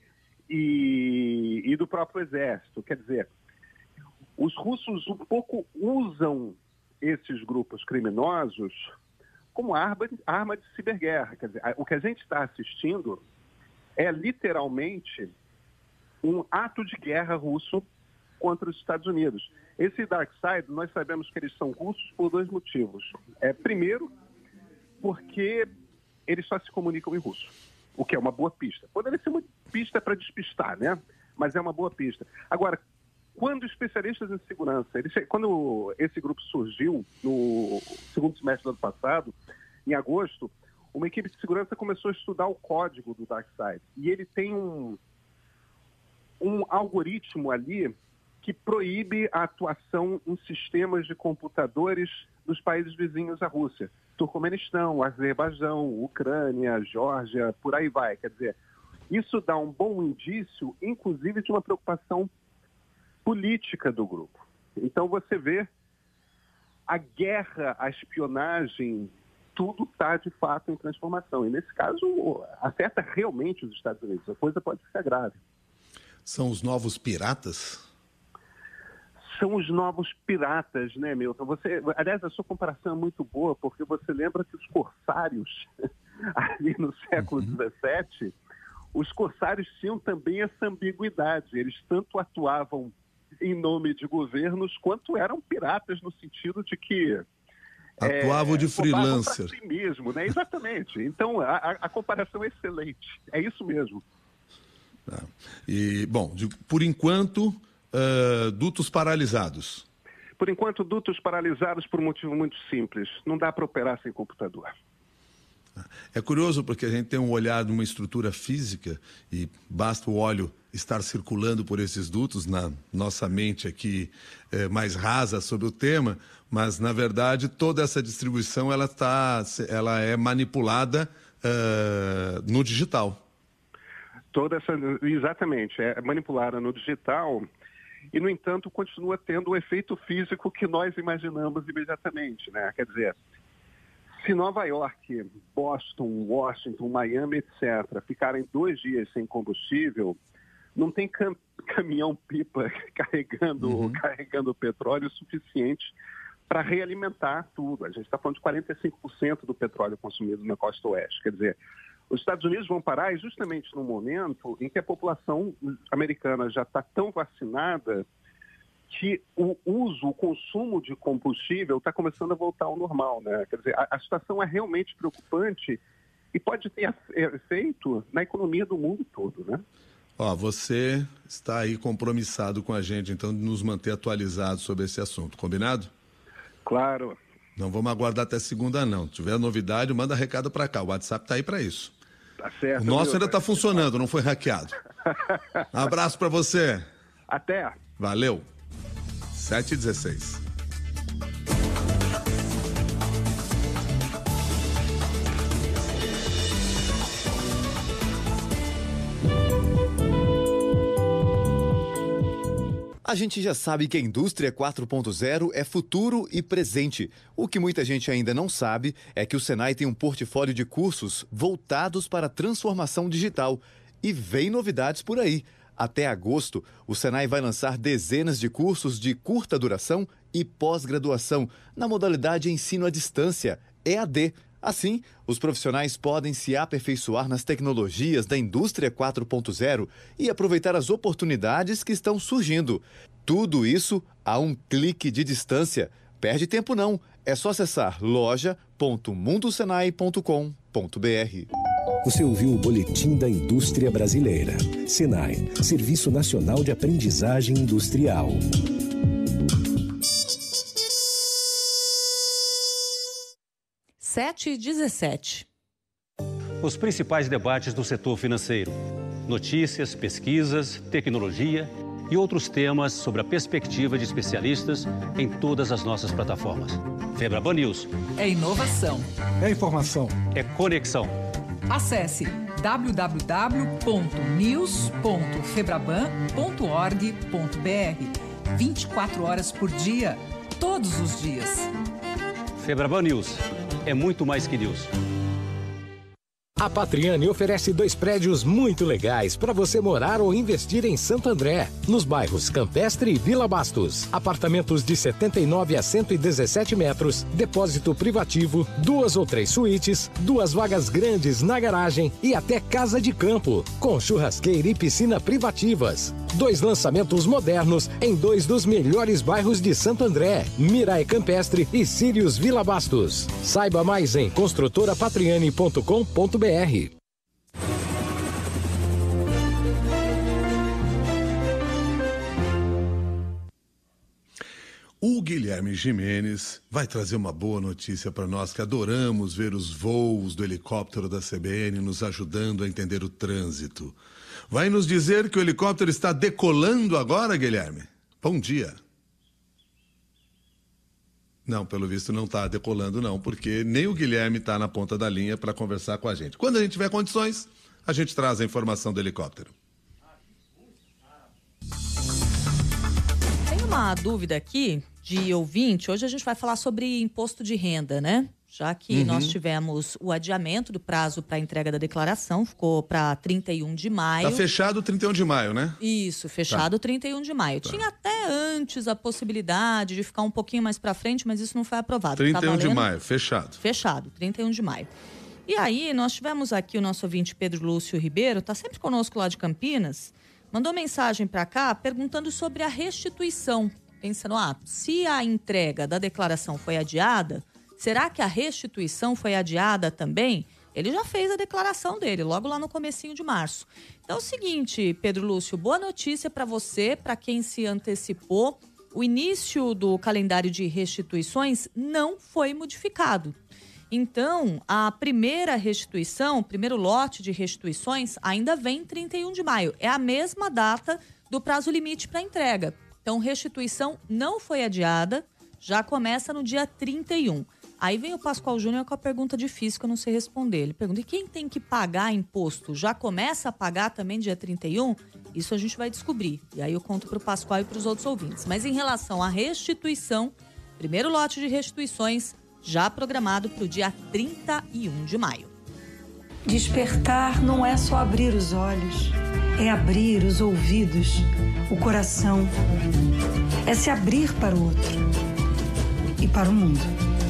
e, e do próprio exército. Quer dizer, os russos um pouco usam esses grupos criminosos como arma, arma de ciberguerra. Quer dizer, o que a gente está assistindo é literalmente um ato de guerra russo contra os Estados Unidos. Esse DarkSide, nós sabemos que eles são russos por dois motivos. É, primeiro, porque eles só se comunicam em russo, o que é uma boa pista. Poderia ser uma pista para despistar, né? Mas é uma boa pista. Agora, quando especialistas em segurança, eles, quando esse grupo surgiu no segundo semestre do ano passado, em agosto, uma equipe de segurança começou a estudar o código do DarkSide. E ele tem um, um algoritmo ali que proíbe a atuação em sistemas de computadores dos países vizinhos à Rússia. Turcomenistão, Azerbaijão, Ucrânia, Geórgia, por aí vai. Quer dizer, isso dá um bom indício, inclusive, de uma preocupação política do grupo. Então você vê a guerra, a espionagem, tudo está de fato em transformação. E nesse caso, afeta realmente os Estados Unidos. A coisa pode ficar grave. São os novos piratas? São os novos piratas, né, Milton? Você, aliás, a sua comparação é muito boa, porque você lembra que os corsários, ali no século dezessete, uhum. os corsários tinham também essa ambiguidade. Eles tanto atuavam em nome de governos, quanto eram piratas no sentido de que atuavam é, de freelancer. Para si mesmo, né? Exatamente. Então, a, a comparação é excelente. É isso mesmo. Ah, e, bom, de, por enquanto, uh, dutos paralisados. Por enquanto, dutos paralisados por um motivo muito simples. Não dá para operar sem computador. É curioso porque a gente tem um olhar numa estrutura física e basta o óleo estar circulando por esses dutos na nossa mente aqui é, mais rasa sobre o tema, mas na verdade toda essa distribuição ela, tá, ela é manipulada uh, no digital. Toda essa, exatamente, é manipulada no digital e, no entanto, continua tendo o efeito físico que nós imaginamos imediatamente, né? Quer dizer, se Nova York, Boston, Washington, Miami, etcétera, ficarem dois dias sem combustível, não tem cam- caminhão-pipa carregando, uhum. carregando petróleo suficiente para realimentar tudo. A gente está falando de quarenta e cinco por cento do petróleo consumido na costa oeste. Quer dizer, os Estados Unidos vão parar justamente no momento em que a população americana já está tão vacinada que o uso, o consumo de combustível está começando a voltar ao normal, né? Quer dizer, a, a situação é realmente preocupante e pode ter efeito na economia do mundo todo, né? Ó, você está aí compromissado com a gente, então, de nos manter atualizados sobre esse assunto, combinado? Claro. Não vamos aguardar até segunda, não. Se tiver novidade, manda recado para cá. O WhatsApp tá aí para isso. Tá certo. O nosso viu? ainda está funcionando, não foi hackeado. Abraço para você. Até. Valeu. sete e dezesseis. A gente já sabe que a indústria quatro ponto zero é futuro e presente. O que muita gente ainda não sabe é que o Senai tem um portfólio de cursos voltados para a transformação digital. E vem novidades por aí. Até agosto, o Senai vai lançar dezenas de cursos de curta duração e pós-graduação na modalidade ensino à distância, E A D. Assim, os profissionais podem se aperfeiçoar nas tecnologias da indústria quatro ponto zero e aproveitar as oportunidades que estão surgindo. Tudo isso a um clique de distância. Perde tempo não, é só acessar loja ponto mundo senai ponto com ponto b r. Você ouviu o Boletim da Indústria Brasileira. Senai, Serviço Nacional de Aprendizagem Industrial. sete e dezessete. Os principais debates do setor financeiro. Notícias, pesquisas, tecnologia e outros temas sobre a perspectiva de especialistas em todas as nossas plataformas. Febraban News. É inovação. É informação. É conexão. Acesse w w w ponto news ponto febraban ponto org ponto b r. vinte e quatro horas por dia, todos os dias. Febraban News. É muito mais que news. A Patriani oferece dois prédios muito legais para você morar ou investir em Santo André, nos bairros Campestre e Vila Bastos. Apartamentos de setenta e nove a cento e dezessete metros, depósito privativo, duas ou três suítes, duas vagas grandes na garagem e até casa de campo, com churrasqueira e piscina privativas. Dois lançamentos modernos em dois dos melhores bairros de Santo André, Mirai Campestre e Sírios Vila Bastos. Saiba mais em construtora patriani ponto com ponto b r. O Guilherme Gimenez vai trazer uma boa notícia para nós que adoramos ver os voos do helicóptero da C B N nos ajudando a entender o trânsito. Vai nos dizer que o helicóptero está decolando agora, Guilherme? Bom dia. Não, pelo visto não está decolando não, porque nem o Guilherme está na ponta da linha para conversar com a gente. Quando a gente tiver condições, a gente traz a informação do helicóptero. Tem uma dúvida aqui de ouvinte. Hoje a gente vai falar sobre imposto de renda, né? Já que uhum. nós tivemos o adiamento do prazo para entrega da declaração, ficou para trinta e um de maio. Está fechado trinta e um de maio, né? Isso, fechado tá. trinta e um de maio. Tá. Tinha até antes a possibilidade de ficar um pouquinho mais para frente, mas isso não foi aprovado. trinta e um tá de maio, fechado. Fechado, trinta e um de maio. E aí, nós tivemos aqui o nosso ouvinte Pedro Lúcio Ribeiro, está sempre conosco lá de Campinas, mandou mensagem para cá perguntando sobre a restituição. Pensando, ah, se a entrega da declaração foi adiada, será que a restituição foi adiada também? Ele já fez a declaração dele, logo lá no comecinho de março. Então é o seguinte, Pedro Lúcio, boa notícia para você, para quem se antecipou. O início do calendário de restituições não foi modificado. Então, a primeira restituição, o primeiro lote de restituições, ainda vem em trinta e um de maio. É a mesma data do prazo limite para entrega. Então, restituição não foi adiada, já começa no dia trinta e um. Aí vem o Pascoal Júnior com a pergunta difícil que eu não sei responder. Ele pergunta, e quem tem que pagar imposto? Já começa a pagar também dia trinta e um? Isso a gente vai descobrir. E aí eu conto para o Pascoal e para os outros ouvintes. Mas em relação à restituição, primeiro lote de restituições já programado para o dia trinta e um de maio. Despertar não é só abrir os olhos, é abrir os ouvidos, o coração. É se abrir para o outro e para o mundo.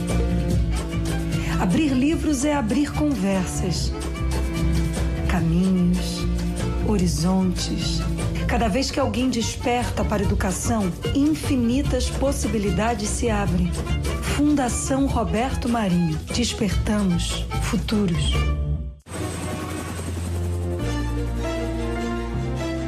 Abrir livros é abrir conversas, caminhos, horizontes. Cada vez que alguém desperta para a educação, infinitas possibilidades se abrem. Fundação Roberto Marinho. Despertamos futuros.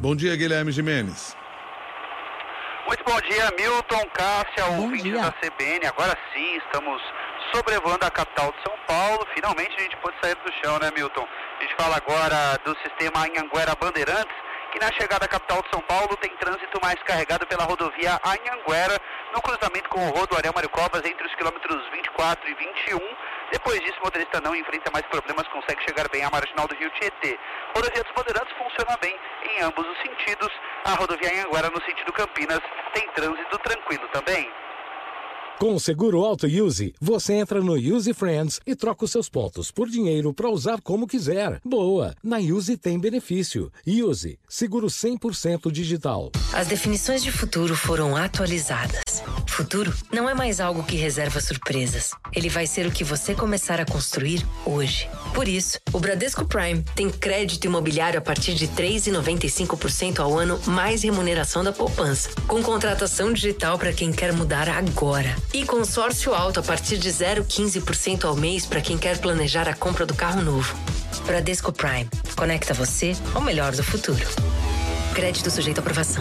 Bom dia, Guilherme Gimenez. Muito bom dia, Milton, Cássia, ouvintes da C B N. Agora sim, estamos sobrevoando a capital de São Paulo. Finalmente a gente pode sair do chão, né, Milton? A gente fala agora do sistema Anhanguera Bandeirantes, que na chegada à capital de São Paulo tem trânsito mais carregado pela rodovia Anhanguera, no cruzamento com o Rodoanel Mário Covas, entre os quilômetros vinte e quatro e vinte e um. Depois disso, o motorista não enfrenta mais problemas, consegue chegar bem à marginal do Rio Tietê. Rodovia dos Bandeirantes funciona bem em ambos os sentidos. A rodovia Anhanguera, no sentido Campinas, tem trânsito tranquilo também. Com o seguro Auto Use, você entra no Use Friends e troca os seus pontos por dinheiro para usar como quiser. Boa! Na Use tem benefício. Use, seguro cem por cento digital. As definições de futuro foram atualizadas. Futuro não é mais algo que reserva surpresas. Ele vai ser o que você começar a construir hoje. Por isso, o Bradesco Prime tem crédito imobiliário a partir de três vírgula noventa e cinco por cento ao ano, mais remuneração da poupança. Com contratação digital para quem quer mudar agora. E consórcio alto a partir de zero vírgula quinze por cento ao mês para quem quer planejar a compra do carro novo. Bradesco Prime. Conecta você ao melhor do futuro. Crédito sujeito à aprovação.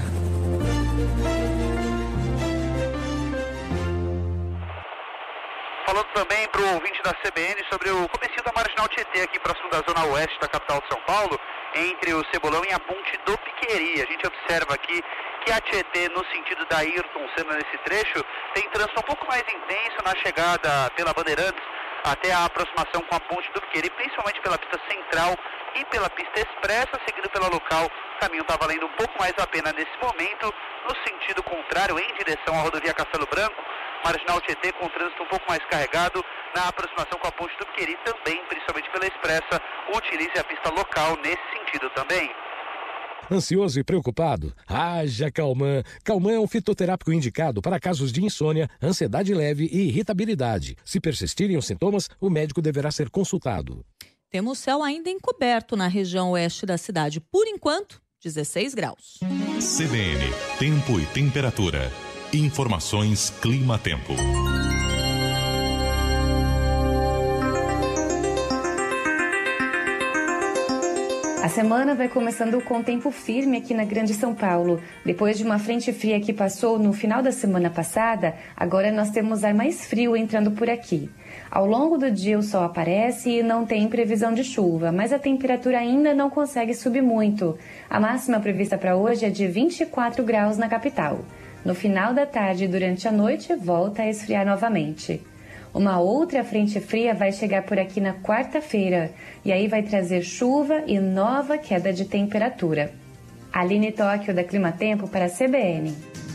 Falando também para o ouvinte da C B N sobre o comecinho da Marginal Tietê, aqui próximo da zona oeste da capital de São Paulo, entre o Cebolão e a Ponte do Piqueri. A gente observa aqui que a Tietê, no sentido da Ayrton Senna nesse trecho, tem trânsito um pouco mais intenso na chegada pela Bandeirantes até a aproximação com a Ponte do Piqueri, principalmente pela pista central e pela pista expressa, seguido pela local. O caminho está valendo um pouco mais a pena nesse momento, no sentido contrário, em direção à rodovia Castelo Branco, Marginal Tietê com trânsito um pouco mais carregado na aproximação com a Ponte do Piqueri, também, principalmente pela expressa, utilize a pista local nesse sentido também. Ansioso e preocupado? Haja Calman. Calman é um fitoterápico indicado para casos de insônia, ansiedade leve e irritabilidade. Se persistirem os sintomas, o médico deverá ser consultado. Temos céu ainda encoberto na região oeste da cidade. Por enquanto, dezesseis graus. C B N, tempo e temperatura. Informações Clima-Tempo. A semana vai começando com tempo firme aqui na Grande São Paulo. Depois de uma frente fria que passou no final da semana passada, agora nós temos ar mais frio entrando por aqui. Ao longo do dia o sol aparece e não tem previsão de chuva, mas a temperatura ainda não consegue subir muito. A máxima prevista para hoje é de vinte e quatro graus na capital. No final da tarde e durante a noite volta a esfriar novamente. Uma outra frente fria vai chegar por aqui na quarta-feira e aí vai trazer chuva e nova queda de temperatura. Aline Tóquio, da Clima-Tempo, para a C B N.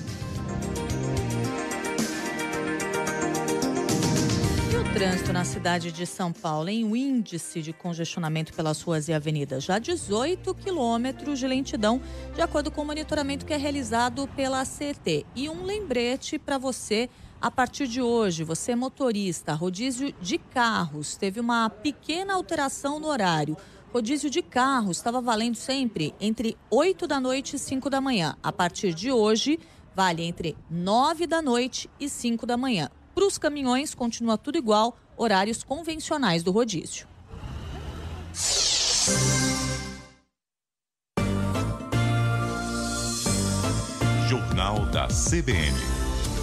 E o trânsito na cidade de São Paulo, em o índice de congestionamento pelas ruas e avenidas, já dezoito quilômetros de lentidão, de acordo com o monitoramento que é realizado pela C E T. E um lembrete para você. A partir de hoje, você motorista, rodízio de carros, teve uma pequena alteração no horário. Rodízio de carros estava valendo sempre entre oito da noite e cinco da manhã. A partir de hoje, vale entre nove da noite e cinco da manhã. Para os caminhões, continua tudo igual, horários convencionais do rodízio. Jornal da C B N.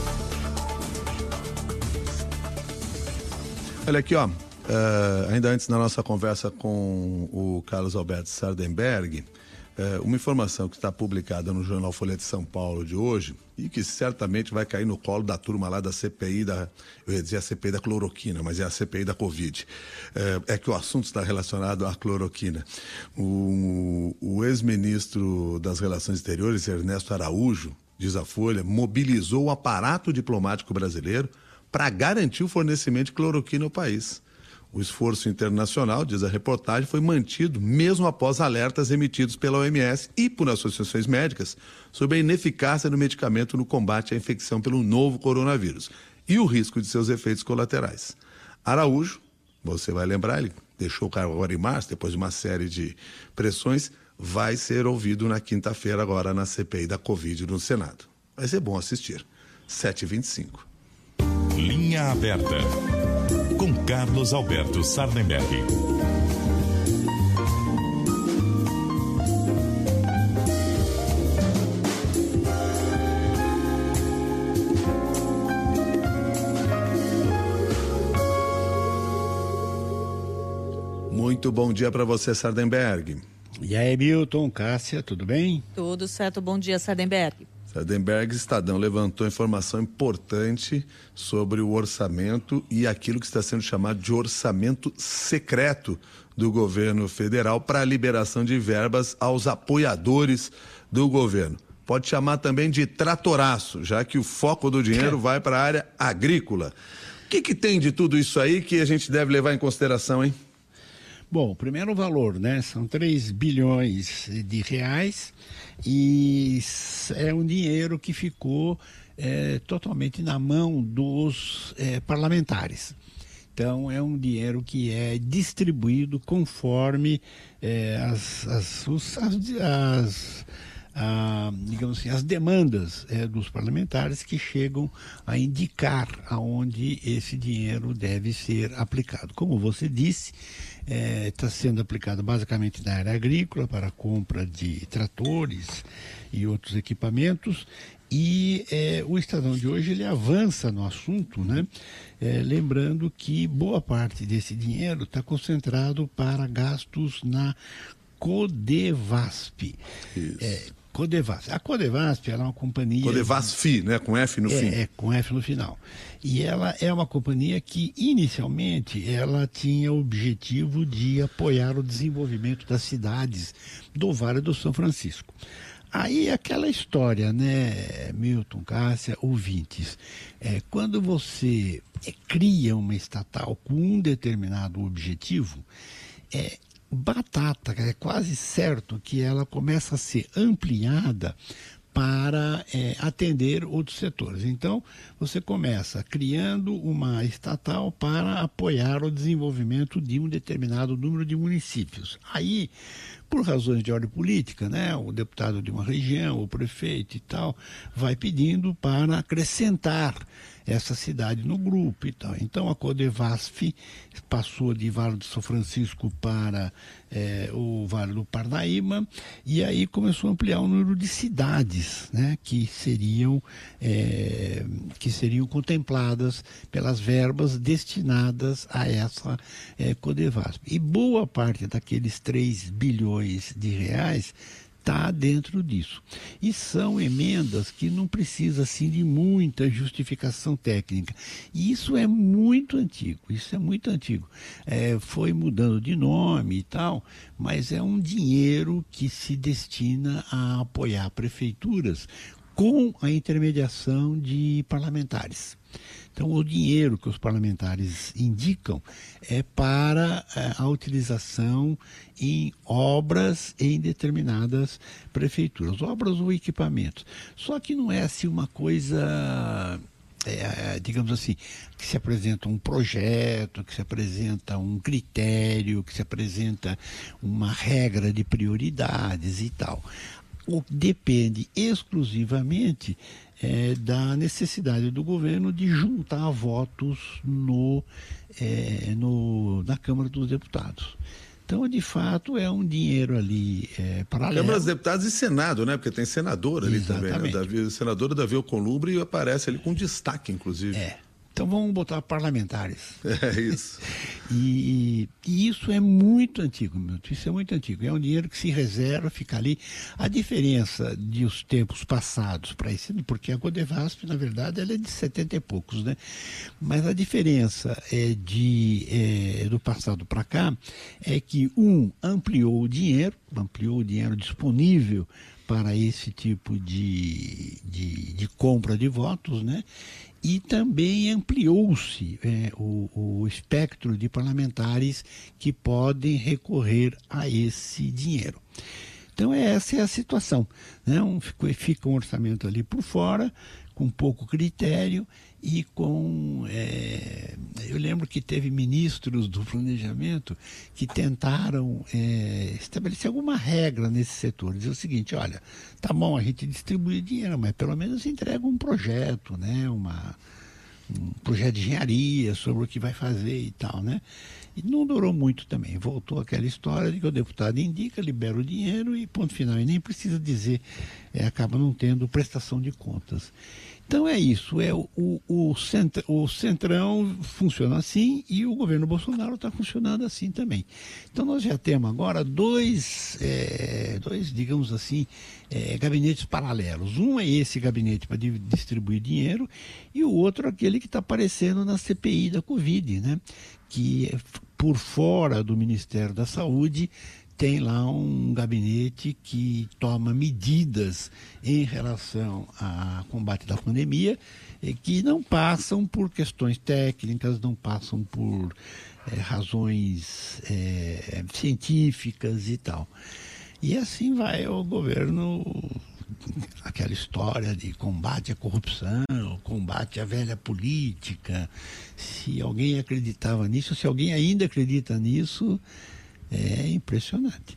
Olha aqui, ó, uh, ainda antes da nossa conversa com o Carlos Alberto Sardenberg, uh, uma informação que está publicada no jornal Folha de São Paulo de hoje e que certamente vai cair no colo da turma lá da C P I da, eu ia dizer a C P I da cloroquina, mas é a C P I da Covid. Uh, é que o assunto está relacionado à cloroquina. O, o ex-ministro das Relações Exteriores, Ernesto Araújo, diz a Folha, mobilizou o aparato diplomático brasileiro para garantir o fornecimento de cloroquina ao país. O esforço internacional, diz a reportagem, foi mantido mesmo após alertas emitidos pela O M S e por associações médicas sobre a ineficácia do medicamento no combate à infecção pelo novo coronavírus e o risco de seus efeitos colaterais. Araújo, você vai lembrar, ele deixou o cargo agora em março, depois de uma série de pressões, vai ser ouvido na quinta-feira agora na C P I da Covid no Senado. Vai ser bom assistir. sete e vinte e cinco. Linha Aberta, com Carlos Alberto Sardenberg. Muito bom dia para você, Sardenberg. E aí, Milton, Cássia, tudo bem? Tudo certo, bom dia, Sardenberg. Sardenberg, Estadão levantou informação importante sobre o orçamento e aquilo que está sendo chamado de orçamento secreto do governo federal para a liberação de verbas aos apoiadores do governo. Pode chamar também de tratoraço, já que o foco do dinheiro vai para a área agrícola. O que, que tem de tudo isso aí que a gente deve levar em consideração, hein? Bom, primeiro o valor, né? São três bilhões de reais e é um dinheiro que ficou é, totalmente na mão dos é, parlamentares. Então, é um dinheiro que é distribuído conforme é, as, as, os, as, as a, digamos assim, as demandas é, dos parlamentares que chegam a indicar aonde esse dinheiro deve ser aplicado. Como você disse, está é, sendo aplicado basicamente na área agrícola para a compra de tratores e outros equipamentos. E é, o Estadão de hoje ele avança no assunto, né? É, lembrando que boa parte desse dinheiro está concentrado para gastos na Codevasp. É, Codevasp. A Codevasp ela é uma companhia... Codevasf, né? Com F no é, fim. É, com F no final. E ela é uma companhia que, inicialmente, ela tinha o objetivo de apoiar o desenvolvimento das cidades do Vale do São Francisco. Aí aquela história, né, Milton, Cássia, ouvintes, é, quando você é, cria uma estatal com um determinado objetivo, é batata, é quase certo que ela começa a ser ampliada para é, atender outros setores. Então, você começa criando uma estatal para apoiar o desenvolvimento de um determinado número de municípios. Aí, por razões de ordem política, né, o deputado de uma região, o prefeito e tal, vai pedindo para acrescentar essa cidade no grupo e tal. Então a Codevasf passou de Vale do São Francisco para é, o Vale do Parnaíba e aí começou a ampliar o número de cidades, né, que seriam, é, que seriam contempladas pelas verbas destinadas a essa é, Codevasf. E boa parte daqueles três bilhões de reais está dentro disso. E são emendas que não precisa assim de muita justificação técnica. E isso é muito antigo, isso é muito antigo. É, foi mudando de nome e tal, mas é um dinheiro que se destina a apoiar prefeituras com a intermediação de parlamentares. Então, o dinheiro que os parlamentares indicam é para a utilização em obras em determinadas prefeituras, obras ou equipamentos. Só que não é assim uma coisa, é, digamos assim, que se apresenta um projeto, que se apresenta um critério, que se apresenta uma regra de prioridades e tal. O, depende exclusivamente É, da necessidade do governo de juntar votos no, é, no, na Câmara dos Deputados. Então, de fato, é um dinheiro ali é, paralelo. Câmara dos Deputados e Senado, né? Porque tem senador ali Exatamente. também. Né? Davi, senadora Davi Alcolumbre aparece ali com destaque, inclusive. É. Então vamos botar parlamentares. É isso. e, e isso é muito antigo, Milton. Isso é muito antigo. É um dinheiro que se reserva, fica ali. A diferença de os tempos passados para esse, porque a Codevasp, na verdade, ela é de setenta e poucos, né? Mas a diferença é de, é, do passado para cá é que um ampliou o dinheiro, ampliou o dinheiro disponível para esse tipo de, de, de compra de votos, né? E também ampliou-se é, o, o espectro de parlamentares que podem recorrer a esse dinheiro. Então essa é a situação, né? Um, fica um orçamento ali por fora, com pouco critério e com... É, eu lembro que teve ministros do planejamento que tentaram é, estabelecer alguma regra nesse setor. Dizer o seguinte, olha, tá bom, a gente distribui dinheiro, mas pelo menos entrega um projeto, né? Uma, um projeto de engenharia sobre o que vai fazer e tal, né? E não durou muito também. Voltou aquela história de que o deputado indica, libera o dinheiro e ponto final. E nem precisa dizer, é, acaba não tendo prestação de contas. Então é isso, é o, o, o, centra, o Centrão funciona assim e o governo Bolsonaro está funcionando assim também. Então nós já temos agora dois, é, dois digamos assim, é, gabinetes paralelos. Um é esse gabinete para distribuir dinheiro e o outro aquele que está aparecendo na C P I da Covid, né? Que é por fora do Ministério da Saúde, tem lá um gabinete que toma medidas em relação ao combate da pandemia, que não passam por questões técnicas, não passam por é, razões é, científicas e tal. E assim vai o governo, aquela história de combate à corrupção, combate à velha política. Se alguém acreditava nisso, se alguém ainda acredita nisso, é impressionante.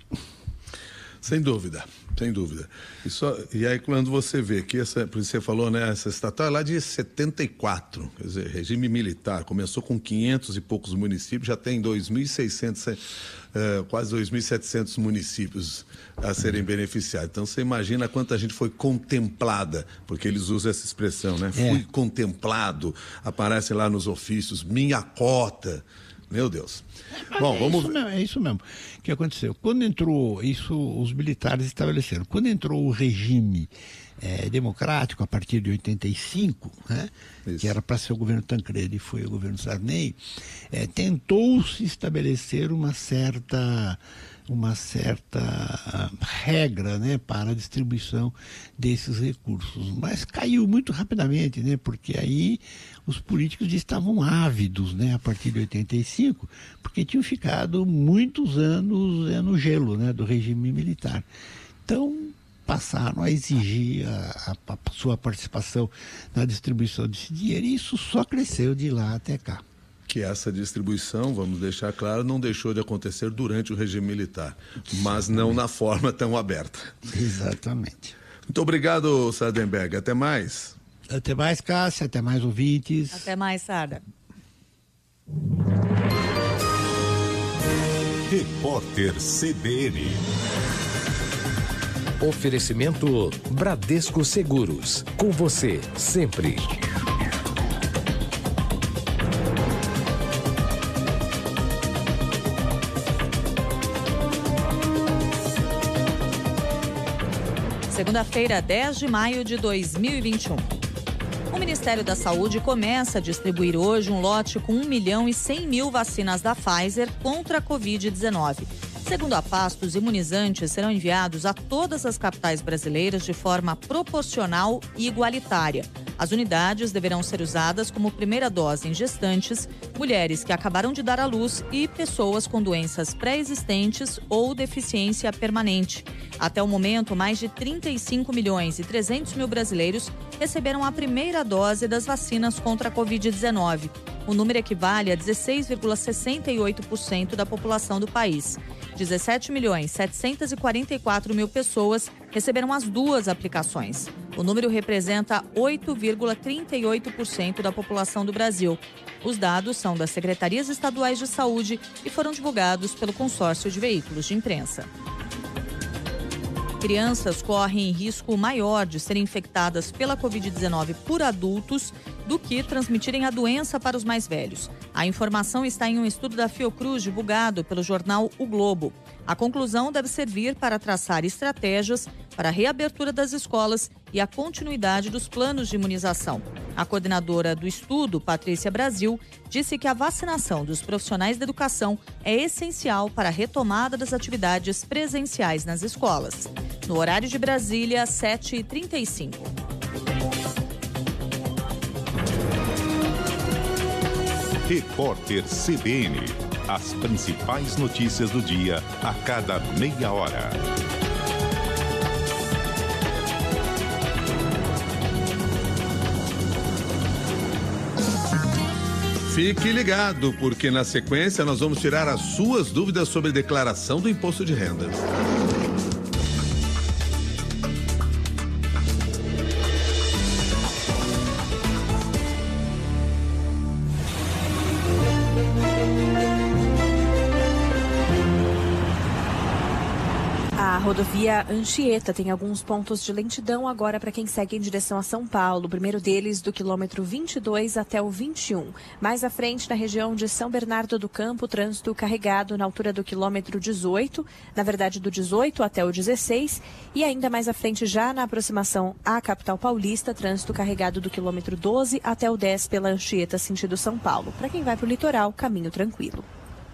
Sem dúvida, sem dúvida. E, só, e aí quando você vê que essa, por isso você falou, né, essa estatal é lá de setenta e quatro, quer dizer, regime militar, começou com quinhentos e poucos municípios, já tem dois mil e seiscentos, uh, quase dois mil e setecentos municípios a serem beneficiados. Então você imagina quanta gente foi contemplada, porque eles usam essa expressão, né? É. Fui contemplado, aparece lá nos ofícios, minha cota. Meu Deus. Mas Bom, é vamos isso mesmo, é isso mesmo que aconteceu. Quando entrou, isso os militares estabeleceram, quando entrou o regime é, democrático a partir de oitenta e cinco, né, que era para ser o governo Tancredo e foi o governo Sarney, é, tentou-se estabelecer uma certa uma certa regra, né, para a distribuição desses recursos, mas caiu muito rapidamente, né, porque aí os políticos estavam ávidos, né, a partir de oitenta e cinco, porque tinham ficado muitos anos é, no gelo, né, do regime militar. Então passaram a exigir a, a, a sua participação na distribuição desse dinheiro e isso só cresceu de lá até cá. Que essa distribuição, vamos deixar claro, não deixou de acontecer durante o regime militar, mas não na forma tão aberta. Exatamente. Muito obrigado, Sardenberg. Até mais. Até mais, Cássia. Até mais, ouvintes. Até mais, Sara. Repórter C B N. Oferecimento Bradesco Seguros. Com você, sempre. Segunda-feira, dez de maio de dois mil e vinte e um. O Ministério da Saúde começa a distribuir hoje um lote com um milhão e cem mil vacinas da Pfizer contra a covid dezenove. Segundo a pasta, os imunizantes serão enviados a todas as capitais brasileiras de forma proporcional e igualitária. As unidades deverão ser usadas como primeira dose em gestantes, mulheres que acabaram de dar à luz e pessoas com doenças pré-existentes ou deficiência permanente. Até o momento, mais de trinta e cinco milhões e trezentos mil brasileiros receberam a primeira dose das vacinas contra a covid dezenove. O número equivale a dezesseis vírgula sessenta e oito por cento da população do país. dezessete milhões setecentos e quarenta e quatro mil pessoas receberam as duas aplicações. O número representa oito vírgula trinta e oito por cento da população do Brasil. Os dados são das secretarias estaduais de saúde e foram divulgados pelo consórcio de veículos de imprensa. Crianças correm risco maior de serem infectadas pela covid dezenove por adultos do que transmitirem a doença para os mais velhos. A informação está em um estudo da Fiocruz divulgado pelo jornal O Globo. A conclusão deve servir para traçar estratégias para a reabertura das escolas e a continuidade dos planos de imunização. A coordenadora do estudo, Patrícia Brasil, disse que a vacinação dos profissionais da educação é essencial para a retomada das atividades presenciais nas escolas. No horário de Brasília, sete e trinta e cinco. Repórter C B N. As principais notícias do dia a cada meia hora. Fique ligado, porque na sequência nós vamos tirar as suas dúvidas sobre a declaração do imposto de renda. A rodovia Anchieta tem alguns pontos de lentidão agora para quem segue em direção a São Paulo. O primeiro deles do quilômetro vinte e dois até o vinte e um. Mais à frente, na região de São Bernardo do Campo, trânsito carregado na altura do quilômetro dezoito, na verdade do dezoito até o dezesseis. E ainda mais à frente, já na aproximação à capital paulista, trânsito carregado do quilômetro doze até o dez pela Anchieta, sentido São Paulo. Para quem vai para o litoral, caminho tranquilo.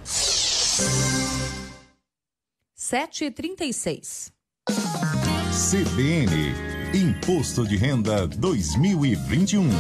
sete e trinta e seis. C B N, Imposto de Renda dois mil e vinte e um.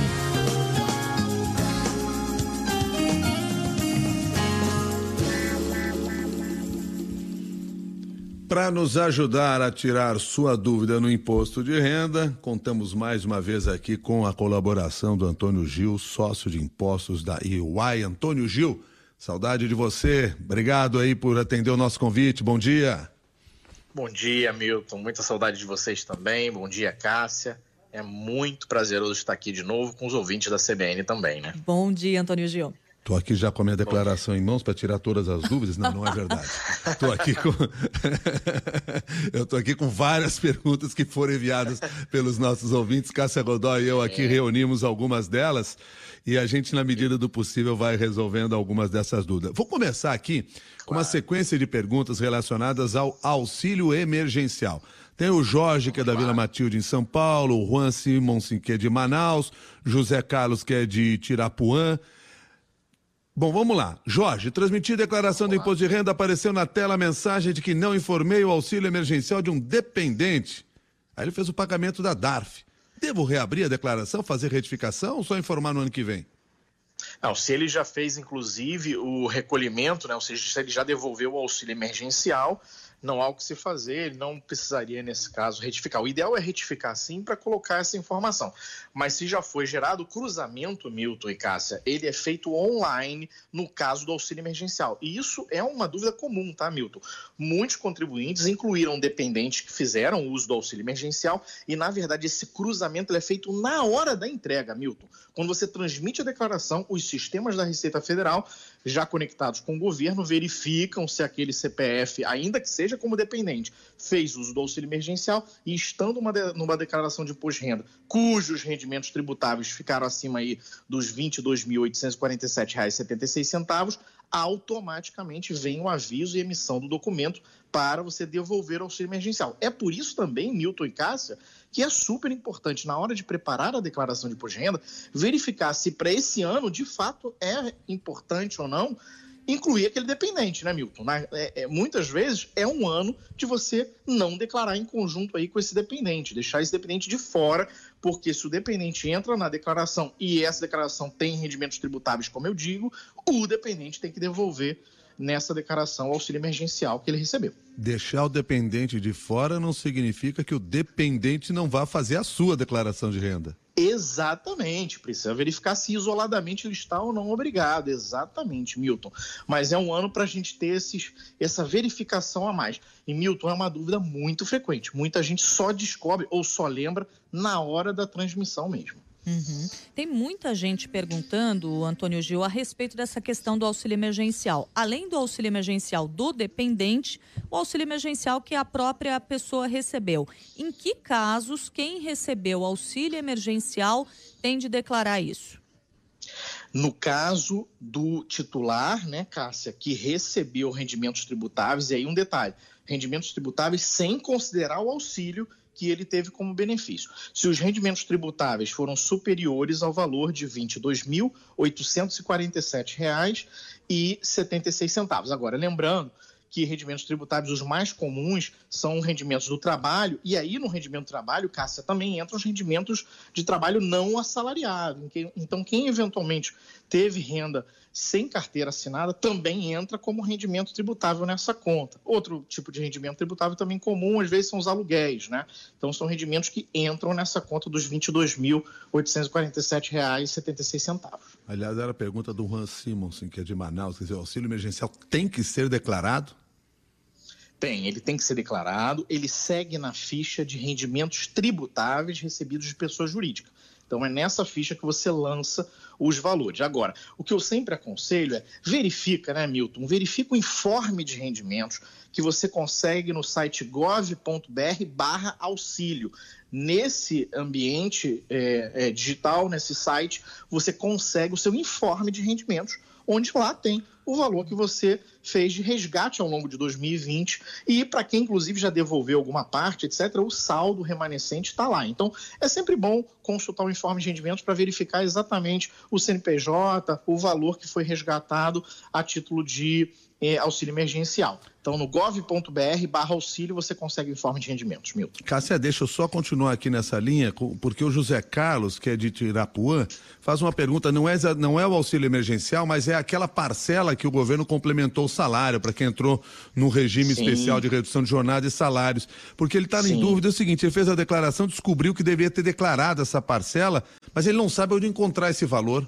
Para nos ajudar a tirar sua dúvida no imposto de renda, contamos mais uma vez aqui com a colaboração do Antônio Gil, sócio de impostos da E Y. Antônio Gil, saudade de você. Obrigado aí por atender o nosso convite. Bom dia. Bom dia, Milton. Muita saudade de vocês também. Bom dia, Cássia. É muito prazeroso estar aqui de novo com os ouvintes da C B N também, né? Bom dia, Antônio Gil. Estou aqui já com a minha declaração em mãos para tirar todas as dúvidas. Não, não é verdade. Estou aqui com... eu estou aqui com várias perguntas que foram enviadas pelos nossos ouvintes. Cássia Godoy e eu aqui é. reunimos algumas delas. E a gente, na medida do possível, vai resolvendo algumas dessas dúvidas. Vou começar aqui com uma sequência de perguntas relacionadas ao auxílio emergencial. Tem o Jorge, que é da Vila Matilde, em São Paulo, o Juan Simonsen, que é de Manaus, José Carlos, que é de Tirapuã. Bom, vamos lá. Jorge, transmiti declaração do imposto de renda, apareceu na tela a mensagem de que não informei o auxílio emergencial de um dependente. Aí ele fez o pagamento da D A R F. Devo reabrir a declaração, fazer retificação ou só informar no ano que vem? Não, se ele já fez, inclusive, o recolhimento, né, ou seja, se ele já devolveu o auxílio emergencial, não há o que se fazer, ele não precisaria, nesse caso, retificar. O ideal é retificar, sim, para colocar essa informação. Mas se já foi gerado o cruzamento, Milton e Cássia, ele é feito online no caso do auxílio emergencial. E isso é uma dúvida comum, tá, Milton? Muitos contribuintes incluíram dependentes que fizeram uso do auxílio emergencial e, na verdade, esse cruzamento ele é feito na hora da entrega, Milton. Quando você transmite a declaração, os sistemas da Receita Federal, já conectados com o governo, verificam se aquele C P F, ainda que seja como dependente, fez uso do auxílio emergencial e, estando uma de, numa declaração de imposto de renda, cujos rendimentos tributáveis ficaram acima aí dos vinte e dois mil oitocentos e quarenta e sete reais e setenta e seis centavos, automaticamente vem o aviso e emissão do documento para você devolver o auxílio emergencial. É por isso também, Milton e Cássia, que é super importante, na hora de preparar a declaração de imposto de renda, verificar se para esse ano, de fato, é importante ou não incluir aquele dependente, né, Milton? Na, é, é, muitas vezes é um ano de você não declarar em conjunto aí com esse dependente, deixar esse dependente de fora, porque se o dependente entra na declaração e essa declaração tem rendimentos tributáveis, como eu digo, o dependente tem que devolver nessa declaração o auxílio emergencial que ele recebeu. Deixar o dependente de fora não significa que o dependente não vá fazer a sua declaração de renda. Exatamente, precisa verificar se isoladamente ele está ou não obrigado, exatamente, Milton. Mas é um ano para a gente ter esses, essa verificação a mais. E, Milton, é uma dúvida muito frequente. Muita gente só descobre ou só lembra na hora da transmissão mesmo. Uhum. Tem muita gente perguntando, Antônio Gil, a respeito dessa questão do auxílio emergencial. Além do auxílio emergencial do dependente, o auxílio emergencial que a própria pessoa recebeu. Em que casos quem recebeu auxílio emergencial tem de declarar isso? No caso do titular, né, Cássia, que recebeu rendimentos tributáveis, e aí um detalhe, rendimentos tributáveis sem considerar o auxílio que ele teve como benefício. Se os rendimentos tributáveis foram superiores ao valor de vinte e dois mil oitocentos e quarenta e sete reais e setenta e seis centavos. Agora, lembrando que rendimentos tributáveis, os mais comuns, são rendimentos do trabalho, e aí no rendimento do trabalho, Cássia, também entram os rendimentos de trabalho não assalariado. Então, quem eventualmente teve renda sem carteira assinada também entra como rendimento tributável nessa conta. Outro tipo de rendimento tributável também comum, às vezes, são os aluguéis, né? Então, são rendimentos que entram nessa conta dos vinte e dois mil oitocentos e quarenta e sete reais e setenta e seis centavos. Aliás, era a pergunta do Juan Simonsen, que é de Manaus, quer dizer, o auxílio emergencial tem que ser declarado? Tem, ele tem que ser declarado, ele segue na ficha de rendimentos tributáveis recebidos de pessoa jurídica. Então é nessa ficha que você lança os valores. Agora, o que eu sempre aconselho é verifica, né, Milton? Verifica o informe de rendimentos que você consegue no site gov.br barra auxílio. Nesse ambiente é, é, digital, nesse site, você consegue o seu informe de rendimentos, onde lá tem o valor que você fez de resgate ao longo de dois mil e vinte e para quem, inclusive, já devolveu alguma parte, etcétera, o saldo remanescente está lá. Então, é sempre bom consultar o informe de rendimentos para verificar exatamente o C N P J, o valor que foi resgatado a título de eh, auxílio emergencial. Então, no gov.br barra auxílio, você consegue o informe de rendimentos, Milton. Cássia, deixa eu só continuar aqui nessa linha, porque o José Carlos, que é de Irapuã, faz uma pergunta, não é, não é o auxílio emergencial, mas é aquela parcela que o governo complementou o salário para quem entrou no regime Sim. especial de redução de jornada e salários. Porque ele está em dúvida, é o seguinte, ele fez a declaração, descobriu que deveria ter declarado essa parcela, mas ele não sabe onde encontrar esse valor.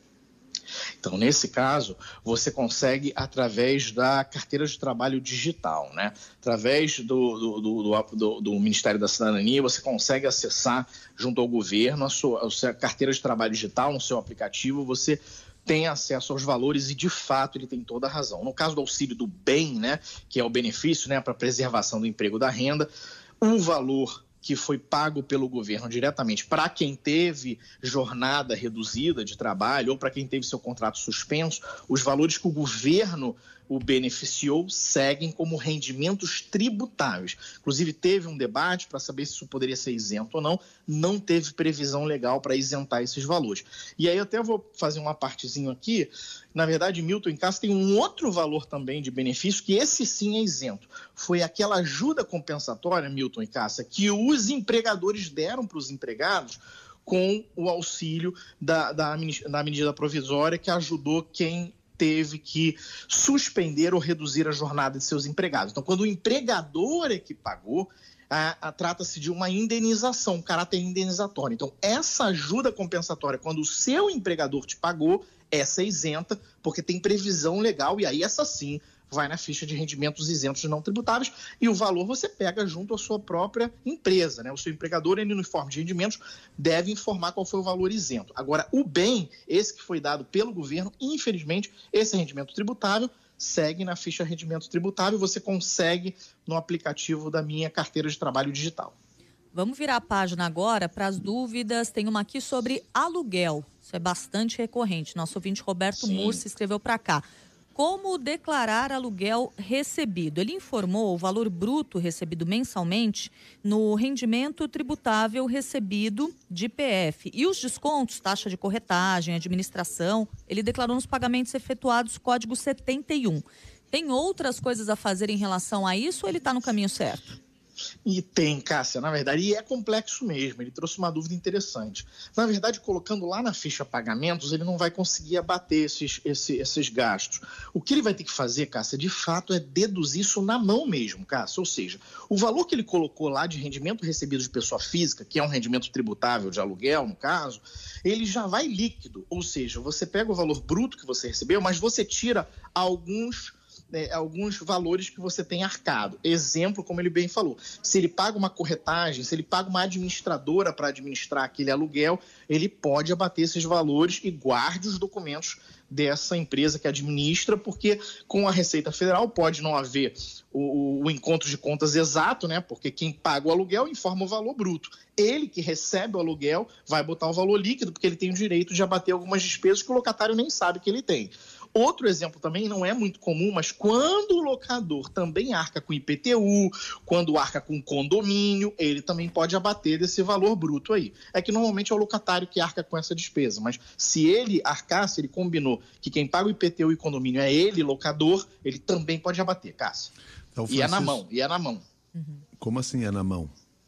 Então, nesse caso, você consegue através da carteira de trabalho digital, né? Através do, do, do, do, do Ministério da Cidadania, você consegue acessar junto ao governo a sua, a sua carteira de trabalho digital no seu aplicativo, você tem acesso aos valores e, de fato, ele tem toda a razão. No caso do auxílio do bem, né, que é o benefício, né, para preservação do emprego da renda, o valor que foi pago pelo governo diretamente para quem teve jornada reduzida de trabalho ou para quem teve seu contrato suspenso, os valores que o governo o beneficiou seguem como rendimentos tributáveis. Inclusive, teve um debate para saber se isso poderia ser isento ou não, não teve previsão legal para isentar esses valores. E aí eu até vou fazer uma partezinho aqui. Na verdade, Milton em Cássia tem um outro valor também de benefício, que esse sim é isento. Foi aquela ajuda compensatória, Milton e Cássia, que os empregadores deram para os empregados com o auxílio da, da, da medida provisória que ajudou quem teve que suspender ou reduzir a jornada de seus empregados. Então, quando o empregador é que pagou, a, a, trata-se de uma indenização, um caráter indenizatório. Então, essa ajuda compensatória, quando o seu empregador te pagou, essa é isenta, porque tem previsão legal, e aí essa sim vai na ficha de rendimentos isentos não tributáveis, e o valor você pega junto à sua própria empresa, né? O seu empregador, ele no informe de rendimentos, deve informar qual foi o valor isento. Agora, o bem, esse que foi dado pelo governo, infelizmente, esse rendimento tributável segue na ficha rendimento tributável, você consegue no aplicativo da minha carteira de trabalho digital. Vamos virar a página agora para as dúvidas. Tem uma aqui sobre aluguel. Isso é bastante recorrente. Nosso ouvinte Roberto Mursi escreveu para cá. Como declarar aluguel recebido? Ele informou o valor bruto recebido mensalmente no rendimento tributável recebido de I P F. E os descontos, taxa de corretagem, administração, ele declarou nos pagamentos efetuados, código setenta e um. Tem outras coisas a fazer em relação a isso ou ele está no caminho certo? E tem, Cássia, na verdade, e é complexo mesmo, ele trouxe uma dúvida interessante. Na verdade, colocando lá na ficha pagamentos, ele não vai conseguir abater esses, esses, esses gastos. O que ele vai ter que fazer, Cássia, de fato, é deduzir isso na mão mesmo, Cássia. Ou seja, o valor que ele colocou lá de rendimento recebido de pessoa física, que é um rendimento tributável de aluguel, no caso, ele já vai líquido. Ou seja, você pega o valor bruto que você recebeu, mas você tira alguns... É, alguns valores que você tem arcado. Exemplo, como ele bem falou, se ele paga uma corretagem, se ele paga uma administradora para administrar aquele aluguel, ele pode abater esses valores e guarde os documentos dessa empresa que administra, porque com a Receita Federal pode não haver o, o encontro de contas exato, né? Porque quem paga o aluguel informa o valor bruto. Ele que recebe o aluguel vai botar o valor líquido, porque ele tem o direito de abater algumas despesas que o locatário nem sabe que ele tem. Outro exemplo também, não é muito comum, mas quando o locador também arca com I P T U, quando arca com condomínio, ele também pode abater desse valor bruto aí. É que normalmente é o locatário que arca com essa despesa, mas se ele arcar, se ele combinou que quem paga o I P T U e condomínio é ele, locador, ele também pode abater, Cássia. Então, Francisco... E é na mão, e é na mão. Como assim é na mão?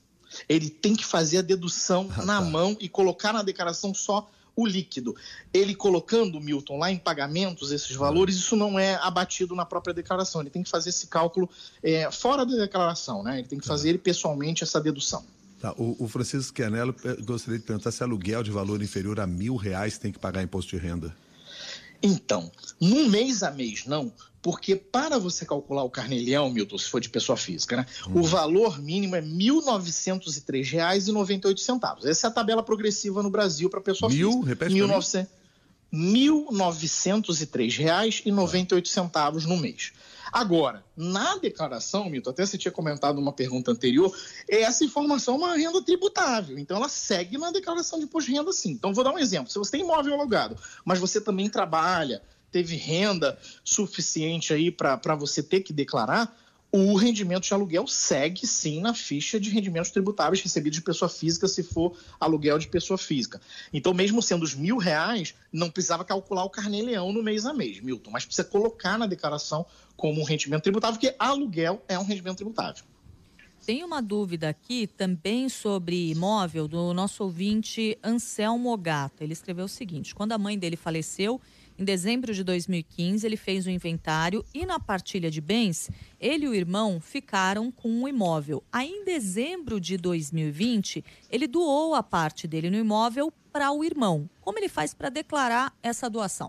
Ele tem que fazer a dedução ah, na tá. mão e colocar na declaração só o líquido. Ele colocando, Milton, lá em pagamentos esses valores, isso não é abatido na própria declaração. Ele tem que fazer esse cálculo é, fora da declaração, né? Ele tem que fazer ele pessoalmente essa dedução. Tá. O, o Francisco Chianello gostaria de perguntar se aluguel de valor inferior a mil reais tem que pagar imposto de renda. Então, no mês a mês não, porque para você calcular o carnê-leão, Milton, se for de pessoa física, né, hum. o valor mínimo é mil novecentos e três reais e noventa e oito centavos. Essa é a tabela progressiva no Brasil para pessoa Mil? física. Repete mil novecentos mil novecentos e três reais e noventa e oito centavos no mês. Agora, na declaração, Milton, até você tinha comentado uma pergunta anterior, essa informação é uma renda tributável, então ela segue na declaração de imposto de renda sim. Então vou dar um exemplo, se você tem imóvel alugado, mas você também trabalha, teve renda suficiente aí para você ter que declarar, o rendimento de aluguel segue sim na ficha de rendimentos tributáveis recebidos de pessoa física, se for aluguel de pessoa física. Então, mesmo sendo os mil reais, não precisava calcular o carnê-leão no mês a mês, Milton, mas precisa colocar na declaração como um rendimento tributável, porque aluguel é um rendimento tributável. Tem uma dúvida aqui também sobre imóvel do nosso ouvinte Anselmo Ogata. Ele escreveu o seguinte: quando a mãe dele faleceu, em dezembro de dois mil e quinze, ele fez um inventário e na partilha de bens, ele e o irmão ficaram com um imóvel. Aí, em dezembro de dois mil e vinte, ele doou a parte dele no imóvel para o irmão. Como ele faz para declarar essa doação?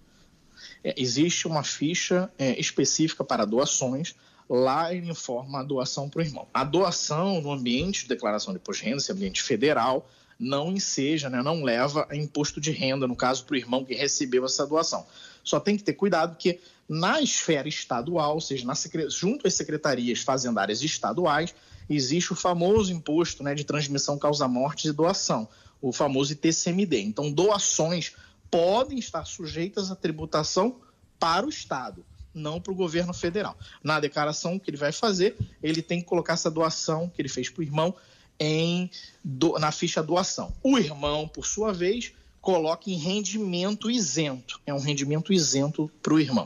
É, existe uma ficha é, específica para doações. Lá ele informa a doação para o irmão. A doação no ambiente de declaração de imposto de renda, esse ambiente federal, não enseja, né, não leva a imposto de renda, no caso, para o irmão que recebeu essa doação. Só tem que ter cuidado porque na esfera estadual, ou seja, na, junto às secretarias fazendárias estaduais, existe o famoso imposto, né, de transmissão causa-mortes e doação, o famoso I T C M D. Então, doações podem estar sujeitas à tributação para o Estado, não para o governo federal. Na declaração que ele vai fazer, ele tem que colocar essa doação que ele fez para o irmão em, do, na ficha doação. O irmão, por sua vez, coloca em rendimento isento. É um rendimento isento para o irmão.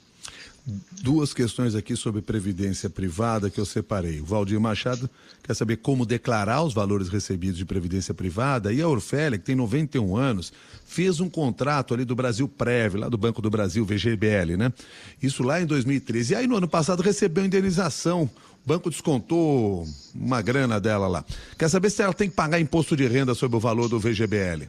Duas questões aqui sobre previdência privada que eu separei. O Valdir Machado quer saber como declarar os valores recebidos de previdência privada, e a Orfélia, que tem noventa e um anos, fez um contrato ali do Brasil Prev, lá do Banco do Brasil, V G B L, né? Isso lá em dois mil e treze. E aí no ano passado recebeu indenização. O banco descontou uma grana dela lá. Quer saber se ela tem que pagar imposto de renda sobre o valor do V G B L?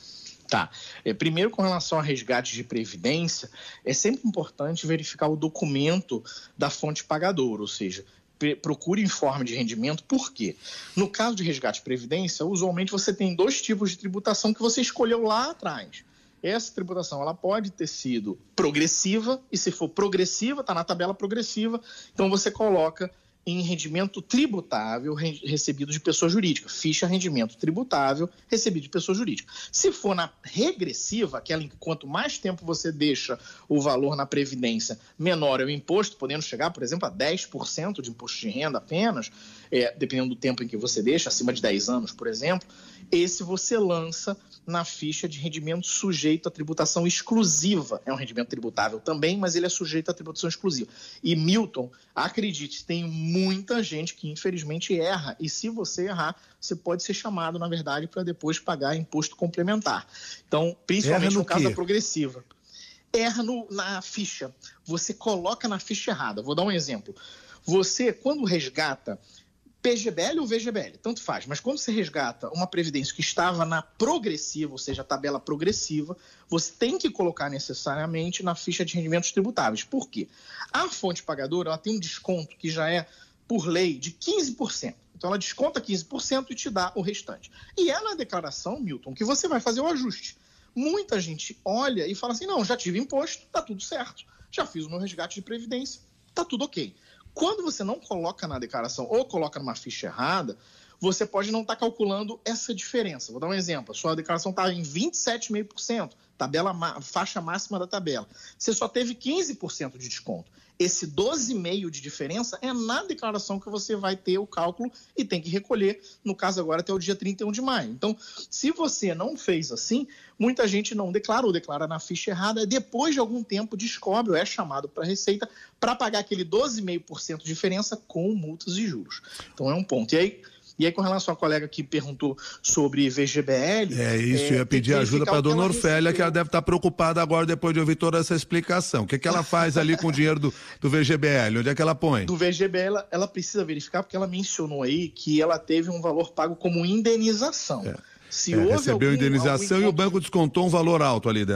Tá. É, primeiro, com relação a resgate de previdência, é sempre importante verificar o documento da fonte pagadora, ou seja, procure informe de rendimento. Por quê? No caso de resgate de previdência, usualmente você tem dois tipos de tributação que você escolheu lá atrás. Essa tributação ela pode ter sido progressiva, e se for progressiva, está na tabela progressiva, então você coloca em rendimento tributável re- recebido de pessoa jurídica. Ficha rendimento tributável recebido de pessoa jurídica. Se for na regressiva, aquela em que quanto mais tempo você deixa o valor na previdência, menor é o imposto, podendo chegar, por exemplo, a dez por cento de imposto de renda apenas, é, dependendo do tempo em que você deixa, acima de dez anos, por exemplo, esse você lança na ficha de rendimento sujeito à tributação exclusiva. É um rendimento tributável também, mas ele é sujeito à tributação exclusiva. E, Milton, acredite, tem muita gente que infelizmente erra, e se você errar, você pode ser chamado, na verdade, para depois pagar imposto complementar. Então, principalmente no, no caso da progressiva. Erra no, na ficha. Você coloca na ficha errada. Vou dar um exemplo. Você, quando resgata P G B L ou V G B L, tanto faz, mas quando você resgata uma previdência que estava na progressiva, ou seja, a tabela progressiva, você tem que colocar necessariamente na ficha de rendimentos tributáveis. Por quê? A fonte pagadora ela tem um desconto que já é, por lei, de quinze por cento. Então, ela desconta quinze por cento e te dá o restante. E é na declaração, Milton, que você vai fazer o ajuste. Muita gente olha e fala assim, não, já tive imposto, tá tudo certo. Já fiz o meu resgate de previdência, tá tudo ok. Quando você não coloca na declaração ou coloca numa ficha errada, você pode não estar calculando essa diferença. Vou dar um exemplo. A sua declaração está em vinte e sete vírgula cinco por cento, tabela, faixa máxima da tabela. Você só teve quinze por cento de desconto. Esse doze vírgula cinco por cento de diferença é na declaração que você vai ter o cálculo e tem que recolher, no caso agora, até o dia trinta e um de maio. Então, se você não fez assim, muita gente não declara ou declara na ficha errada, depois de algum tempo descobre ou é chamado para a Receita para pagar aquele doze vírgula cinco por cento de diferença com multas e juros. Então, é um ponto. E aí, E aí, com relação à colega que perguntou sobre V G B L... É isso, é, eu ia pedir ajuda para a dona Orfélia, que ela deve estar preocupada agora depois de ouvir toda essa explicação. O que, é que ela faz ali com o dinheiro do, do V G B L? Onde é que ela põe? Do V G B L, ela, ela precisa verificar, porque ela mencionou aí que ela teve um valor pago como indenização. É. Se é, houve recebeu algum, indenização algum... e o banco descontou um valor alto ali dela.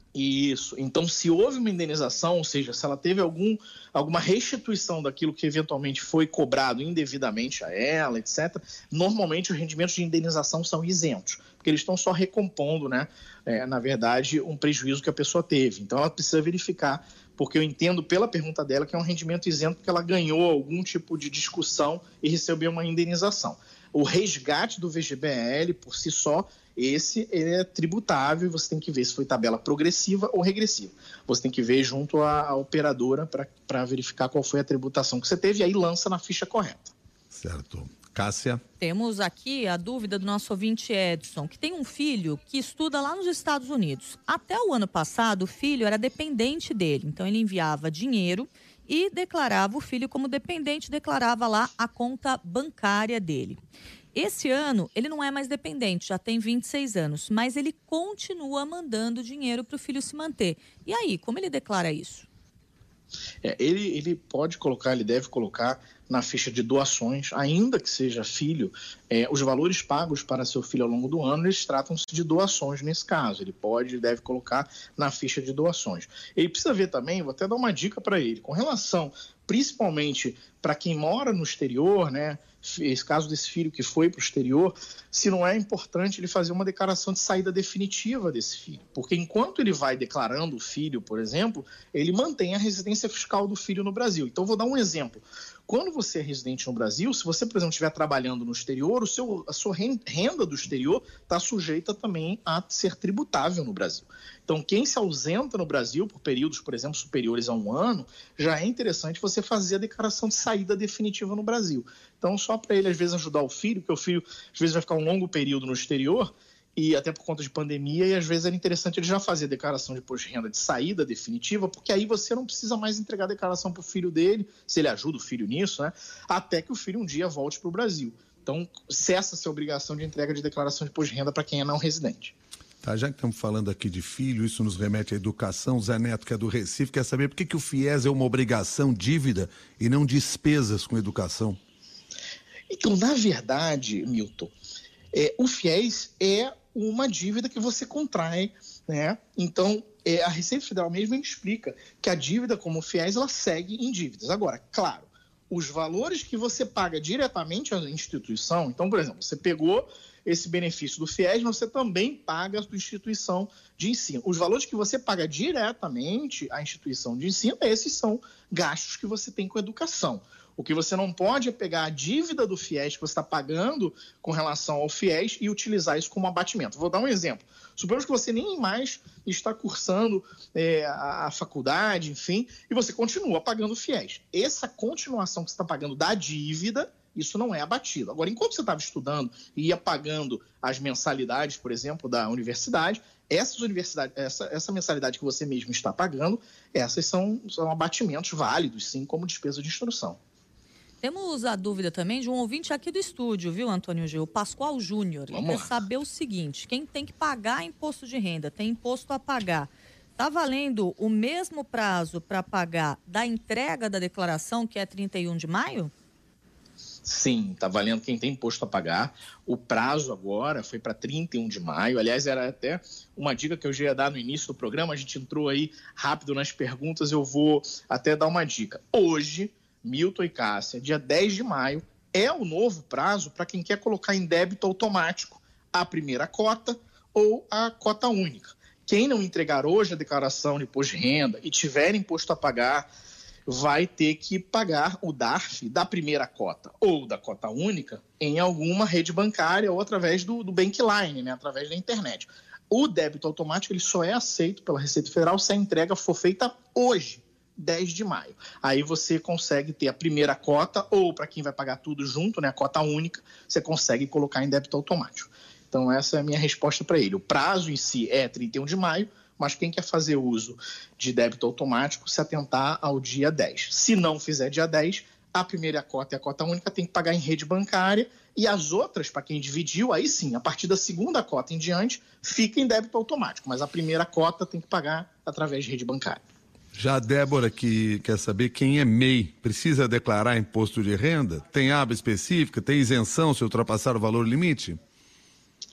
Isso. Então, se houve uma indenização, ou seja, se ela teve algum, alguma restituição daquilo que eventualmente foi cobrado indevidamente a ela, etcétera, normalmente os rendimentos de indenização são isentos, porque eles estão só recompondo, né, é, na verdade, um prejuízo que a pessoa teve. Então, ela precisa verificar, porque eu entendo pela pergunta dela que é um rendimento isento porque ela ganhou algum tipo de discussão e recebeu uma indenização. O resgate do V G B L, por si só, esse é tributável e você tem que ver se foi tabela progressiva ou regressiva. Você tem que ver junto à, à operadora para verificar qual foi a tributação que você teve e aí lança na ficha correta. Certo. Cássia? Temos aqui a dúvida do nosso ouvinte Edson, que tem um filho que estuda lá nos Estados Unidos. Até o ano passado, o filho era dependente dele, então ele enviava dinheiro e declarava o filho como dependente, declarava lá a conta bancária dele. Esse ano, ele não é mais dependente, já tem vinte e seis anos, mas ele continua mandando dinheiro para o filho se manter. E aí, como ele declara isso? É, ele, ele pode colocar, ele deve colocar na ficha de doações, ainda que seja filho, é, os valores pagos para seu filho ao longo do ano, eles tratam-se de doações nesse caso. Ele pode, deve colocar na ficha de doações. Ele precisa ver também, vou até dar uma dica para ele, com relação, principalmente para quem mora no exterior, né? Esse caso desse filho que foi para o exterior, se não é importante ele fazer uma declaração de saída definitiva desse filho. Porque enquanto ele vai declarando o filho, por exemplo, ele mantém a residência fiscal do filho no Brasil. Então, vou dar um exemplo. Quando você é residente no Brasil, se você, por exemplo, estiver trabalhando no exterior, o seu, a sua renda do exterior está sujeita também a ser tributável no Brasil. Então, quem se ausenta no Brasil por períodos, por exemplo, superiores a um ano, já é interessante você fazer a declaração de saída definitiva no Brasil. Então, só para ele, às vezes, ajudar o filho, porque o filho, às vezes, vai ficar um longo período no exterior, e até por conta de pandemia, e às vezes era interessante ele já fazer a declaração de imposto de renda de saída definitiva, porque aí você não precisa mais entregar a declaração para o filho dele, se ele ajuda o filho nisso, né? Até que o filho um dia volte para o Brasil. Então, cessa essa obrigação de entrega de declaração de imposto de renda para quem é não residente. Tá, já que estamos falando aqui de filho, isso nos remete à educação. Zé Neto, que é do Recife, quer saber por que, que o FIES é uma obrigação, dívida, e não despesas com educação? Então, na verdade, Milton, é, o FIES é uma dívida que você contrai, né? Então, é, a Receita Federal mesmo explica que a dívida como o FIES, ela segue em dívidas. Agora, claro, os valores que você paga diretamente à instituição, então, por exemplo, você pegou esse benefício do FIES, você também paga a sua instituição de ensino. Os valores que você paga diretamente à instituição de ensino, esses são gastos que você tem com educação. O que você não pode é pegar a dívida do FIES que você está pagando com relação ao FIES e utilizar isso como abatimento. Vou dar um exemplo. Suponhamos que você nem mais está cursando é, a, a faculdade, enfim, e você continua pagando o FIES. Essa continuação que você está pagando da dívida, isso não é abatido. Agora, enquanto você estava estudando e ia pagando as mensalidades, por exemplo, da universidade, essas universidades, essa, essa mensalidade que você mesmo está pagando, essas são, são abatimentos válidos, sim, como despesa de instrução. Temos a dúvida também de um ouvinte aqui do estúdio, viu, Antônio Gil? O Pascoal Júnior. Ele quer saber o seguinte: quem tem que pagar imposto de renda, tem imposto a pagar. Está valendo o mesmo prazo para pagar da entrega da declaração, que é trinta e um de maio? Sim, está valendo quem tem imposto a pagar. O prazo agora foi para trinta e um de maio. Aliás, era até uma dica que eu já ia dar no início do programa. A gente entrou aí rápido nas perguntas, eu vou até dar uma dica. Hoje, Milton e Cássia, dia dez de maio, é o novo prazo para quem quer colocar em débito automático a primeira cota ou a cota única. Quem não entregar hoje a declaração de imposto de renda e tiver imposto a pagar, vai ter que pagar o D A R F da primeira cota ou da cota única em alguma rede bancária ou através do, do Bankline, né, através da internet. O débito automático ele só é aceito pela Receita Federal se a entrega for feita hoje, dez de maio. Aí você consegue ter a primeira cota, ou para quem vai pagar tudo junto, né, a cota única, você consegue colocar em débito automático. Então essa é a minha resposta para ele. O prazo em si é trinta e um de maio, mas quem quer fazer uso de débito automático se atentar ao dia dez. Se não fizer dia dez, a primeira cota e a cota única tem que pagar em rede bancária, e as outras, para quem dividiu, aí sim, a partir da segunda cota em diante, fica em débito automático, mas a primeira cota tem que pagar através de rede bancária. Já a Débora, que quer saber quem é M E I, precisa declarar imposto de renda? Tem aba específica? Tem isenção se ultrapassar o valor limite?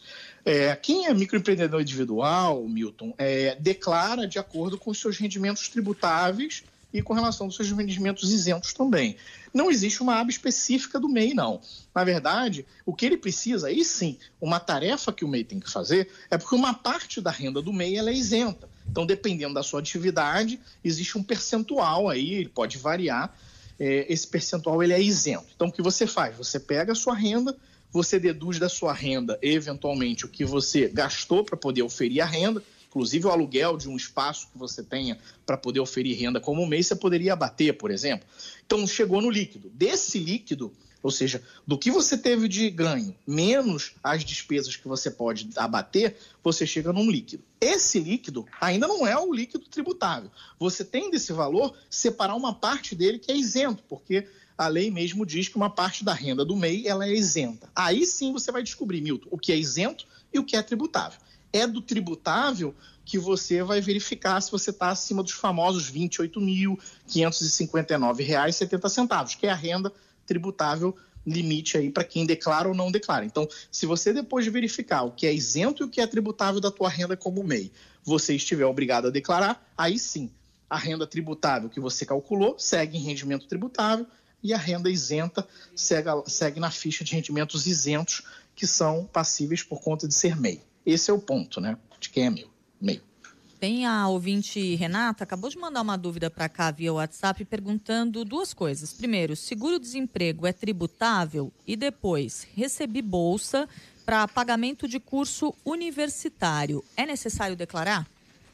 É, quem é microempreendedor individual, Milton, é, declara de acordo com os seus rendimentos tributáveis e com relação aos seus rendimentos isentos também. Não existe uma aba específica do M E I, não. Na verdade, o que ele precisa, aí sim, uma tarefa que o M E I tem que fazer, é porque uma parte da renda do M E I ela é isenta. Então, dependendo da sua atividade, existe um percentual aí, ele pode variar, é, esse percentual ele é isento. Então, o que você faz? Você pega a sua renda, você deduz da sua renda, eventualmente, o que você gastou para poder oferir a renda, inclusive o aluguel de um espaço que você tenha para poder oferir renda como M E I, você poderia abater, por exemplo. Então, chegou no líquido. Desse líquido, ou seja, do que você teve de ganho, menos as despesas que você pode abater, você chega num líquido. Esse líquido ainda não é o líquido tributável. Você tem desse valor separar uma parte dele que é isento, porque a lei mesmo diz que uma parte da renda do M E I ela é isenta. Aí sim você vai descobrir, Milton, o que é isento e o que é tributável. É do tributável que você vai verificar se você está acima dos famosos vinte e oito mil, quinhentos e cinquenta e nove reais e setenta centavos, que é a renda tributável limite aí para quem declara ou não declara. Então, se você depois de verificar o que é isento e o que é tributável da tua renda como M E I, você estiver obrigado a declarar, aí sim, a renda tributável que você calculou segue em rendimento tributável e a renda isenta segue, segue na ficha de rendimentos isentos que são passíveis por conta de ser M E I. Esse é o ponto, né? De quem é M E I. Tem a ouvinte Renata, acabou de mandar uma dúvida para cá via WhatsApp perguntando duas coisas. Primeiro, seguro-desemprego é tributável? E depois, recebi bolsa para pagamento de curso universitário. É necessário declarar?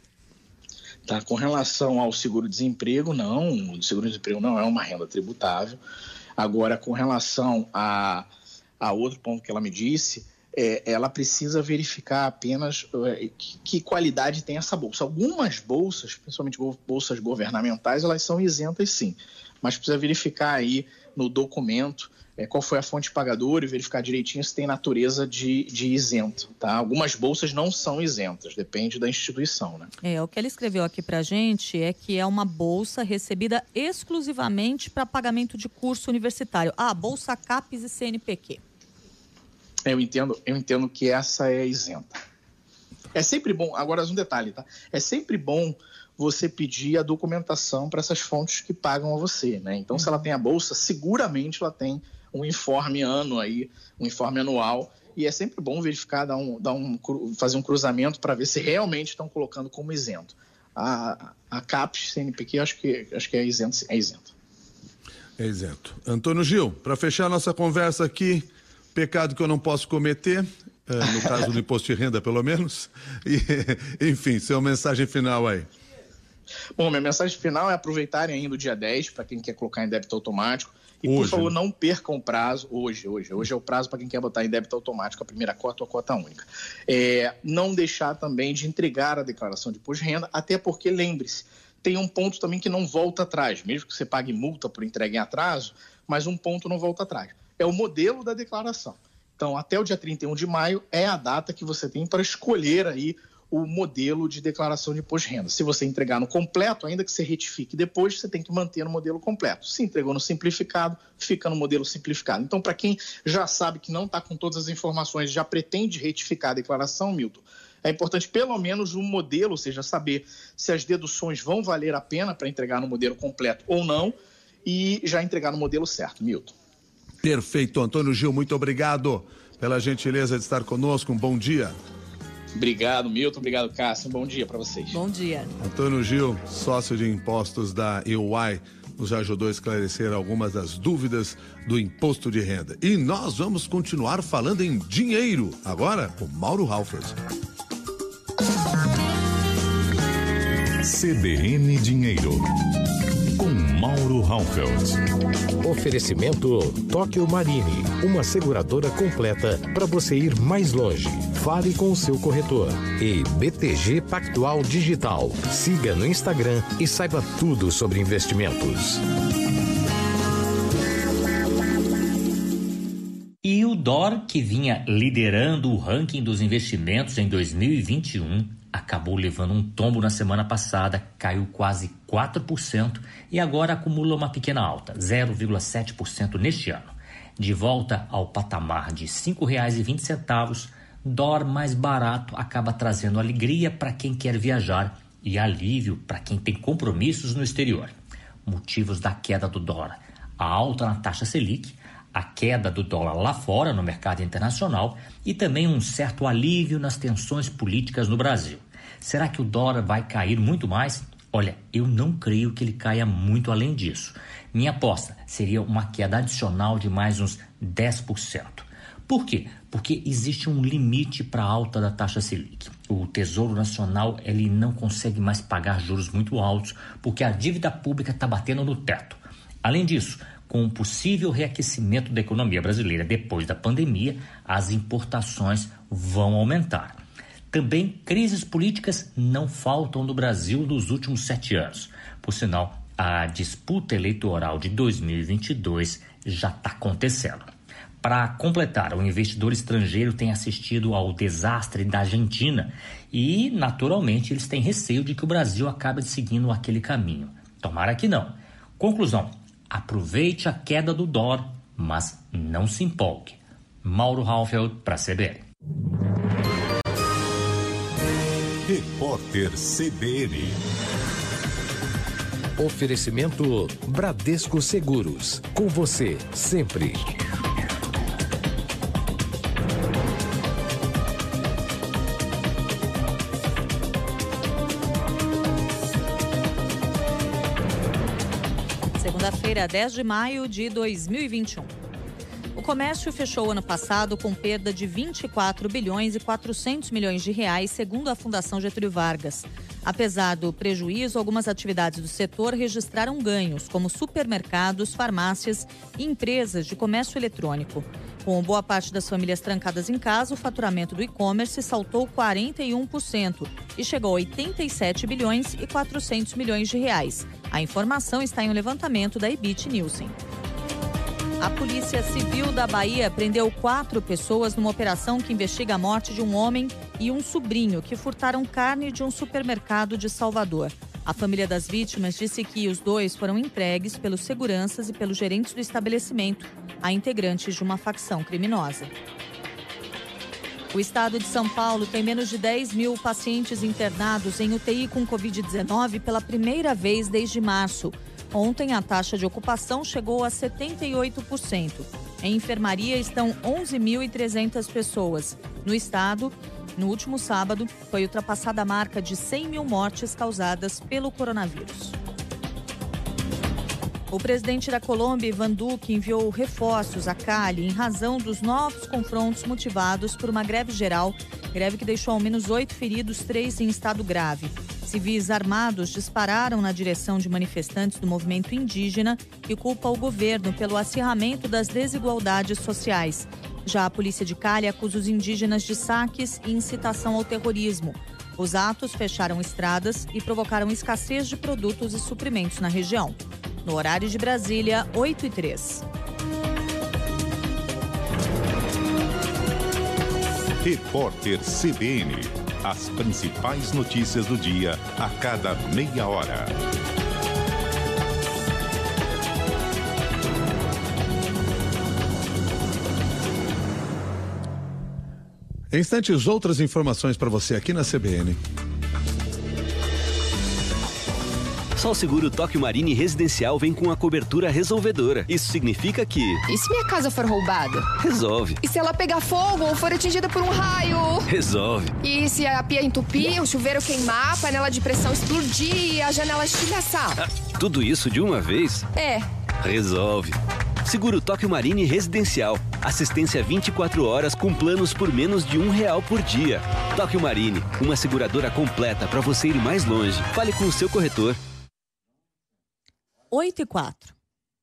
Tá, com relação ao seguro-desemprego, não. O seguro-desemprego não é uma renda tributável. Agora, com relação a, a outro ponto que ela me disse, é, ela precisa verificar apenas é, que, que qualidade tem essa bolsa. Algumas bolsas, principalmente bolsas governamentais, elas são isentas sim, mas precisa verificar aí no documento é, qual foi a fonte pagadora e verificar direitinho se tem natureza de, de isento. Tá? Algumas bolsas não são isentas, depende da instituição. Né? É, o que ela escreveu aqui pra gente é que é uma bolsa recebida exclusivamente para pagamento de curso universitário. Ah, bolsa CAPES e C N P Q. Eu entendo, eu entendo que essa é isenta. É sempre bom, agora um detalhe, tá? É sempre bom você pedir a documentação para essas fontes que pagam a você, né? Então, se ela tem a bolsa, seguramente ela tem um informe ano aí, um informe anual, e é sempre bom verificar, dar um, dar um, fazer um cruzamento para ver se realmente estão colocando como isento. A, a CAPES, C N P Q, acho que, acho que é isento. É isento. É isento. Antônio Gil, para fechar nossa conversa aqui, pecado que eu não posso cometer, no caso do imposto de renda, pelo menos. E, enfim, sua mensagem final aí. Bom, minha mensagem final é aproveitarem ainda o dia dez, para quem quer colocar em débito automático. E, hoje, por favor, né? não percam o prazo. Hoje, hoje. Hoje é o prazo para quem quer botar em débito automático a primeira cota ou a cota única. É, não deixar também de entregar a declaração de imposto de renda, até porque, lembre-se, tem um ponto também que não volta atrás. Mesmo que você pague multa por entrega em atraso, mas um ponto não volta atrás. É o modelo da declaração. Então, até o dia trinta e um de maio é a data que você tem para escolher aí o modelo de declaração de imposto de renda. Se você entregar no completo, ainda que você retifique depois, você tem que manter no modelo completo. Se entregou no simplificado, fica no modelo simplificado. Então, para quem já sabe que não está com todas as informações, já pretende retificar a declaração, Milton, é importante pelo menos um modelo, ou seja, saber se as deduções vão valer a pena para entregar no modelo completo ou não, e já entregar no modelo certo, Milton. Perfeito, Antônio Gil, muito obrigado pela gentileza de estar conosco, um bom dia. Obrigado, Milton, obrigado, Cássio, um bom dia para vocês. Bom dia. Antônio Gil, sócio de impostos da E Y, nos ajudou a esclarecer algumas das dúvidas do imposto de renda. E nós vamos continuar falando em dinheiro, agora com Mauro Halfert. C B N Dinheiro, com Mauro Halfert. Oferecimento Tóquio Marine, uma seguradora completa para você ir mais longe. Fale com o seu corretor. E B T G Pactual Digital. Siga no Instagram e saiba tudo sobre investimentos. E o D O R, que vinha liderando o ranking dos investimentos em dois mil e vinte e um, acabou levando um tombo na semana passada, caiu quase quatro por cento e agora acumula uma pequena alta, zero vírgula sete por cento neste ano. De volta ao patamar de cinco reais e vinte centavos, Dólar mais barato acaba trazendo alegria para quem quer viajar e alívio para quem tem compromissos no exterior. Motivos da queda do dólar: a alta na taxa Selic, a queda do dólar lá fora no mercado internacional e também um certo alívio nas tensões políticas no Brasil. Será que o dólar vai cair muito mais? Olha, eu não creio que ele caia muito além disso. Minha aposta seria uma queda adicional de mais uns dez por cento. Por quê? Porque existe um limite para a alta da taxa Selic. O Tesouro Nacional ele não consegue mais pagar juros muito altos porque a dívida pública está batendo no teto. Além disso, com o possível reaquecimento da economia brasileira depois da pandemia, as importações vão aumentar. Também crises políticas não faltam no Brasil nos últimos sete anos. Por sinal, a disputa eleitoral de dois mil e vinte e dois já está acontecendo. Para completar, o investidor estrangeiro tem assistido ao desastre da Argentina e, naturalmente, eles têm receio de que o Brasil acabe seguindo aquele caminho. Tomara que não. Conclusão: aproveite a queda do dólar, mas não se empolgue. Mauro Halfeld para a C B N. Repórter C B N. Oferecimento Bradesco Seguros. Com você, sempre. Segunda-feira, dez de maio de dois mil e vinte e um. O comércio fechou o ano passado com perda de vinte e quatro bilhões e quatrocentos milhões de reais, segundo a Fundação Getúlio Vargas. Apesar do prejuízo, algumas atividades do setor registraram ganhos, como supermercados, farmácias e empresas de comércio eletrônico. Com boa parte das famílias trancadas em casa, o faturamento do e-commerce saltou quarenta e um por cento e chegou a oitenta e sete bilhões e quatrocentos milhões de reais. A informação está em um levantamento da Ebit Nielsen. A Polícia Civil da Bahia prendeu quatro pessoas numa operação que investiga a morte de um homem e um sobrinho que furtaram carne de um supermercado de Salvador. A família das vítimas disse que os dois foram entregues pelos seguranças e pelos gerentes do estabelecimento a integrantes de uma facção criminosa. O estado de São Paulo tem menos de dez mil pacientes internados em U T I com covid dezenove pela primeira vez desde março. Ontem, a taxa de ocupação chegou a setenta e oito por cento. Em enfermaria estão onze mil e trezentas pessoas. No estado, no último sábado, foi ultrapassada a marca de cem mil mortes causadas pelo coronavírus. O presidente da Colômbia, Ivan Duque, enviou reforços a Cali em razão dos novos confrontos motivados por uma greve geral, greve que deixou ao menos oito feridos, três em estado grave. Civis armados dispararam na direção de manifestantes do movimento indígena e culpa o governo pelo acirramento das desigualdades sociais. Já a polícia de Cali acusa os indígenas de saques e incitação ao terrorismo. Os atos fecharam estradas e provocaram escassez de produtos e suprimentos na região. No horário de Brasília, oito e três. Repórter C B N. As principais notícias do dia a cada meia hora. Em instantes, outras informações para você aqui na C B N. Só o seguro Tóquio Marine Residencial vem com a cobertura resolvedora. Isso significa que... E se minha casa for roubada? Resolve. E se ela pegar fogo ou for atingida por um raio? Resolve. E se a pia entupir, o chuveiro queimar, a panela de pressão explodir e a janela estilhaçar? Ah, tudo isso de uma vez? É. Resolve. Seguro Tóquio Marine Residencial. Assistência vinte e quatro horas com planos por menos de um real por dia. Tóquio Marine, uma seguradora completa para você ir mais longe. Fale com o seu corretor. oito e quatro.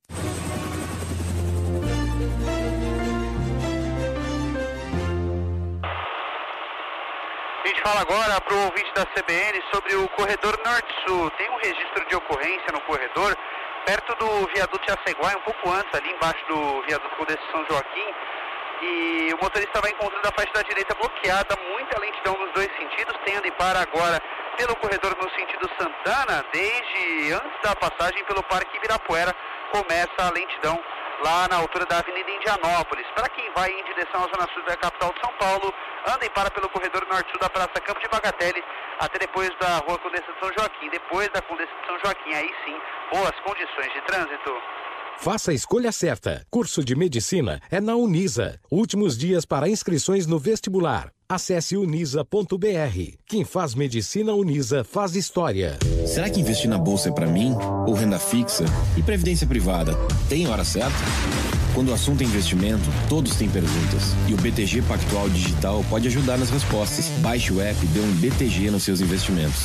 A gente fala agora para o ouvinte da C B N sobre o corredor Norte-Sul. Tem um registro de ocorrência no corredor, perto do viaduto Jaceguai, um pouco antes, ali embaixo do viaduto Condessa São Joaquim. E o motorista vai encontrando a faixa da direita bloqueada, muita lentidão nos dois sentidos, tendo e para agora pelo corredor no sentido Santana, desde antes da passagem pelo Parque Ibirapuera, começa a lentidão lá na altura da Avenida Indianópolis. Para quem vai em direção à zona sul da capital de São Paulo, anda e para pelo corredor norte-sul da Praça Campo de Bagatelle, até depois da Rua Condessa de São Joaquim. Depois da Condessa de São Joaquim, aí sim, boas condições de trânsito. Faça a escolha certa. Curso de Medicina é na Unisa. Últimos dias para inscrições no vestibular. Acesse unisa ponto b r. Quem faz Medicina Unisa faz história. Será que investir na bolsa é para mim? Ou renda fixa? E previdência privada? Tem hora certa? Quando o assunto é investimento, todos têm perguntas. E o B T G Pactual Digital pode ajudar nas respostas. Baixe o app e dê um B T G nos seus investimentos.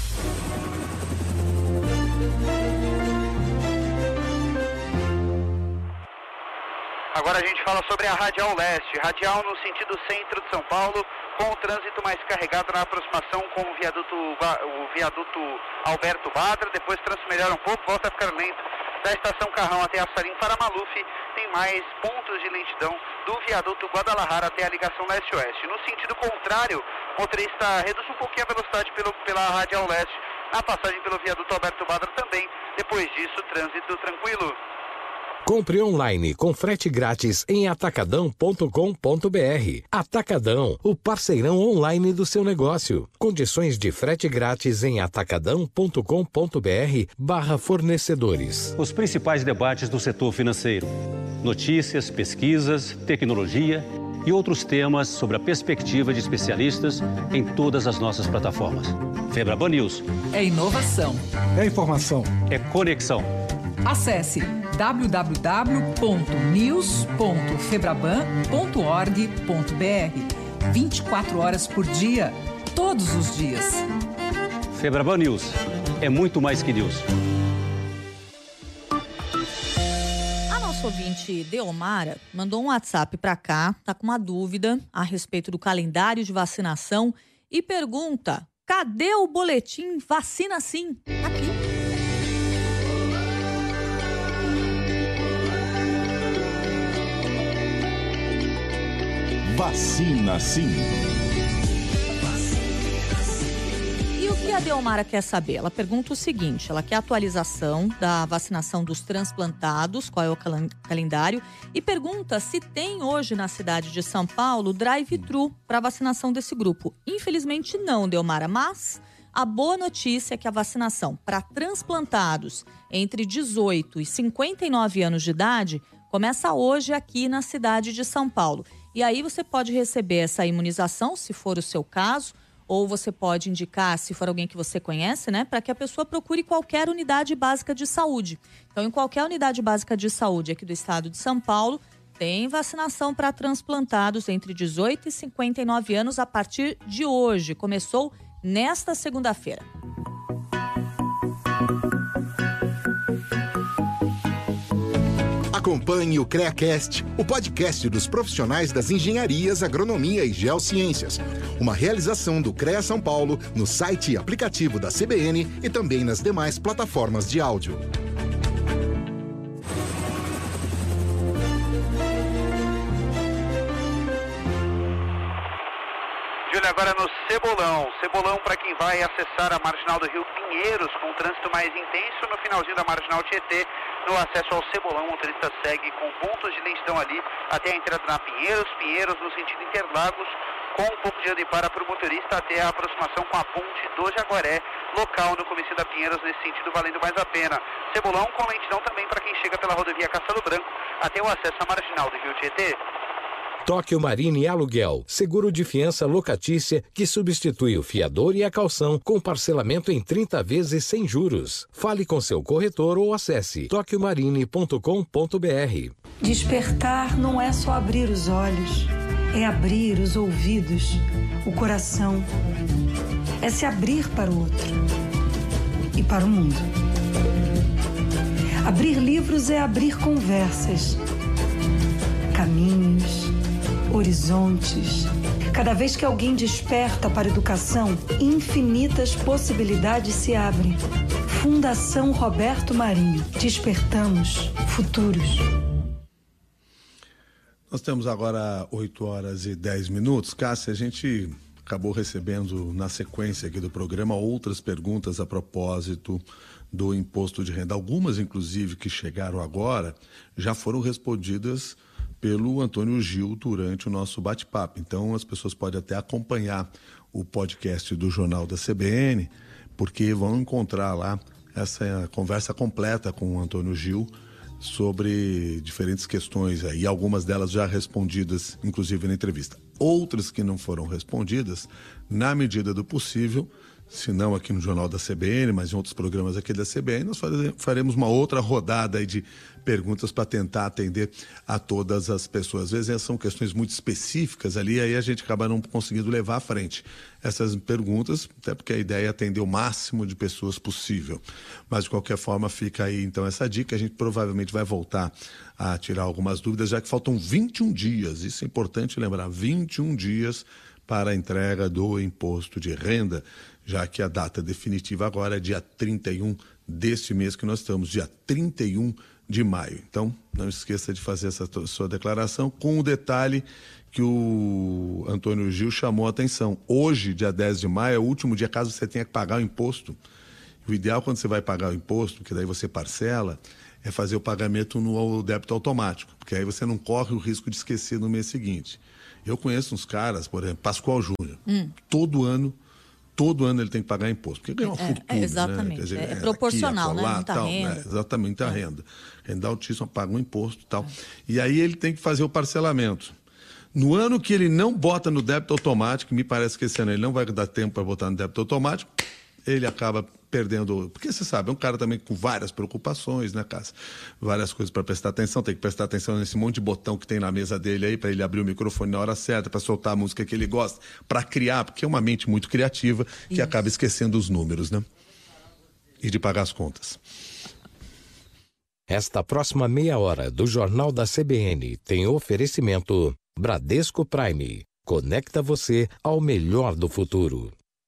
Agora a gente fala sobre a Radial Leste, radial no sentido centro de São Paulo, com o trânsito mais carregado na aproximação com o viaduto, o viaduto Alberto Badra, depois o trânsito melhora um pouco, volta a ficar lento da estação Carrão até a Salim para Maluf, tem mais pontos de lentidão do viaduto Guadalajara até a ligação leste-oeste. No sentido contrário, o motorista reduz um pouquinho a velocidade pelo, pela Radial Leste, na passagem pelo viaduto Alberto Badra também, depois disso trânsito tranquilo. Compre online com frete grátis em atacadão ponto com ponto b r. Atacadão, o parceirão online do seu negócio. Condições de frete grátis em atacadão ponto com ponto b r barra fornecedores. Os principais debates do setor financeiro. Notícias, pesquisas, tecnologia e outros temas sobre a perspectiva de especialistas em todas as nossas plataformas. Febraban News. É inovação. É informação. É conexão. Acesse w w w ponto news ponto febraban ponto org ponto b r. vinte e quatro horas por dia, todos os dias. Febraban News é muito mais que news. A nossa ouvinte Deomara mandou um WhatsApp para cá, tá com uma dúvida a respeito do calendário de vacinação e pergunta: cadê o boletim Vacina Sim? Aqui. Vacina Sim. E o que a Deomara quer saber? Ela pergunta o seguinte, ela quer a atualização da vacinação dos transplantados, qual é o cal- calendário, e pergunta se tem hoje na cidade de São Paulo drive-thru para vacinação desse grupo. Infelizmente não, Deomara, mas a boa notícia é que a vacinação para transplantados entre dezoito e cinquenta e nove anos de idade começa hoje aqui na cidade de São Paulo. E aí você pode receber essa imunização, se for o seu caso, ou você pode indicar, se for alguém que você conhece, né, para que a pessoa procure qualquer unidade básica de saúde. Então, em qualquer unidade básica de saúde aqui do estado de São Paulo, tem vacinação para transplantados entre dezoito e cinquenta e nove anos a partir de hoje. Começou nesta segunda-feira. Acompanhe o CREACast, o podcast dos profissionais das engenharias, agronomia e geociências. Uma realização do CREA São Paulo no site e aplicativo da C B N e também nas demais plataformas de áudio. Júlio, agora no Cebolão. Cebolão para quem vai acessar a Marginal do Rio Pinheiros, com um trânsito mais intenso no finalzinho da Marginal Tietê. No acesso ao Cebolão, o motorista segue com pontos de lentidão ali até a entrada na Pinheiros, Pinheiros no sentido Interlagos, com um pouco de anda e para para o motorista até a aproximação com a ponte do Jaguaré, local no começo da Pinheiros, nesse sentido valendo mais a pena. Cebolão com lentidão também para quem chega pela rodovia Castelo Branco até o acesso à Marginal do Rio Tietê. Tóquio Marine Aluguel, seguro de fiança locatícia que substitui o fiador e a calção com parcelamento em trinta vezes sem juros. Fale com seu corretor ou acesse tóquio marine ponto com ponto b r. Despertar não é só abrir os olhos, é abrir os ouvidos, o coração. É se abrir para o outro e para o mundo. Abrir livros é abrir conversas, caminhos, horizontes. Cada vez que alguém desperta para a educação, infinitas possibilidades se abrem. Fundação Roberto Marinho. Despertamos futuros. Nós temos agora oito horas e dez minutos. Cássia, a gente acabou recebendo na sequência aqui do programa outras perguntas a propósito do imposto de renda. Algumas, inclusive, que chegaram agora, já foram respondidas pelo Antônio Gil durante o nosso bate-papo. Então, as pessoas podem até acompanhar o podcast do Jornal da C B N, porque vão encontrar lá essa conversa completa com o Antônio Gil sobre diferentes questões, e algumas delas já respondidas, inclusive na entrevista. Outras que não foram respondidas, na medida do possível, se não aqui no Jornal da C B N, mas em outros programas aqui da C B N, nós faremos uma outra rodada aí de perguntas para tentar atender a todas as pessoas. Às vezes são questões muito específicas ali, aí a gente acaba não conseguindo levar à frente essas perguntas, até porque a ideia é atender o máximo de pessoas possível. Mas, de qualquer forma, fica aí então essa dica. A gente provavelmente vai voltar a tirar algumas dúvidas, já que faltam vinte e um dias, isso é importante lembrar, vinte e um dias para a entrega do imposto de renda, já que a data definitiva agora é dia trinta e um deste mês que nós estamos, dia trinta e um de maio. Então, não esqueça de fazer essa sua declaração, com o detalhe que o Antônio Gil chamou a atenção. Hoje, dia dez de maio, é o último dia caso você tenha que pagar o imposto. O ideal, quando você vai pagar o imposto, que daí você parcela, é fazer o pagamento no débito automático, porque aí você não corre o risco de esquecer no mês seguinte. Eu conheço uns caras, por exemplo, Pascoal Júnior, hum. todo ano, todo ano ele tem que pagar imposto, porque ganha uma é, fortuna. É, exatamente, né? Quer dizer, é, é proporcional, aqui, lá, né? Muita tal, renda. Né? Exatamente, a é. renda. Renda altíssima, paga um imposto e tal. É. E aí ele tem que fazer o parcelamento. No ano que ele não bota no débito automático, me parece que esse ano ele não vai dar tempo para botar no débito automático, ele acaba perdendo, porque você sabe, é um cara também com várias preocupações, né, Cássio? Várias coisas para prestar atenção, tem que prestar atenção nesse monte de botão que tem na mesa dele aí, para ele abrir o microfone na hora certa, para soltar a música que ele gosta, para criar, porque é uma mente muito criativa que Isso. acaba esquecendo os números, né? E de pagar as contas. Esta próxima meia hora do Jornal da C B N tem oferecimento Bradesco Prime. Conecta você ao melhor do futuro.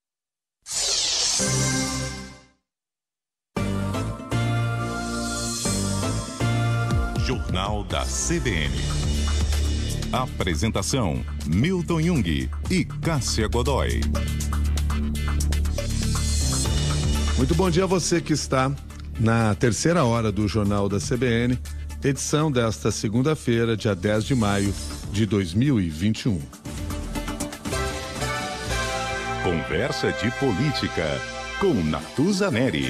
Jornal da C B N. Apresentação: Milton Jung e Cássia Godoy. Muito bom dia a você que está na terceira hora do Jornal da C B N, edição desta segunda-feira, dia dez de maio de dois mil e vinte e um. Conversa de política com Natuza Neri.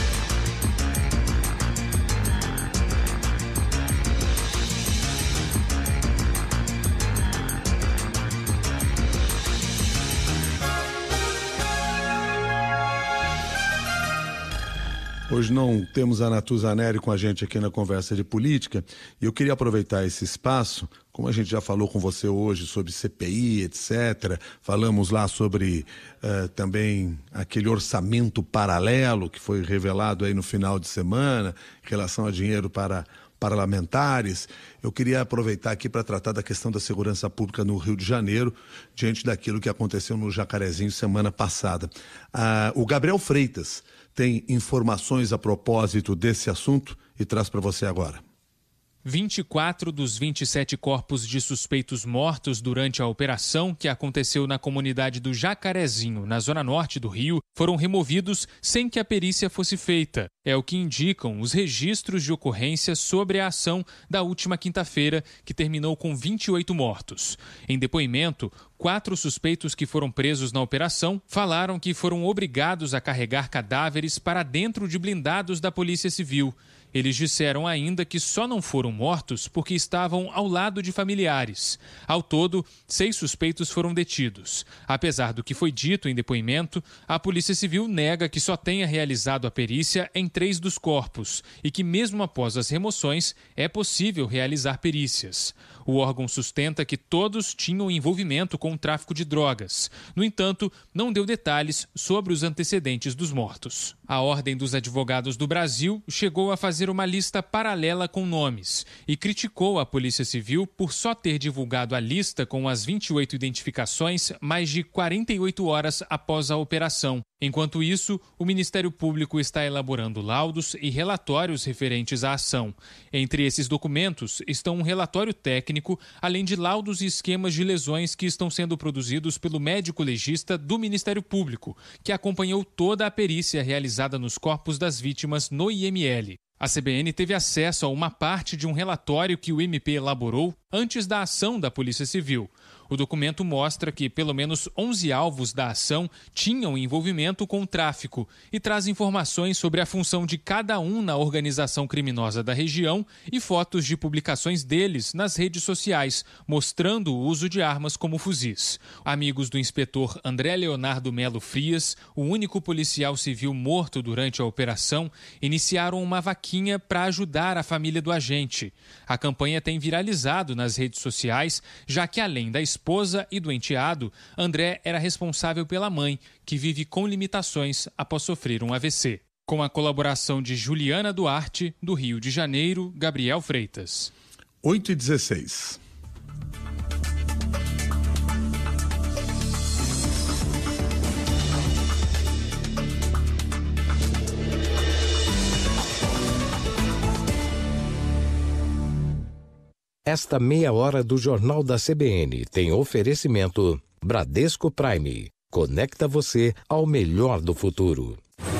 Hoje não temos a Natuza Neri com a gente aqui na Conversa de Política, e eu queria aproveitar esse espaço, como a gente já falou com você hoje sobre C P I, etcétera. Falamos lá sobre uh, também aquele orçamento paralelo que foi revelado aí no final de semana, em relação a dinheiro para parlamentares. Eu queria aproveitar aqui para tratar da questão da segurança pública no Rio de Janeiro, diante daquilo que aconteceu no Jacarezinho semana passada. Uh, o Gabriel Freitas tem informações a propósito desse assunto e traz para você agora. vinte e quatro dos vinte e sete corpos de suspeitos mortos durante a operação que aconteceu na comunidade do Jacarezinho, na zona norte do Rio, foram removidos sem que a perícia fosse feita. É o que indicam os registros de ocorrência sobre a ação da última quinta-feira, que terminou com vinte e oito mortos. Em depoimento, quatro suspeitos que foram presos na operação falaram que foram obrigados a carregar cadáveres para dentro de blindados da Polícia Civil. Eles disseram ainda que só não foram mortos porque estavam ao lado de familiares. Ao todo, seis suspeitos foram detidos. Apesar do que foi dito em depoimento, a Polícia Civil nega que só tenha realizado a perícia em três dos corpos e que, mesmo após as remoções, é possível realizar perícias. O órgão sustenta que todos tinham envolvimento com o tráfico de drogas. No entanto, não deu detalhes sobre os antecedentes dos mortos. A Ordem dos Advogados do Brasil chegou a fazer uma lista paralela com nomes e criticou a Polícia Civil por só ter divulgado a lista com as vinte e oito identificações mais de quarenta e oito horas após a operação. Enquanto isso, o Ministério Público está elaborando laudos e relatórios referentes à ação. Entre esses documentos estão um relatório técnico, além de laudos e esquemas de lesões que estão sendo produzidos pelo médico legista do Ministério Público, que acompanhou toda a perícia realizada nos corpos das vítimas no I M L. A C B N teve acesso a uma parte de um relatório que o M P elaborou antes da ação da Polícia Civil. O documento mostra que pelo menos onze alvos da ação tinham envolvimento com o tráfico e traz informações sobre a função de cada um na organização criminosa da região e fotos de publicações deles nas redes sociais, mostrando o uso de armas como fuzis. Amigos do inspetor André Leonardo Melo Frias, o único policial civil morto durante a operação, iniciaram uma vaquinha para ajudar a família do agente. A campanha tem viralizado nas redes sociais, já que além da esposa e do enteado, André era responsável pela mãe, que vive com limitações após sofrer um A V C. Com a colaboração de Juliana Duarte, do Rio de Janeiro, Gabriel Freitas. oito e dezesseis. Esta meia hora do Jornal da C B N tem oferecimento Bradesco Prime. Conecta você ao melhor do futuro.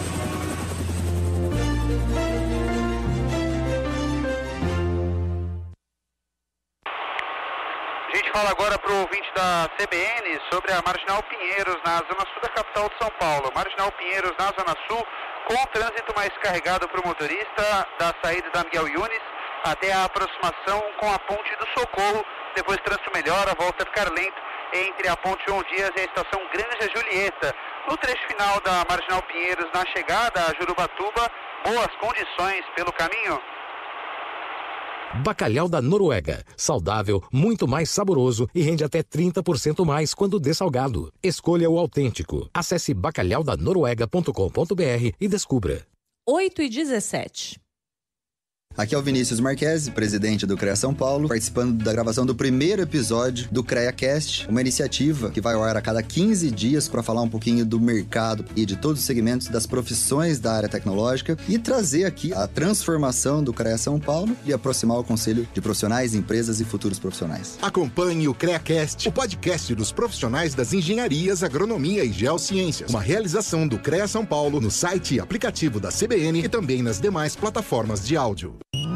A gente fala agora para o ouvinte da C B N sobre a Marginal Pinheiros, na zona sul da capital de São Paulo. Marginal Pinheiros, na zona sul, com o trânsito mais carregado para o motorista da saída da Miguel Yunes até a aproximação com a ponte do Socorro. Depois o trânsito melhora, volta a ficar lento entre a ponte João Dias e a estação Granja Julieta. No trecho final da Marginal Pinheiros, na chegada a Jurubatuba, boas condições pelo caminho. Bacalhau da Noruega. Saudável, muito mais saboroso e rende até trinta por cento mais quando dessalgado. Escolha o autêntico. Acesse bacalhau da noruega ponto com ponto br e descubra. oito e dezessete. Aqui é o Vinícius Marquesi, presidente do CREA São Paulo, participando da gravação do primeiro episódio do CREAcast, uma iniciativa que vai ao ar a cada quinze dias para falar um pouquinho do mercado e de todos os segmentos das profissões da área tecnológica e trazer aqui a transformação do CREA São Paulo e aproximar o conselho de profissionais, empresas e futuros profissionais. Acompanhe o CREAcast, o podcast dos profissionais das engenharias, agronomia e geociências. Uma realização do CREA São Paulo no site e aplicativo da C B N e também nas demais plataformas de áudio.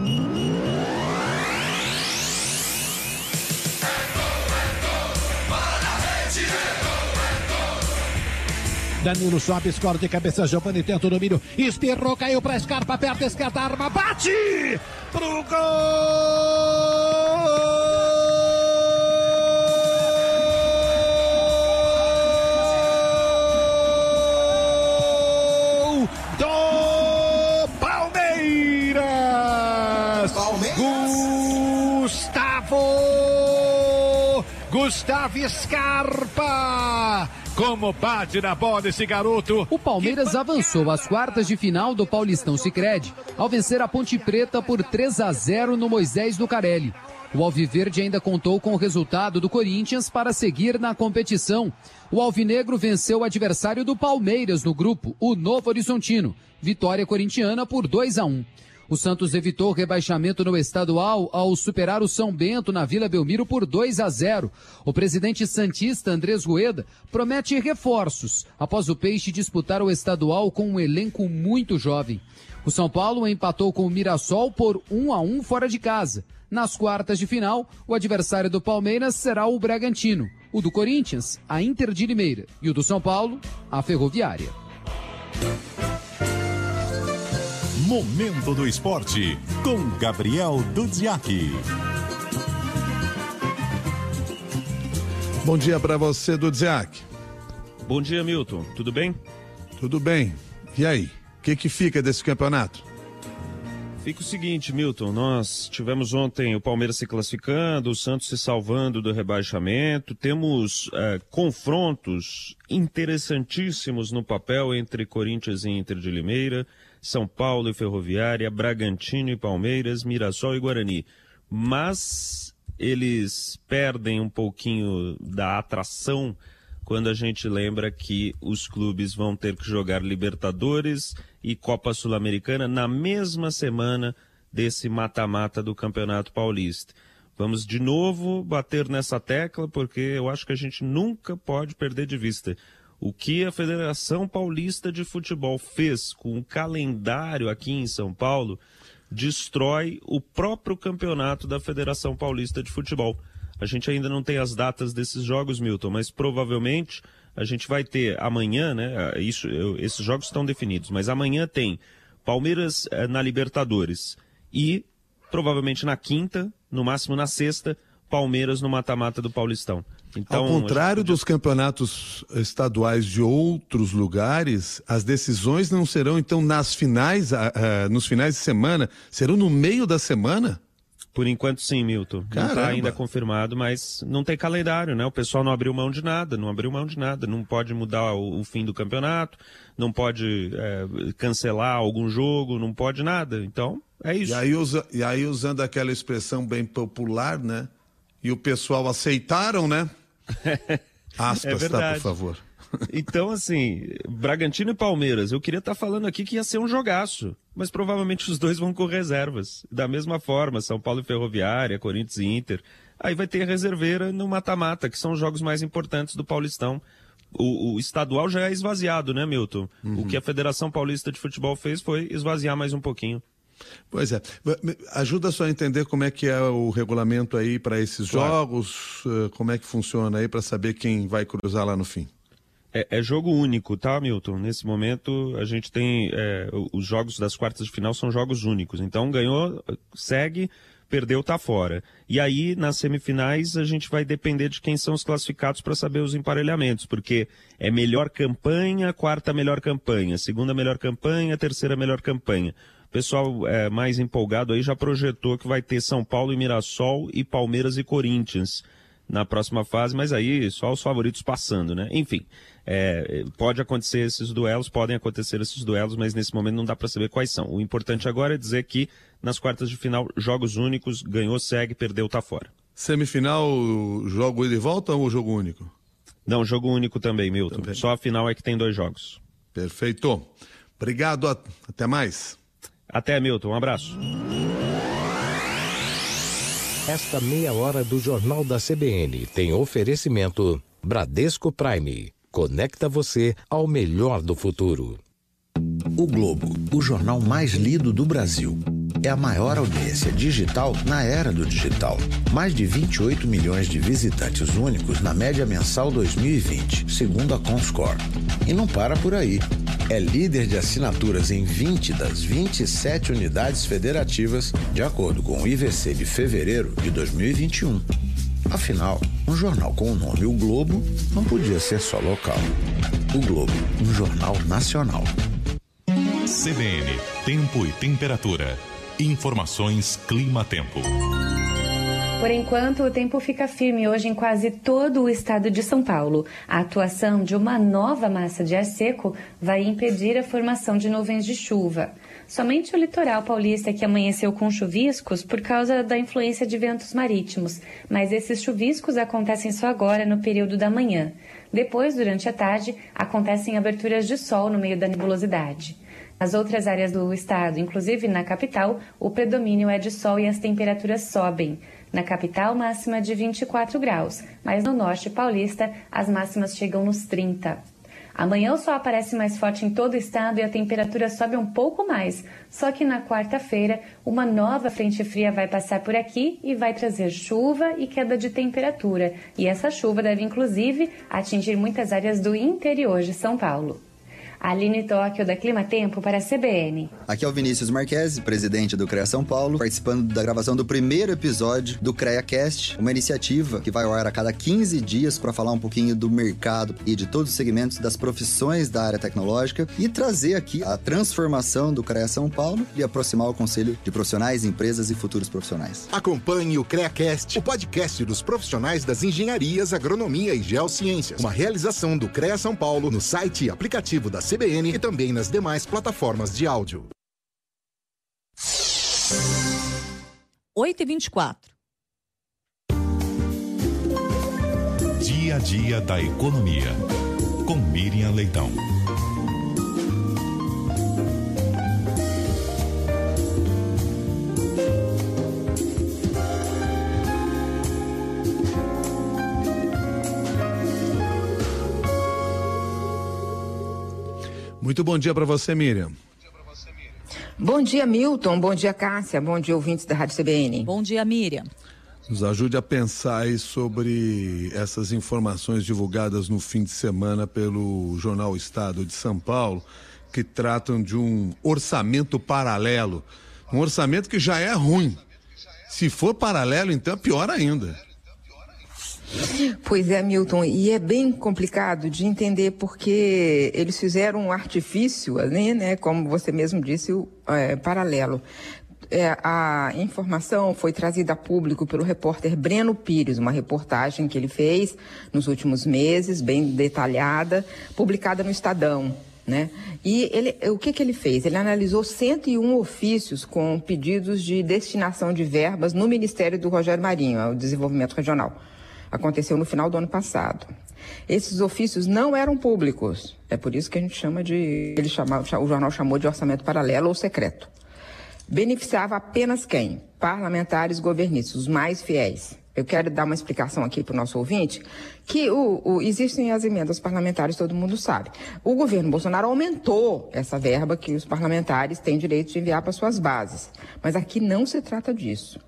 Danilo sobe, escola de cabeça, Giovani tenta o domínio, espirrou, caiu pra Scarpa, perto da esquerda, arma, bate pro gol do Palmeiras! Palmeiras! Gustavo! Gustavo Scarpa! Como bate na bola esse garoto. O Palmeiras avançou às quartas de final do Paulistão Sicredi ao vencer a Ponte Preta por três a zero no Moisés Lucarelli. O Alviverde ainda contou com o resultado do Corinthians para seguir na competição. O Alvinegro venceu o adversário do Palmeiras no grupo, o Novo Horizontino. Vitória corintiana por dois a um. O Santos evitou o rebaixamento no estadual ao superar o São Bento na Vila Belmiro por dois a zero. O presidente santista Andrés Rueda promete reforços após o Peixe disputar o estadual com um elenco muito jovem. O São Paulo empatou com o Mirassol por um a um fora de casa. Nas quartas de final, o adversário do Palmeiras será o Bragantino, o do Corinthians, a Inter de Limeira e o do São Paulo, a Ferroviária. Momento do Esporte, com Gabriel Dudziak. Bom dia para você, Dudziak. Bom dia, Milton. Tudo bem? Tudo bem. E aí, o que, que fica desse campeonato? Fica o seguinte, Milton, nós tivemos ontem o Palmeiras se classificando, o Santos se salvando do rebaixamento, temos é, confrontos interessantíssimos no papel entre Corinthians e Inter de Limeira, São Paulo e Ferroviária, Bragantino e Palmeiras, Mirassol e Guarani. Mas eles perdem um pouquinho da atração quando a gente lembra que os clubes vão ter que jogar Libertadores e Copa Sul-Americana na mesma semana desse mata-mata do Campeonato Paulista. Vamos de novo bater nessa tecla, porque eu acho que a gente nunca pode perder de vista o que a Federação Paulista de Futebol fez com o calendário aqui em São Paulo. Destrói o próprio campeonato da Federação Paulista de Futebol. A gente ainda não tem as datas desses jogos, Milton, mas provavelmente a gente vai ter amanhã, né? Isso, eu, esses jogos estão definidos, mas amanhã tem Palmeiras eh, na Libertadores e provavelmente na quinta, no máximo na sexta, Palmeiras no mata-mata do Paulistão. Então, ao contrário podia... dos campeonatos estaduais de outros lugares, as decisões não serão então nas finais, uh, uh, nos finais de semana, serão no meio da semana? Por enquanto sim, Milton. Caramba. Não está ainda confirmado, mas não tem calendário, né? O pessoal não abriu mão de nada, não abriu mão de nada. Não pode mudar o, o fim do campeonato, não pode é, cancelar algum jogo, não pode nada. Então, é isso. E aí, usa, e aí usando aquela expressão bem popular, né? E o pessoal aceitaram, né? Aspas, é tá, por favor. Então, assim, Bragantino e Palmeiras, eu queria estar falando aqui que ia ser um jogaço, mas provavelmente os dois vão com reservas. Da mesma forma, São Paulo e Ferroviária, Corinthians e Inter. Aí vai ter reserveira no mata-mata, que são os jogos mais importantes do Paulistão. O, o estadual já é esvaziado, né, Milton? Uhum. O que a Federação Paulista de Futebol fez foi esvaziar mais um pouquinho. Pois é. Ajuda só a entender como é que é o regulamento aí para esses claro. jogos, como é que funciona aí para saber quem vai cruzar lá no fim. É, é jogo único, tá, Milton? Nesse momento a gente tem, é, os jogos das quartas de final são jogos únicos. Então ganhou, segue, perdeu, tá fora. E aí nas semifinais a gente vai depender de quem são os classificados para saber os emparelhamentos, porque é melhor campanha, quarta melhor campanha, segunda melhor campanha, terceira melhor campanha. O pessoal é, mais empolgado aí já projetou que vai ter São Paulo e Mirassol e Palmeiras e Corinthians na próxima fase, mas aí só os favoritos passando, né? Enfim, é, pode acontecer esses duelos, podem acontecer esses duelos, mas nesse momento não dá para saber quais são. O importante agora é dizer que nas quartas de final, jogos únicos, ganhou, segue, perdeu, tá fora. Semifinal, jogo ida e volta ou jogo único? Não, jogo único também, Milton. Também. Só a final é que tem dois jogos. Perfeito. Obrigado, até mais. Até, Milton. Um abraço. Esta meia hora do Jornal da C B N tem oferecimento Bradesco Prime. Conecta você ao melhor do futuro. O Globo, o jornal mais lido do Brasil. É a maior audiência digital na era do digital. Mais de vinte e oito milhões de visitantes únicos na média mensal dois mil e vinte, segundo a Comscore. E não para por aí. É líder de assinaturas em vinte das vinte e sete unidades federativas, de acordo com o I V C de fevereiro de dois mil e vinte e um. Afinal, um jornal com o nome O Globo não podia ser só local. O Globo, um jornal nacional. C B N, Tempo e Temperatura. Informações Clima-Tempo. Por enquanto, o tempo fica firme hoje em quase todo o estado de São Paulo. A atuação de uma nova massa de ar seco vai impedir a formação de nuvens de chuva. Somente o litoral paulista que amanheceu com chuviscos por causa da influência de ventos marítimos, mas esses chuviscos acontecem só agora no período da manhã. Depois, durante a tarde, acontecem aberturas de sol no meio da nebulosidade. Nas outras áreas do estado, inclusive na capital, o predomínio é de sol e as temperaturas sobem. Na capital, máxima de vinte e quatro graus, mas no norte paulista, as máximas chegam nos trinta. Amanhã o sol aparece mais forte em todo o estado e a temperatura sobe um pouco mais. Só que na quarta-feira, uma nova frente fria vai passar por aqui e vai trazer chuva e queda de temperatura. E essa chuva deve, inclusive, atingir muitas áreas do interior de São Paulo. Aline Tóquio, da Clima Tempo, para a C B N. Aqui é o Vinícius Marquesi, presidente do CREA São Paulo, participando da gravação do primeiro episódio do CREAcast, uma iniciativa que vai ao ar a cada quinze dias para falar um pouquinho do mercado e de todos os segmentos das profissões da área tecnológica e trazer aqui a transformação do CREA São Paulo e aproximar o conselho de profissionais, empresas e futuros profissionais. Acompanhe o CREAcast, o podcast dos profissionais das engenharias, agronomia e geociências. Uma realização do CREA São Paulo no site e aplicativo da C B N e também nas demais plataformas de áudio. oito e vinte e quatro. Dia dia a dia da economia. Com Miriam Leitão. Muito bom dia para você, Miriam. Bom dia, Milton. Bom dia, Cássia. Bom dia, ouvintes da Rádio C B N. Bom dia, Miriam. Nos ajude a pensar aí sobre essas informações divulgadas no fim de semana pelo jornal Estado de São Paulo, que tratam de um orçamento paralelo. Um orçamento que já é ruim. Se for paralelo, então é pior ainda. Pois é, Milton, e é bem complicado de entender porque eles fizeram um artifício, né, né como você mesmo disse, o é, paralelo. É, a informação foi trazida a público pelo repórter Breno Pires, uma reportagem que ele fez nos últimos meses, bem detalhada, publicada no Estadão. Né? E ele, o que, que ele fez? Ele analisou cento e um ofícios com pedidos de destinação de verbas no Ministério do Rogério Marinho, o Desenvolvimento Regional. Aconteceu no final do ano passado. Esses ofícios não eram públicos. É por isso que a gente chama de... Ele chama, o jornal chamou de orçamento paralelo ou secreto. Beneficiava apenas quem? Parlamentares governistas, os mais fiéis. Eu quero dar uma explicação aqui para o nosso ouvinte, que o, o, existem as emendas parlamentares, todo mundo sabe. O governo Bolsonaro aumentou essa verba que os parlamentares têm direito de enviar para suas bases. Mas aqui não se trata disso.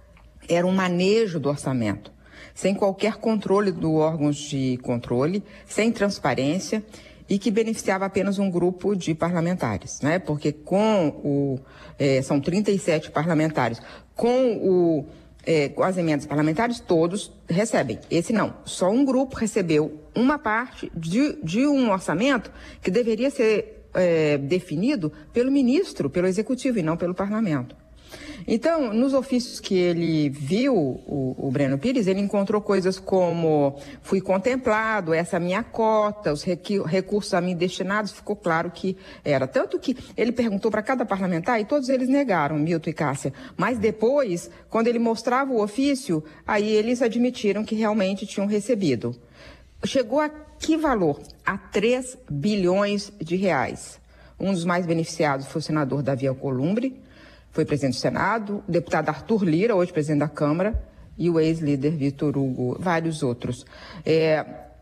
Era um manejo do orçamento, sem qualquer controle do órgãos de controle, sem transparência e que beneficiava apenas um grupo de parlamentares, né? Porque com o... É, são trinta e sete parlamentares, com, o, é, com as emendas parlamentares todos recebem. Esse não, só um grupo recebeu uma parte de, de um orçamento que deveria ser é, definido pelo ministro, pelo executivo e não pelo parlamento. Então, nos ofícios que ele viu, o, o Breno Pires, ele encontrou coisas como: fui contemplado, essa minha cota, os recursos a mim destinados, ficou claro que era. Tanto que ele perguntou para cada parlamentar e todos eles negaram, Milton e Cássia. Mas depois, quando ele mostrava o ofício, aí eles admitiram que realmente tinham recebido. Chegou a que valor? A três bilhões de reais. Um dos mais beneficiados foi o senador Davi Alcolumbre, foi presidente do Senado, o deputado Arthur Lira, hoje presidente da Câmara, e o ex-líder Vitor Hugo, vários outros. É,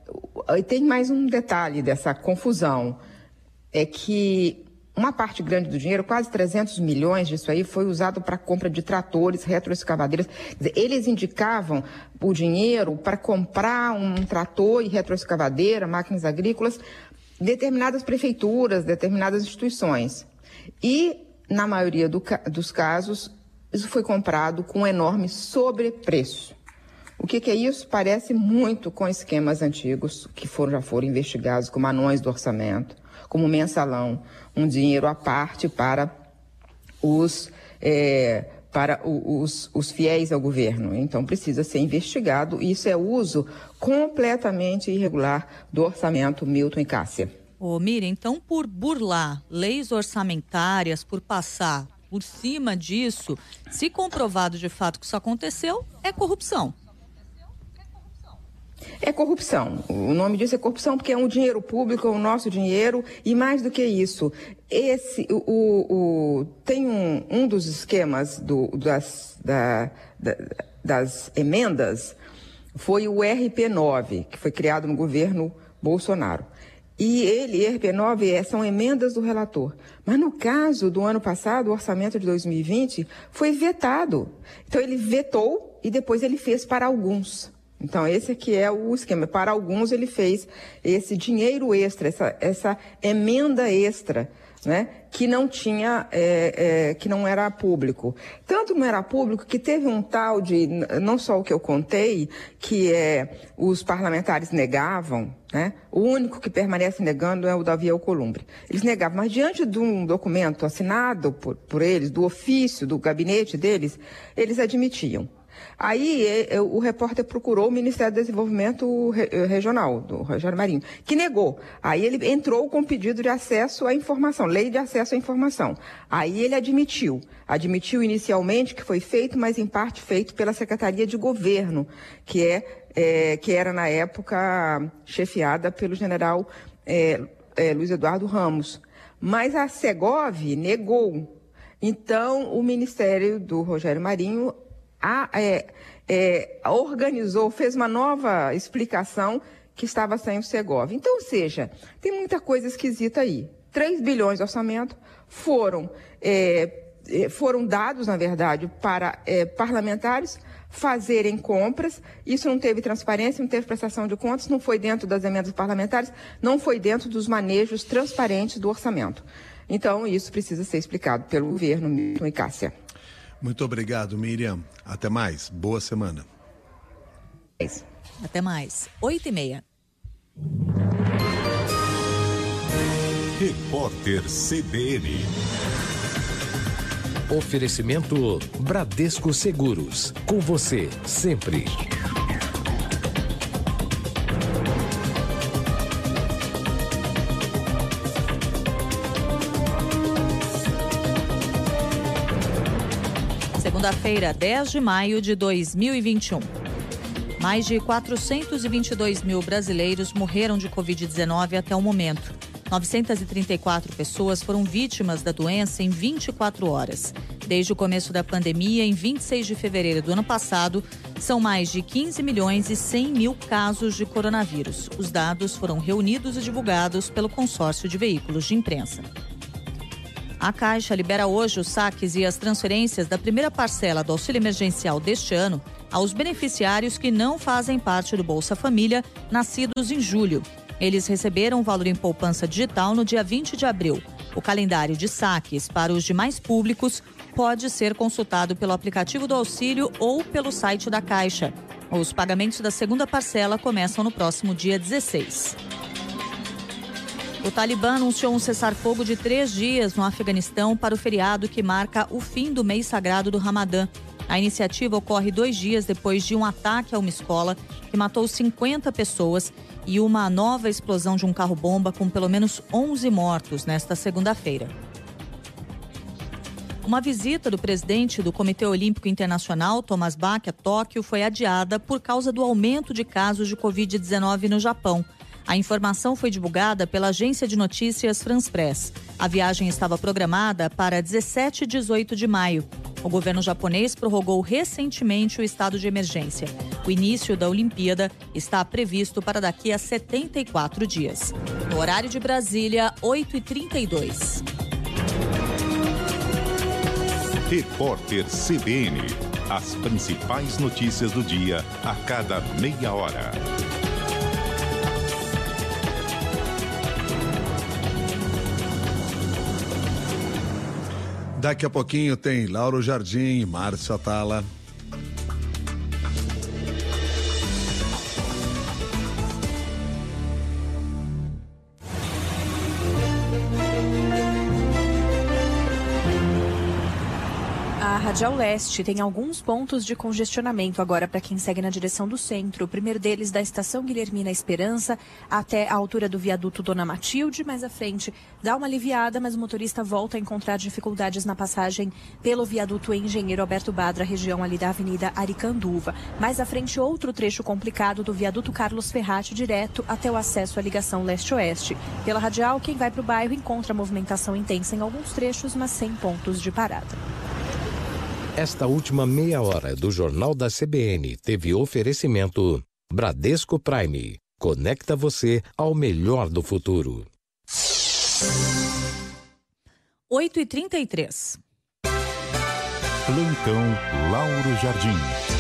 tem mais um detalhe dessa confusão, é que uma parte grande do dinheiro, quase trezentos milhões disso aí, foi usado para a compra de tratores, retroescavadeiras. Quer dizer, eles indicavam o dinheiro para comprar um trator e retroescavadeira, máquinas agrícolas, determinadas prefeituras, determinadas instituições. E na maioria do, dos casos, isso foi comprado com um enorme sobrepreço. O que, que é isso? Parece muito com esquemas antigos que foram, já foram investigados como anões do orçamento, como mensalão, um dinheiro à parte para os, é, para os, os fiéis ao governo. Então precisa ser investigado. Isso é uso completamente irregular do orçamento, Milton e Cássia. Ô, Miriam, então por burlar leis orçamentárias, por passar por cima disso, se comprovado de fato que isso aconteceu, é corrupção. É corrupção. O nome disso é corrupção porque é um dinheiro público, é o nosso dinheiro, e mais do que isso, esse, o, o, tem um, um dos esquemas do, das, da, da, das emendas, foi o R P nove, que foi criado no governo Bolsonaro. E ele, R P nove, são emendas do relator. Mas no caso do ano passado, o orçamento de dois mil e vinte foi vetado. Então ele vetou e depois ele fez para alguns. Então esse aqui é o esquema. Para alguns ele fez esse dinheiro extra, essa, essa emenda extra, né, que não tinha, é, é, que não era público. Tanto não era público que teve um tal de, não só o que eu contei, que é, os parlamentares negavam, né, o único que permanece negando é o Davi Alcolumbre. Eles negavam, mas diante de um documento assinado por, por eles, do ofício, do gabinete deles, eles admitiam. Aí o repórter procurou o Ministério do Desenvolvimento Regional, do Rogério Marinho, que negou. Aí ele entrou com pedido de acesso à informação, lei de acesso à informação. Aí ele admitiu. Admitiu inicialmente que foi feito, mas em parte feito pela Secretaria de Governo, que é, é, que era na época chefiada pelo general é, é, Luiz Eduardo Ramos. Mas a Segov negou. Então, o Ministério do Rogério Marinho a, é, é, organizou, fez uma nova explicação que estava sem o Segov. Então, ou seja, tem muita coisa esquisita aí. três bilhões de orçamento foram, é, foram dados, na verdade, para é, parlamentares fazerem compras. Isso não teve transparência, não teve prestação de contas, não foi dentro das emendas parlamentares, não foi dentro dos manejos transparentes do orçamento. Então, isso precisa ser explicado pelo governo, Milton e Cássia. Muito obrigado, Miriam. Até mais. Boa semana. Até mais. Oito e meia. Repórter C B N. Oferecimento Bradesco Seguros. Com você, sempre. Segunda-feira, dez de maio de dois mil e vinte e um. Mais de quatrocentos e vinte e dois mil brasileiros morreram de covid dezenove até o momento. novecentas e trinta e quatro pessoas foram vítimas da doença em vinte e quatro horas. Desde o começo da pandemia, em vinte e seis de fevereiro do ano passado, são mais de quinze milhões e cem mil casos de coronavírus. Os dados foram reunidos e divulgados pelo consórcio de veículos de imprensa. A Caixa libera hoje os saques e as transferências da primeira parcela do auxílio emergencial deste ano aos beneficiários que não fazem parte do Bolsa Família, nascidos em julho. Eles receberam o valor em poupança digital no dia vinte de abril. O calendário de saques para os demais públicos pode ser consultado pelo aplicativo do auxílio ou pelo site da Caixa. Os pagamentos da segunda parcela começam no próximo dia dezesseis. O Talibã anunciou um cessar-fogo de três dias no Afeganistão para o feriado que marca o fim do mês sagrado do Ramadã. A iniciativa ocorre dois dias depois de um ataque a uma escola que matou cinquenta pessoas e uma nova explosão de um carro-bomba com pelo menos onze mortos nesta segunda-feira. Uma visita do presidente do Comitê Olímpico Internacional, Thomas Bach, a Tóquio, foi adiada por causa do aumento de casos de covid dezenove no Japão. A informação foi divulgada pela agência de notícias France Press. A viagem estava programada para dezessete e dezoito de maio. O governo japonês prorrogou recentemente o estado de emergência. O início da Olimpíada está previsto para daqui a setenta e quatro dias. No horário de Brasília, oito e trinta e dois. Repórter C B N. As principais notícias do dia a cada meia hora. Daqui a pouquinho tem Lauro Jardim e Márcio Atala. A Radial Leste tem alguns pontos de congestionamento agora para quem segue na direção do centro. O primeiro deles da estação Guilhermina Esperança até a altura do viaduto Dona Matilde. Mais à frente dá uma aliviada, mas o motorista volta a encontrar dificuldades na passagem pelo viaduto Engenheiro Alberto Badra, região ali da Avenida Aricanduva. Mais à frente, outro trecho complicado do viaduto Carlos Ferratti direto até o acesso à ligação leste-oeste. Pela Radial, quem vai para o bairro encontra movimentação intensa em alguns trechos, mas sem pontos de parada. Esta última meia hora do Jornal da C B N teve oferecimento Bradesco Prime. Conecta você ao melhor do futuro. oito e trinta e três. Plantão Lauro Jardim.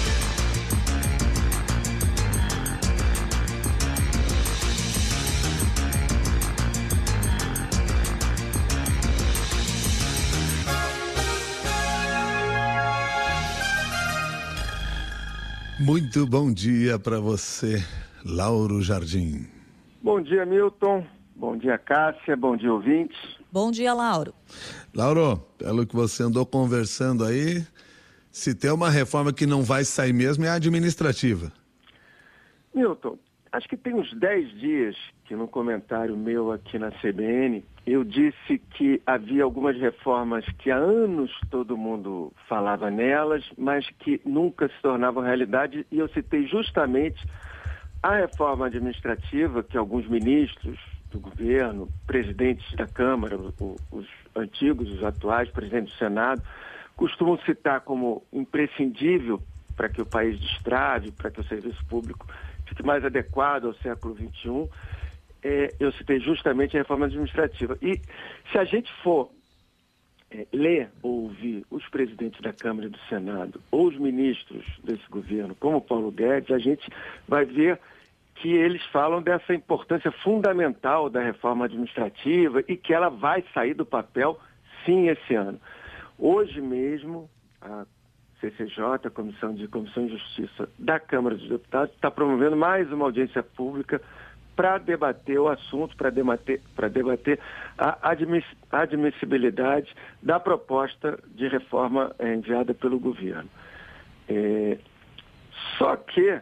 Muito bom dia para você, Lauro Jardim. Bom dia, Milton. Bom dia, Cássia. Bom dia, ouvintes. Bom dia, Lauro. Lauro, pelo que você andou conversando aí, se tem uma reforma que não vai sair mesmo é a administrativa. Milton, acho que tem uns dez dias que num comentário meu aqui na C B N, eu disse que havia algumas reformas que há anos todo mundo falava nelas, mas que nunca se tornavam realidade, e eu citei justamente a reforma administrativa que alguns ministros do governo, presidentes da Câmara, os antigos, os atuais, presidentes do Senado, costumam citar como imprescindível para que o país destrave, para que o serviço público fique mais adequado ao século vinte e um. É, eu citei justamente a reforma administrativa. E se a gente for é, ler ou ouvir os presidentes da Câmara e do Senado, ou os ministros desse governo, como Paulo Guedes, a gente vai ver que eles falam dessa importância fundamental da reforma administrativa e que ela vai sair do papel, sim, esse ano. Hoje mesmo, a C C J, a Comissão de Comissão de Justiça da Câmara dos Deputados, está promovendo mais uma audiência pública para debater o assunto, para debater, para debater a admiss, admissibilidade da proposta de reforma é, enviada pelo governo. É, só que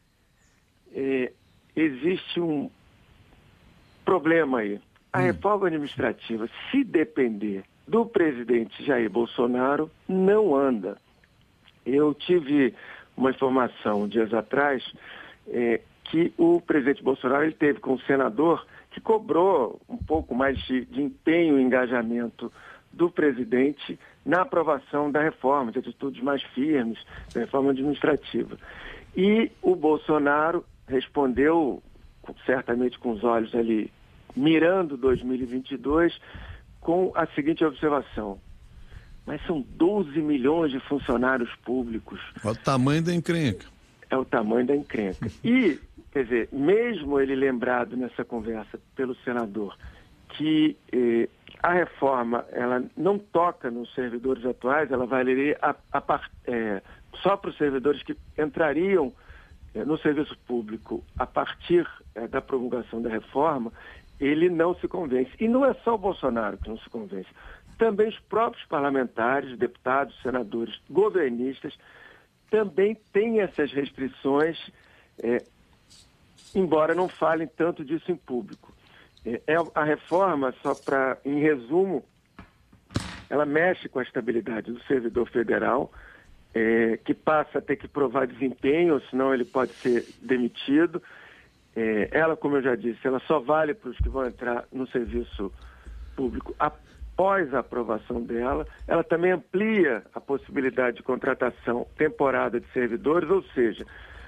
é, existe um problema aí. A reforma administrativa, se depender do presidente Jair Bolsonaro, não anda. Eu tive uma informação dias atrás é, que o presidente Bolsonaro ele teve com o senador que cobrou um pouco mais de, de empenho e engajamento do presidente na aprovação da reforma, de atitudes mais firmes, da reforma administrativa. E o Bolsonaro respondeu, certamente com os olhos ali, mirando dois mil e vinte e dois, com a seguinte observação: mas são doze milhões de funcionários públicos. Olha o tamanho da encrenca. É o tamanho da encrenca. E, quer dizer, mesmo ele lembrado nessa conversa pelo senador que eh, a reforma ela não toca nos servidores atuais, ela valeria a, a, é, só para os servidores que entrariam é, no serviço público a partir é, da promulgação da reforma, ele não se convence. E não é só o Bolsonaro que não se convence. Também os próprios parlamentares, deputados, senadores, governistas, também têm essas restrições, é, embora não falem tanto disso em público. É, a reforma, só para, em resumo, ela mexe com a estabilidade do servidor federal, é, que passa a ter que provar desempenho, senão ele pode ser demitido. É, ela, como eu já disse, ela só vale para os que vão entrar no serviço público após a aprovação dela. Ela também amplia a possibilidade de contratação temporária de servidores, ou seja,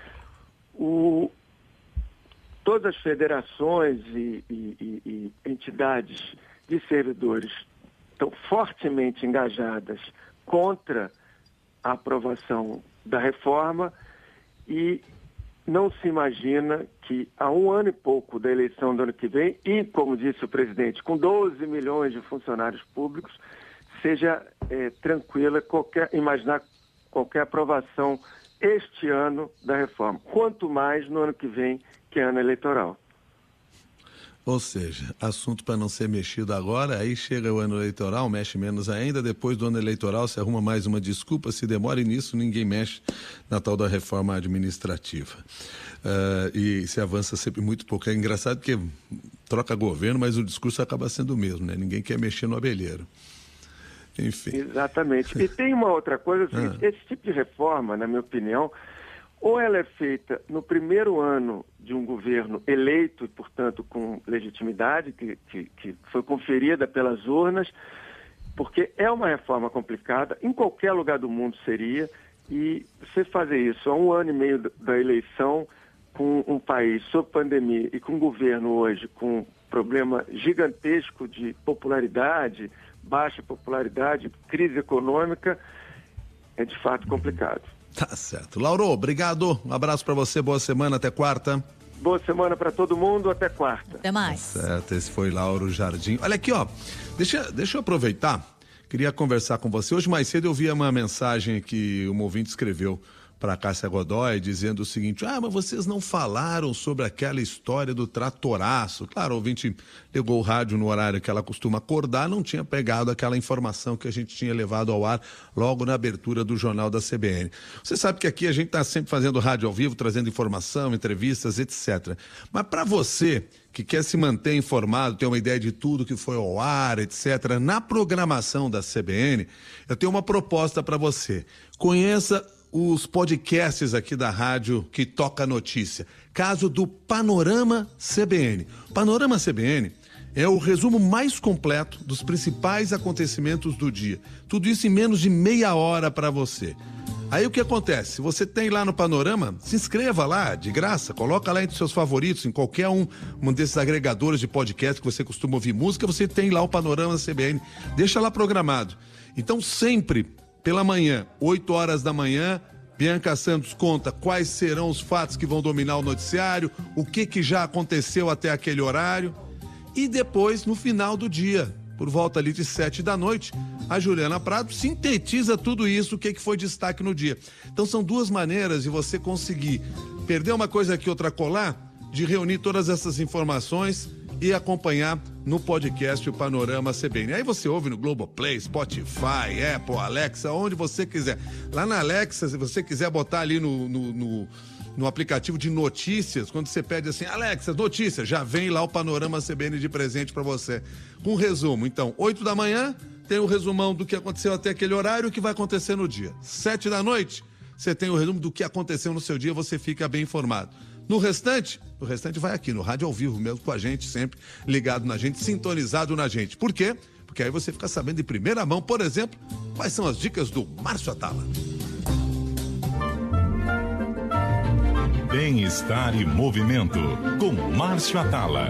o, todas as federações e, e, e, e entidades de servidores estão fortemente engajadas contra a aprovação da reforma e não se imagina que há um ano e pouco da eleição do ano que vem, e, como disse o presidente, com doze milhões de funcionários públicos, seja é, tranquila qualquer, imaginar qualquer aprovação este ano da reforma. Quanto mais no ano que vem, que é ano eleitoral. Ou seja, assunto para não ser mexido agora, aí chega o ano eleitoral, mexe menos ainda, depois do ano eleitoral se arruma mais uma desculpa, se demora e nisso ninguém mexe na tal da reforma administrativa. Uh, e se avança sempre muito pouco. É engraçado porque troca governo, mas o discurso acaba sendo o mesmo, né? Ninguém quer mexer no abelheiro. Enfim. Exatamente. E tem uma outra coisa, é o seguinte, ah. esse tipo de reforma, na minha opinião, ou ela é feita no primeiro ano de um governo eleito e, portanto, com legitimidade, que, que, que foi conferida pelas urnas, porque é uma reforma complicada, em qualquer lugar do mundo seria, e você fazer isso há um ano e meio da eleição, com um país sob pandemia e com um governo hoje com um problema gigantesco de popularidade, baixa popularidade, crise econômica, é de fato complicado. Tá certo. Lauro, obrigado. Um abraço para você, boa semana, até quarta. Boa semana para todo mundo, até quarta. Até mais. Tá certo, esse foi Lauro Jardim. Olha aqui, ó, deixa, deixa eu aproveitar, queria conversar com você. Hoje mais cedo eu vi uma mensagem que um ouvinte escreveu para a Cássia Godoy, dizendo o seguinte: ah, mas vocês não falaram sobre aquela história do tratoraço. Claro, o ouvinte ligou o rádio no horário que ela costuma acordar, não tinha pegado aquela informação que a gente tinha levado ao ar logo na abertura do Jornal da C B N. Você sabe que aqui a gente está sempre fazendo rádio ao vivo, trazendo informação, entrevistas, etcétera. Mas para você que quer se manter informado, ter uma ideia de tudo que foi ao ar, etcétera, na programação da C B N, eu tenho uma proposta para você. Conheça os podcasts aqui da rádio que toca notícia. Caso do Panorama C B N. Panorama C B N é o resumo mais completo dos principais acontecimentos do dia. Tudo isso em menos de meia hora para você. Aí o que acontece? Se você tem lá no Panorama, se inscreva lá, de graça, coloca lá entre seus favoritos, em qualquer um, um desses agregadores de podcast que você costuma ouvir música, você tem lá o Panorama C B N, deixa lá programado. Então sempre, pela manhã, oito horas da manhã, Bianca Santos conta quais serão os fatos que vão dominar o noticiário, o que, que já aconteceu até aquele horário, e depois, no final do dia, por volta ali de sete da noite, a Juliana Prado sintetiza tudo isso, o que, que foi destaque no dia. Então são duas maneiras de você conseguir perder uma coisa aqui, outra colar, de reunir todas essas informações e acompanhar no podcast o Panorama C B N. Aí você ouve no Globoplay, Spotify, Apple, Alexa, onde você quiser. Lá na Alexa, se você quiser botar ali no... no, no no aplicativo de notícias, quando você pede assim, Alexa, notícias, já vem lá o Panorama C B N de presente para você. Com um resumo. Então, oito da manhã, tem o resumão do que aconteceu até aquele horário e o que vai acontecer no dia. Sete da noite, você tem o resumo do que aconteceu no seu dia, você fica bem informado. No restante, o restante vai aqui, no rádio ao vivo mesmo, com a gente, sempre ligado na gente, sintonizado na gente. Por quê? Porque aí você fica sabendo de primeira mão, por exemplo, quais são as dicas do Márcio Atala. Bem-estar e movimento, com Márcio Atala.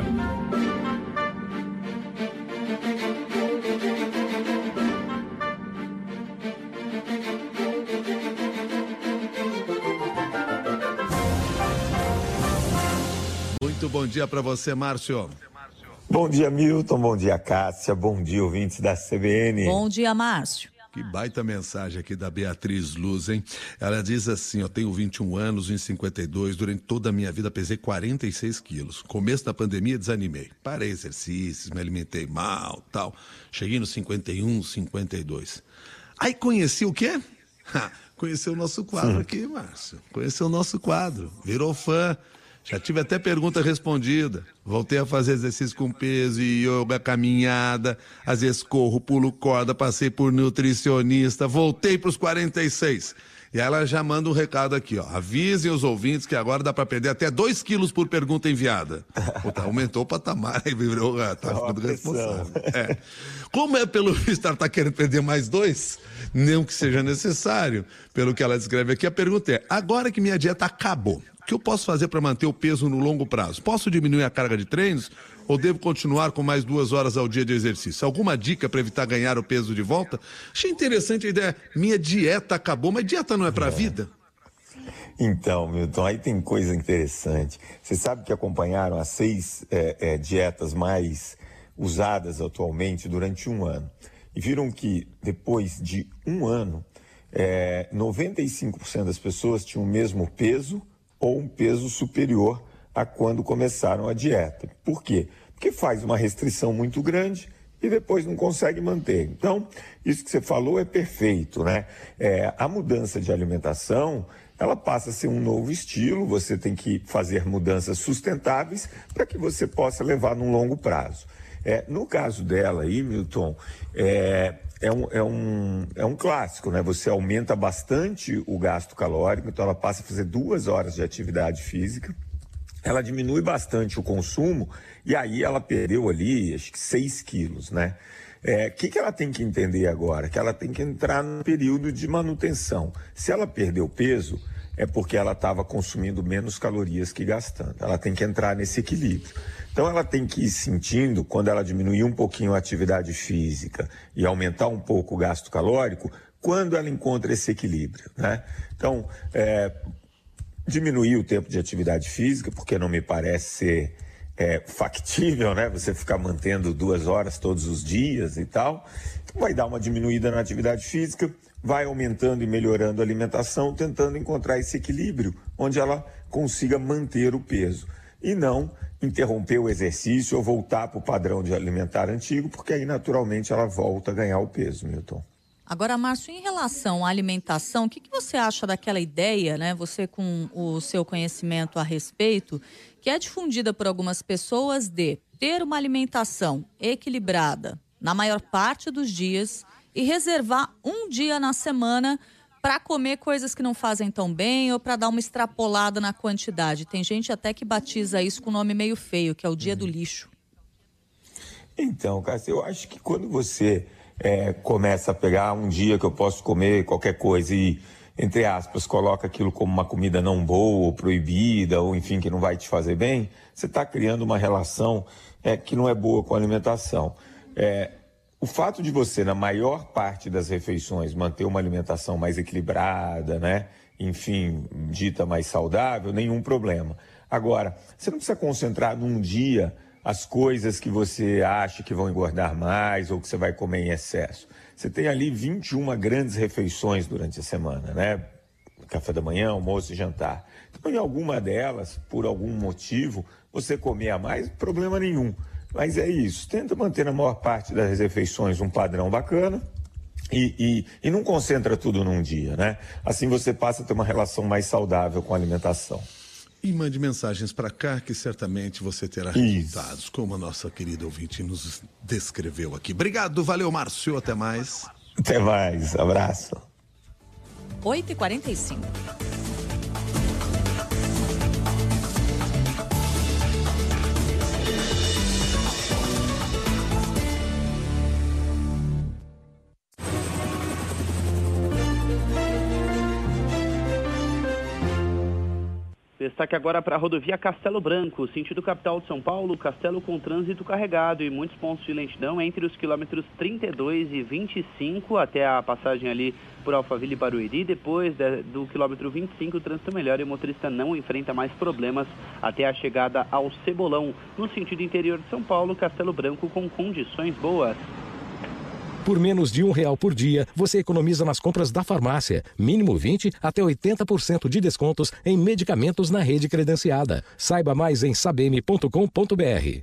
Muito bom dia para você, Márcio. Bom dia, Milton. Bom dia, Cássia. Bom dia, ouvintes da C B N. Bom dia, Márcio. Que baita mensagem aqui da Beatriz Luz, hein? Ela diz assim, ó, tenho vinte e um anos, em cinquenta e dois, durante toda a minha vida pesei quarenta e seis quilos. Começo da pandemia desanimei. Parei exercícios, me alimentei mal, tal. Cheguei nos cinquenta e um, cinquenta e dois. Aí conheci o quê? Ha, conheceu o nosso quadro aqui, Márcio. Conheceu o nosso quadro, virou fã. Já tive até pergunta respondida. Voltei a fazer exercício com peso, yoga, caminhada. Às vezes corro, pulo corda, passei por nutricionista. Voltei para os quarenta e seis. E ela já manda um recado aqui, ó. Avisem os ouvintes que agora dá para perder até dois quilos por pergunta enviada. Puta, aumentou o patamar e virou, tá ficando responsável. É. Como é pelo visto ela tá querendo perder mais dois, não que seja necessário, pelo que ela descreve aqui, a pergunta é, agora que minha dieta acabou, o que eu posso fazer para manter o peso no longo prazo? Posso diminuir a carga de treinos ou devo continuar com mais duas horas ao dia de exercício? Alguma dica para evitar ganhar o peso de volta? Achei interessante a ideia. Minha dieta acabou, mas dieta não é para a vida? Então, Milton, aí tem coisa interessante. Você sabe que acompanharam as seis é, é, dietas mais usadas atualmente durante um ano. E viram que depois de um ano, é, noventa e cinco por cento das pessoas tinham o mesmo peso ou um peso superior a quando começaram a dieta. Por quê? Porque faz uma restrição muito grande e depois não consegue manter. Então, isso que você falou é perfeito, né? É, a mudança de alimentação, ela passa a ser um novo estilo, você tem que fazer mudanças sustentáveis para que você possa levar num longo prazo. É, no caso dela aí, Milton, é, é, um, é, um, é um clássico, né? Você aumenta bastante o gasto calórico, então ela passa a fazer duas horas de atividade física, ela diminui bastante o consumo e aí ela perdeu ali, acho que seis quilos, né? O é, que, que ela tem que entender agora? Que ela tem que entrar no período de manutenção. Se ela perdeu peso, é porque ela estava consumindo menos calorias que gastando. Ela tem que entrar nesse equilíbrio. Então ela tem que ir sentindo, quando ela diminuir um pouquinho a atividade física e aumentar um pouco o gasto calórico, quando ela encontra esse equilíbrio, né? Então, é, diminuir o tempo de atividade física, porque não me parece ser é, factível, né? Você ficar mantendo duas horas todos os dias e tal. Vai dar uma diminuída na atividade física, vai aumentando e melhorando a alimentação, tentando encontrar esse equilíbrio, onde ela consiga manter o peso. E não interromper o exercício ou voltar para o padrão de alimentar antigo, porque aí naturalmente ela volta a ganhar o peso, Milton. Agora, Márcio, em relação à alimentação, o que, que você acha daquela ideia, né? Você com o seu conhecimento a respeito, que é difundida por algumas pessoas de ter uma alimentação equilibrada na maior parte dos dias e reservar um dia na semana para comer coisas que não fazem tão bem ou para dar uma extrapolada na quantidade. Tem gente até que batiza isso com um nome meio feio, que é o dia do lixo. Então, Cássia, eu acho que quando você é, começa a pegar um dia que eu posso comer qualquer coisa e, entre aspas, coloca aquilo como uma comida não boa ou proibida, ou enfim, que não vai te fazer bem, você está criando uma relação é, que não é boa com a alimentação. É, O fato de você, na maior parte das refeições, manter uma alimentação mais equilibrada, né? Enfim, dita mais saudável, nenhum problema. Agora, você não precisa concentrar num dia as coisas que você acha que vão engordar mais ou que você vai comer em excesso. Você tem ali vinte e uma grandes refeições durante a semana, né? Café da manhã, almoço e jantar. Então, em alguma delas, por algum motivo, você comer a mais, problema nenhum. Mas é isso, tenta manter na maior parte das refeições um padrão bacana e, e, e não concentra tudo num dia, né? Assim você passa a ter uma relação mais saudável com a alimentação. E mande mensagens para cá que certamente você terá resultados, isso, como a nossa querida ouvinte nos descreveu aqui. Obrigado, valeu, Márcio, até mais. Até mais, abraço. oito e quarenta e cinco. Destaque agora para a rodovia Castelo Branco, sentido capital de São Paulo, Castelo com trânsito carregado e muitos pontos de lentidão entre os quilômetros trinta e dois e vinte e cinco até a passagem ali por Alphaville e Barueri. Depois de, do quilômetro vinte e cinco, o trânsito melhora e o motorista não enfrenta mais problemas até a chegada ao Cebolão. No sentido interior de São Paulo, Castelo Branco com condições boas. Por menos de um real por dia, você economiza nas compras da farmácia. Mínimo vinte por cento até oitenta por cento de descontos em medicamentos na rede credenciada. Saiba mais em sabem ponto com ponto br.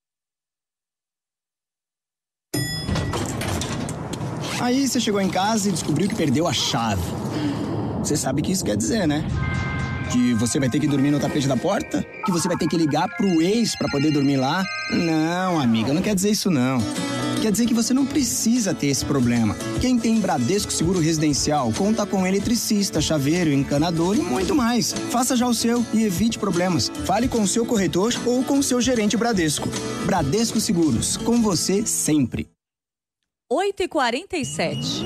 Aí você chegou em casa e descobriu que perdeu a chave. Você sabe o que isso quer dizer, né? Que você vai ter que dormir no tapete da porta? Que você vai ter que ligar pro ex pra poder dormir lá? Não, amiga, não quer dizer isso não. Quer dizer que você não precisa ter esse problema. Quem tem Bradesco Seguro Residencial conta com eletricista, chaveiro, encanador e muito mais. Faça já o seu e evite problemas. Fale com o seu corretor ou com o seu gerente Bradesco. Bradesco Seguros, com você sempre. oito e quarenta e sete.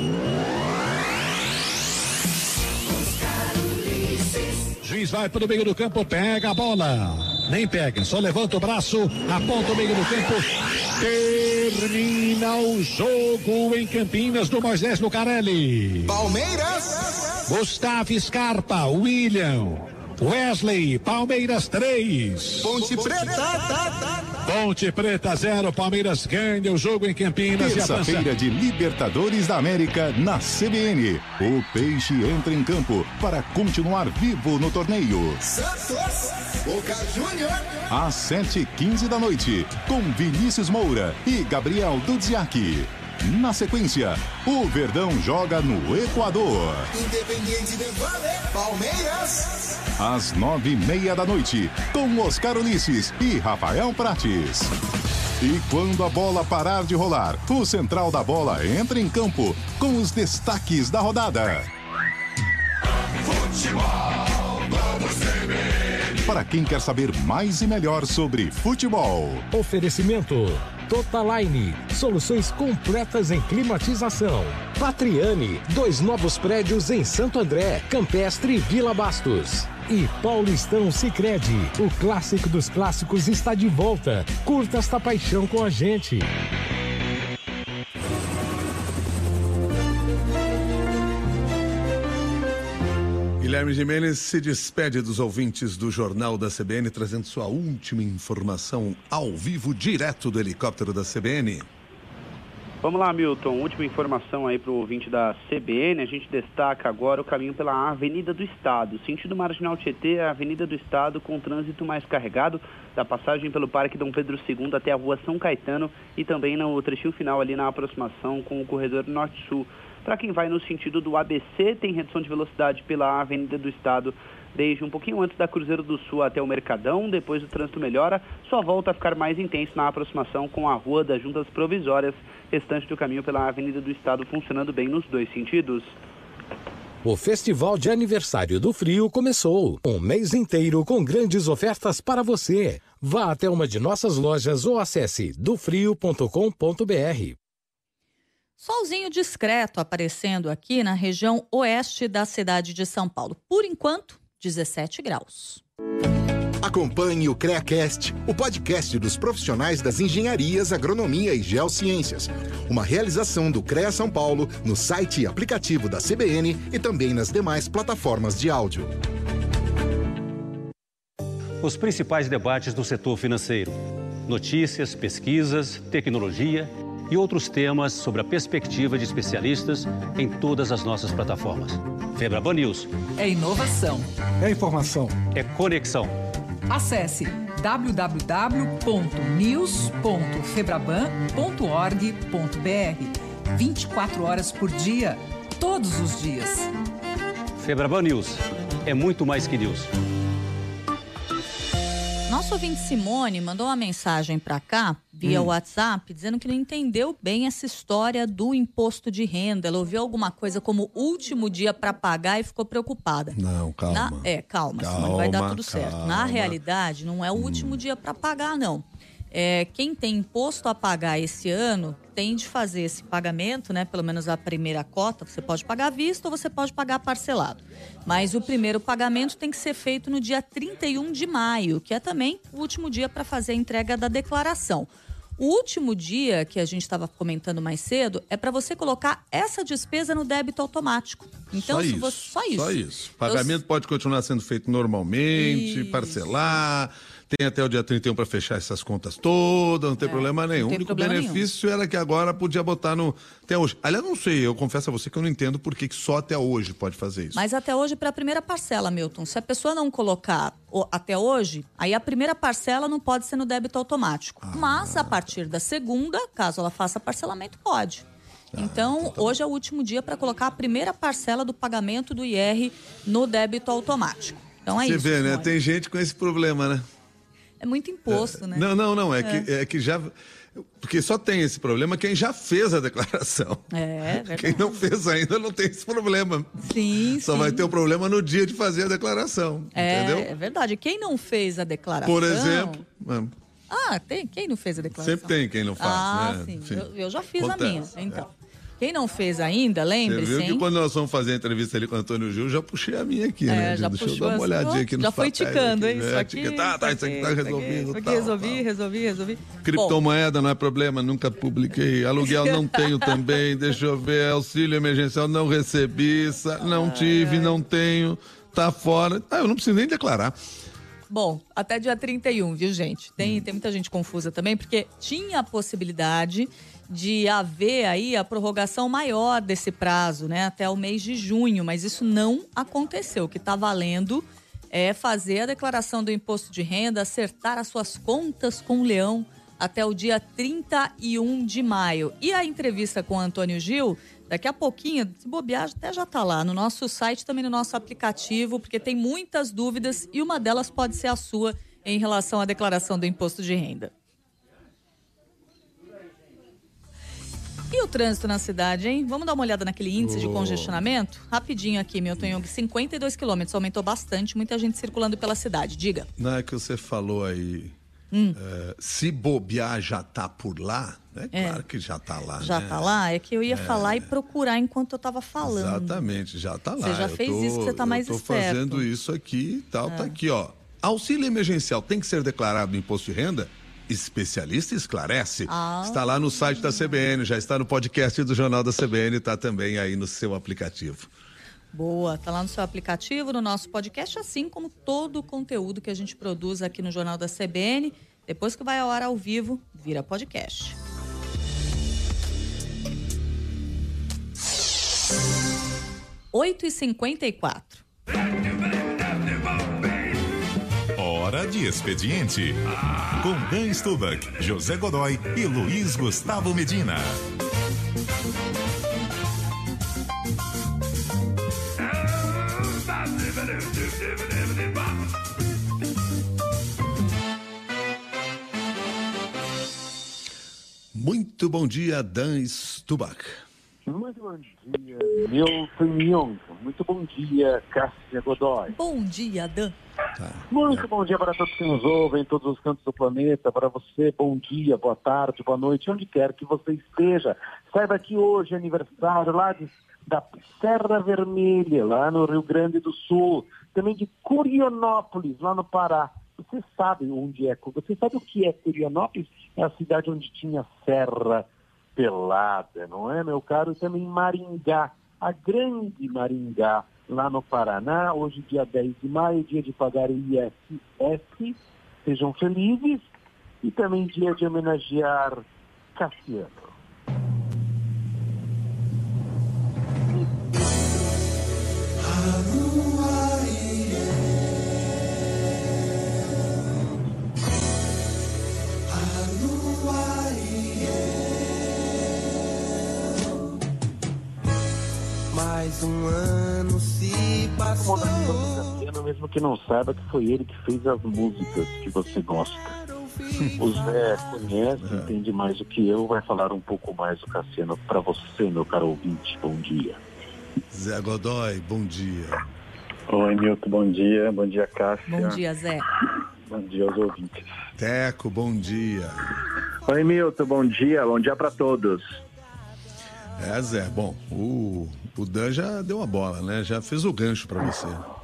Juiz vai para o meio do campo, pega a bola. Nem pega, só levanta o braço, aponta o meio do campo. Termina o jogo em Campinas do Moisés Lucarelli. Palmeiras. Gustavo Scarpa, William, Wesley, Palmeiras três. Ponte Preta. Ponte Preta zero, Palmeiras ganha o jogo em Campinas. Terça-feira de Libertadores da América na C B N. O Peixe entra em campo para continuar vivo no torneio. Santos, Boca Júnior. Às sete e quinze da noite, com Vinícius Moura e Gabriel Dudziak. Na sequência, o Verdão joga no Equador. Independiente del Valle, Palmeiras. Às nove e meia da noite, com Oscar Ulisses e Rafael Prates. E quando a bola parar de rolar, o Central da Bola entra em campo com os destaques da rodada. Futebol, vamos C B N. Para quem quer saber mais e melhor sobre futebol. Oferecimento Totaline, soluções completas em climatização. Patriani, dois novos prédios em Santo André, Campestre e Vila Bastos. E Paulistão Sicredi, o clássico dos clássicos está de volta. Curta esta paixão com a gente. Guilherme Gimenez se despede dos ouvintes do Jornal da C B N, trazendo sua última informação ao vivo, direto do helicóptero da C B N. Vamos lá, Milton. Última informação aí para o ouvinte da C B N. A gente destaca agora o caminho pela Avenida do Estado. Sentido Marginal Tietê, a Avenida do Estado com trânsito mais carregado, da passagem pelo Parque Dom Pedro segundo até a Rua São Caetano e também no trechinho final ali na aproximação com o corredor Norte-Sul. Para quem vai no sentido do A B C, tem redução de velocidade pela Avenida do Estado desde um pouquinho antes da Cruzeiro do Sul até o Mercadão. Depois o trânsito melhora, só volta a ficar mais intenso na aproximação com a Rua das Juntas Provisórias. Restante do caminho pela Avenida do Estado funcionando bem nos dois sentidos. O Festival de Aniversário do Frio começou. Um mês inteiro com grandes ofertas para você. Vá até uma de nossas lojas ou acesse do frio ponto com ponto b r. Solzinho discreto aparecendo aqui na região oeste da cidade de São Paulo. Por enquanto, dezessete graus. Acompanhe o CREACast, o podcast dos profissionais das engenharias, agronomia e geociências. Uma realização do CREA São Paulo no site e aplicativo da C B N e também nas demais plataformas de áudio. Os principais debates do setor financeiro. Notícias, pesquisas, tecnologia e outros temas sobre a perspectiva de especialistas em todas as nossas plataformas. Febraban News. É inovação. É informação. É conexão. Acesse w w w ponto news ponto febraban ponto org ponto b r. vinte e quatro horas por dia, todos os dias. Febraban News. É muito mais que news. Nosso ouvinte Simone mandou uma mensagem para cá, via hum. WhatsApp, dizendo que não entendeu bem essa história do imposto de renda. Ela ouviu alguma coisa como último dia para pagar e ficou preocupada. Não, calma. Na, é, calma, calma, Simone, vai dar tudo certo. calma. Na realidade, não é o último hum. dia para pagar, não. É, quem tem imposto a pagar esse ano tem de fazer esse pagamento, né? Pelo menos a primeira cota, você pode pagar à vista ou você pode pagar parcelado. Mas o primeiro pagamento tem que ser feito no dia trinta e um de maio, que é também o último dia para fazer a entrega da declaração. O último dia, que a gente estava comentando mais cedo, é para você colocar essa despesa no débito automático. Então, só, se isso, você, só isso. Só isso. O pagamento Eu... pode continuar sendo feito normalmente, isso. parcelar. Tem até o dia trinta e um para fechar essas contas todas, não tem é, problema nenhum. O único benefício nenhum. Era que agora podia botar no... Até hoje. Aliás, não sei, eu confesso a você que eu não entendo por que só até hoje pode fazer isso. Mas até hoje para a primeira parcela, Milton. Se a pessoa não colocar até hoje, aí a primeira parcela não pode ser no débito automático. Ah, Mas a partir da segunda, caso ela faça parcelamento, pode. Ah, então, então tá hoje é o último dia para colocar a primeira parcela do pagamento do I R no débito automático. Então é você isso. Você vê, né? Simone. Tem gente com esse problema, né? É muito imposto, é, né? Não, não, não. É, é. Que, é que já... Porque só tem esse problema quem já fez a declaração. É, verdade. Quem não fez ainda não tem esse problema. Sim, Só sim. vai ter o problema no dia de fazer a declaração, é, entendeu? É verdade. Quem não fez a declaração... Por exemplo... Ah, tem. Quem não fez a declaração? Sempre tem quem não faz, ah, né? sim. Sim. Eu, eu já fiz Acontece, a minha, então. É. Quem não fez ainda, lembre-se, Você viu que hein? quando nós fomos fazer a entrevista ali com o Antônio Gil, já puxei a minha aqui, é, né? Já Deixa puxou eu dar uma olhadinha aqui nos Já foi ticando, hein? Isso é, aqui, tica, tá, tá, isso aqui tá resolvido. Isso aqui tal, resolvi, tal. resolvi, resolvi. Criptomoeda Bom. Não é problema, nunca publiquei. Aluguel não tenho também, deixa eu ver. Auxílio emergencial não recebi, não tive, ai. não tenho, tá fora. Ah, eu não preciso nem declarar. Bom, até dia trinta e um, viu, gente? Tem, hum. tem muita gente confusa também, porque tinha a possibilidade de haver aí a prorrogação maior desse prazo, né? Até o mês de junho, mas isso não aconteceu. O que está valendo é fazer a declaração do imposto de renda, acertar as suas contas com o Leão até o dia trinta e um de maio. E a entrevista com o Antônio Gil, daqui a pouquinho, se bobear, até já está lá no nosso site, também no nosso aplicativo, porque tem muitas dúvidas e uma delas pode ser a sua em relação à declaração do imposto de renda. E o trânsito na cidade, hein? Vamos dar uma olhada naquele índice oh. de congestionamento? Rapidinho aqui, Milton Jung, cinquenta e dois quilômetros, aumentou bastante, muita gente circulando pela cidade. Diga. Não é que você falou aí, hum. é, se bobear já tá por lá, é, é claro que já tá lá, Já né? tá lá? É que eu ia é. falar e procurar enquanto eu tava falando. Exatamente, já tá lá. Você já eu fez tô, isso que você tá mais eu tô esperto. fazendo isso aqui e tal, é. tá aqui, ó. Auxílio emergencial tem que ser declarado no imposto de renda? Especialista esclarece. Ah. Está lá no site da C B N, já está no podcast do Jornal da C B N, está também aí no seu aplicativo. Boa, tá lá no seu aplicativo, no nosso podcast, assim como todo o conteúdo que a gente produz aqui no Jornal da C B N. Depois que vai ao ar ao vivo, vira podcast. oito e cinquenta e quatro. Hora de expediente. Com Dan Stubach, José Godoy e Luiz Gustavo Medina. Muito bom dia, Dan Stubach. Muito bom dia, Milton Mion. Muito bom dia, Cássia Godoy. Bom dia, Dan. Tá. Muito bom dia para todos que nos ouvem em todos os cantos do planeta. Para você, bom dia, boa tarde, boa noite, onde quer que você esteja. Saiba que hoje é aniversário lá de, da Serra Vermelha, lá no Rio Grande do Sul. Também de Curionópolis, lá no Pará. Você sabe onde é? Você sabe o que é Curionópolis? É a cidade onde tinha serra pelada, não é, meu caro? E também Maringá, a grande Maringá, lá no Paraná. Hoje, dia dez de maio, dia de pagar o I S S. Sejam felizes. E também dia de homenagear Cassiano. Mais um ano se passou. Cassiano, mesmo que não saiba que foi ele que fez as músicas que você gosta. O Zé conhece, entende mais do que eu, vai falar um pouco mais do Cassiano para você, meu caro ouvinte. Bom dia. Zé Godoy, bom dia. Oi, Milton, bom dia. Bom dia, Cássia. Bom dia, Zé. Bom dia aos ouvintes. Teco, bom dia. Oi, Milton, bom dia. Bom dia para todos. É, Zé, bom, o, o Dan já deu a bola, né? Já fez o gancho pra você.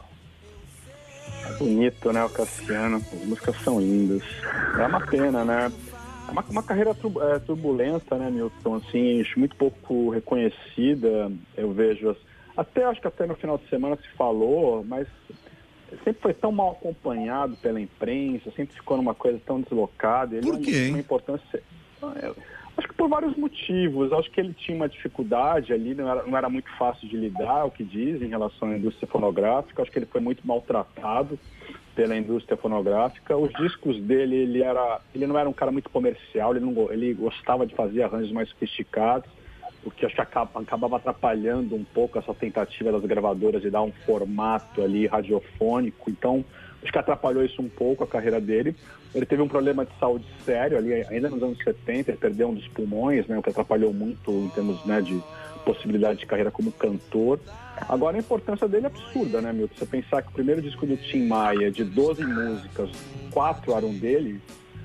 Bonito, né, o Cassiano? As músicas são lindas. É uma pena, né? É uma, uma carreira turbulenta, né, Milton? Assim, acho muito pouco reconhecida. Eu vejo, até acho que até no final de semana se falou, mas sempre foi tão mal acompanhado pela imprensa, sempre ficou numa coisa tão deslocada. Ele Por quê, hein? Uma importância... Acho que por vários motivos. Acho que ele tinha uma dificuldade ali, não era, não era muito fácil de lidar, o que diz, em relação à indústria fonográfica. Acho que ele foi muito maltratado pela indústria fonográfica. Os discos dele, ele, era, ele não era um cara muito comercial, ele, não, ele gostava de fazer arranjos mais sofisticados, o que acho que acaba, acabava atrapalhando um pouco essa tentativa das gravadoras de dar um formato ali radiofônico. Então, acho que atrapalhou isso um pouco a carreira dele. Ele teve um problema de saúde sério ali, ainda nos anos setenta, ele perdeu um dos pulmões, né, o que atrapalhou muito em termos, né, de possibilidade de carreira como cantor. Agora, a importância dele é absurda, né, Milton? Você pensar que o primeiro disco do Tim Maia, de doze músicas, quatro eram dele,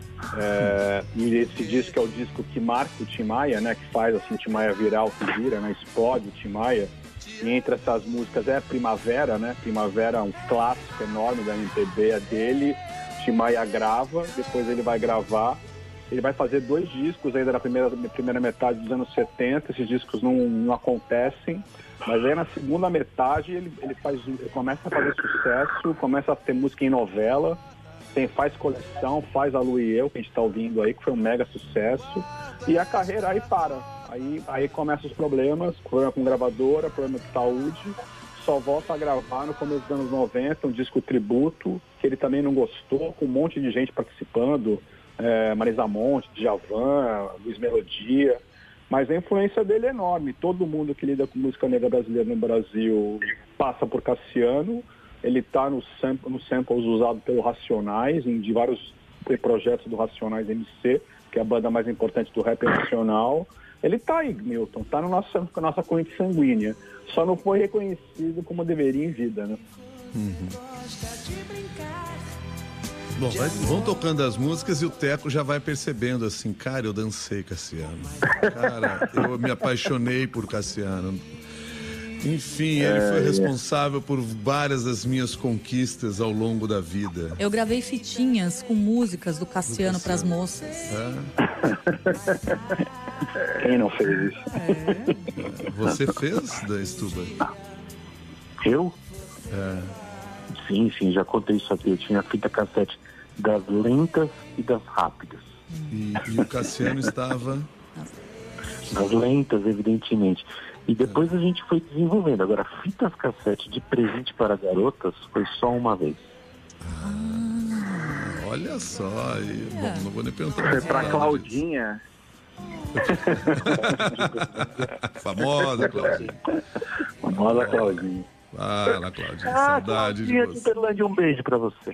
é, e esse disco é o disco que marca o Tim Maia, né, que faz assim, o Tim Maia virar o que vira, né, explode o Tim Maia. E entre essas músicas é Primavera, né? Primavera é um clássico enorme da M P B, é dele. Tim Maia grava, depois ele vai gravar. Ele vai fazer dois discos ainda na primeira, primeira metade dos anos setenta. Esses discos não, não acontecem. Mas aí na segunda metade ele, ele, faz, ele começa a fazer sucesso, começa a ter música em novela, tem, faz coleção, faz A Lu e Eu, que a gente está ouvindo aí, que foi um mega sucesso. E a carreira aí para. Aí, aí começam os problemas, problema com gravadora, problema de saúde, só volta a gravar no começo dos anos noventa, um disco tributo, que ele também não gostou, com um monte de gente participando, é, Marisa Monte, Djavan, Luiz Melodia, mas a influência dele é enorme. Todo mundo que lida com música negra brasileira no Brasil passa por Cassiano, ele está nos samples, no samples usados pelo Racionais, em de vários projetos do Racionais M C, que é a banda mais importante do rap nacional. Ele tá aí, Milton, tá na nossa, na nossa corrente sanguínea. Só não foi reconhecido como deveria em vida, né? Uhum. Bom, vai, vão tocando as músicas e o Teco já vai percebendo assim, cara, eu dancei Cassiano. Cara, eu me apaixonei por Cassiano. Enfim, ele foi responsável por várias das minhas conquistas ao longo da vida. Eu gravei fitinhas com músicas do Cassiano para as moças. É. Quem não fez isso? É. Você fez, Dan Stubach? Eu? É. Sim, sim, já contei isso aqui. Eu tinha fita cassete das lentas e das rápidas. E, e o Cassiano estava... as lentas, evidentemente. E depois a gente foi desenvolvendo. Agora, fitas cassete de presente para garotas foi só uma vez. Ah, olha só, e, é. bom, não vou nem perguntar. Foi pra Claudinha. Famosa Claudinha. Famosa Claudinha. Fala, Claudinha, ah, saudade Claudinha de você. de Uberlândia, um beijo pra você.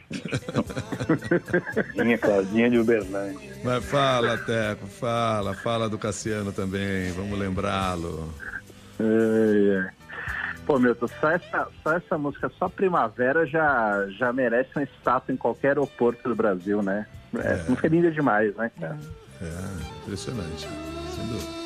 Minha Claudinha de Uberlândia. Mas fala, Teco, fala, fala do Cassiano também, vamos lembrá-lo. É, é. Pô, Milton, só essa, só essa música, só Primavera já, já merece uma estátua em qualquer aeroporto do Brasil, né? É, é. Música linda demais, né, cara? É, impressionante, sem dúvida.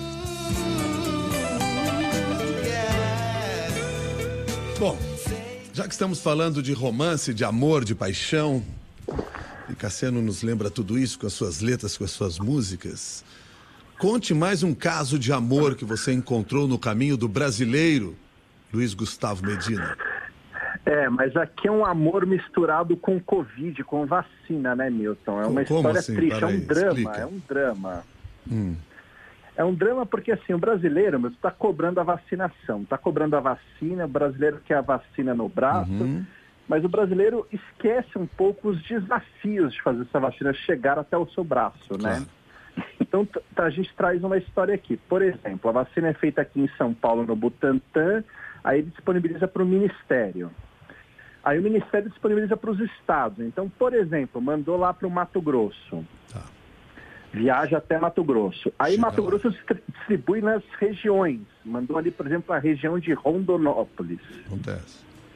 Bom, já que estamos falando de romance, de amor, de paixão, e Cassiano nos lembra tudo isso com as suas letras, com as suas músicas, conte mais um caso de amor que você encontrou no caminho do brasileiro, Luiz Gustavo Medina. É, mas aqui é um amor misturado com Covid, com vacina, né, Milton? É uma Como história assim? triste, é um Aí, drama, explica. é um drama. Hum. É um drama porque, assim, o brasileiro, meu, está cobrando a vacinação, está cobrando a vacina, o brasileiro quer a vacina no braço, uhum. mas o brasileiro esquece um pouco os desafios de fazer essa vacina chegar até o seu braço, Claro. né? Então, t- a gente traz uma história aqui. Por exemplo, a vacina é feita aqui em São Paulo, no Butantan, aí ele disponibiliza para o Ministério. Aí o Ministério disponibiliza para os estados. Então, por exemplo, mandou lá para o Mato Grosso. Tá. Viaja até Mato Grosso. Aí Chega Mato lá. Grosso distri- distribui nas regiões. Mandou ali, por exemplo, a região de Rondonópolis. Acontece.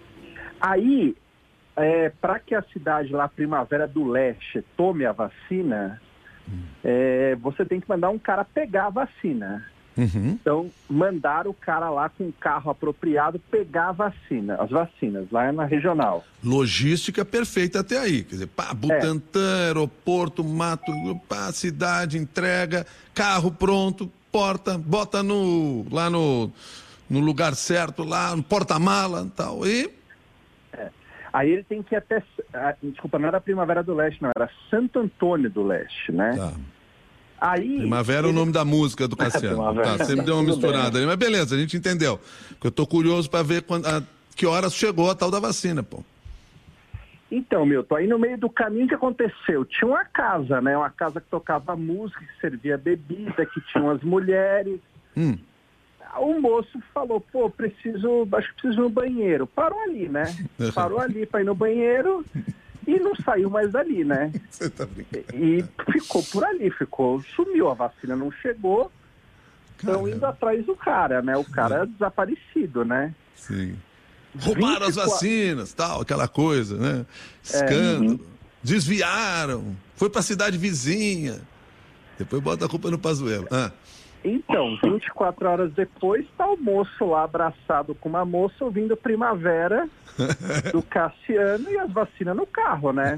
Aí, é, para que a cidade lá, Primavera do Leste, tome a vacina, é, você tem que mandar um cara pegar a vacina. Uhum. Então, mandaram o cara lá com um carro apropriado pegar a vacina, as vacinas, lá na regional. Logística perfeita até aí. Quer dizer, pá, Butantã, aeroporto, mato, pá, cidade, entrega, carro pronto, porta, bota no, lá no, no lugar certo, lá no porta-mala e tal. E... É. Aí ele tem que ir até... ah, desculpa, não era Primavera do Leste, não, era Santo Antônio do Leste, né? Tá. Aí, Primavera é o nome da música do Cassiano. Primavera. Tá, você me deu uma Tudo misturada bem. ali, mas beleza, a gente entendeu. Porque eu tô curioso para ver quando, a, que horas chegou a tal da vacina, pô. Então, Milton, aí no meio do caminho o que aconteceu? Tinha uma casa, né? Uma casa que tocava música, que servia bebida, que tinha umas mulheres. Hum. O moço falou, pô, preciso, acho que preciso ir no banheiro. Parou ali, né? Parou ali para ir no banheiro e não saiu mais dali, né? Você tá brincando. E ficou por ali, ficou, sumiu, a vacina não chegou. Estão indo atrás do cara, né? O cara é desaparecido, né? Sim. Roubaram as vacinas, tal, aquela coisa, né? Escândalo. uhum. Desviaram. Foi pra cidade vizinha. Depois bota a culpa no Pazuello. Ah. Então, vinte e quatro horas depois, tá o moço lá abraçado com uma moça ouvindo Primavera do Cassiano e as vacinas no carro, né?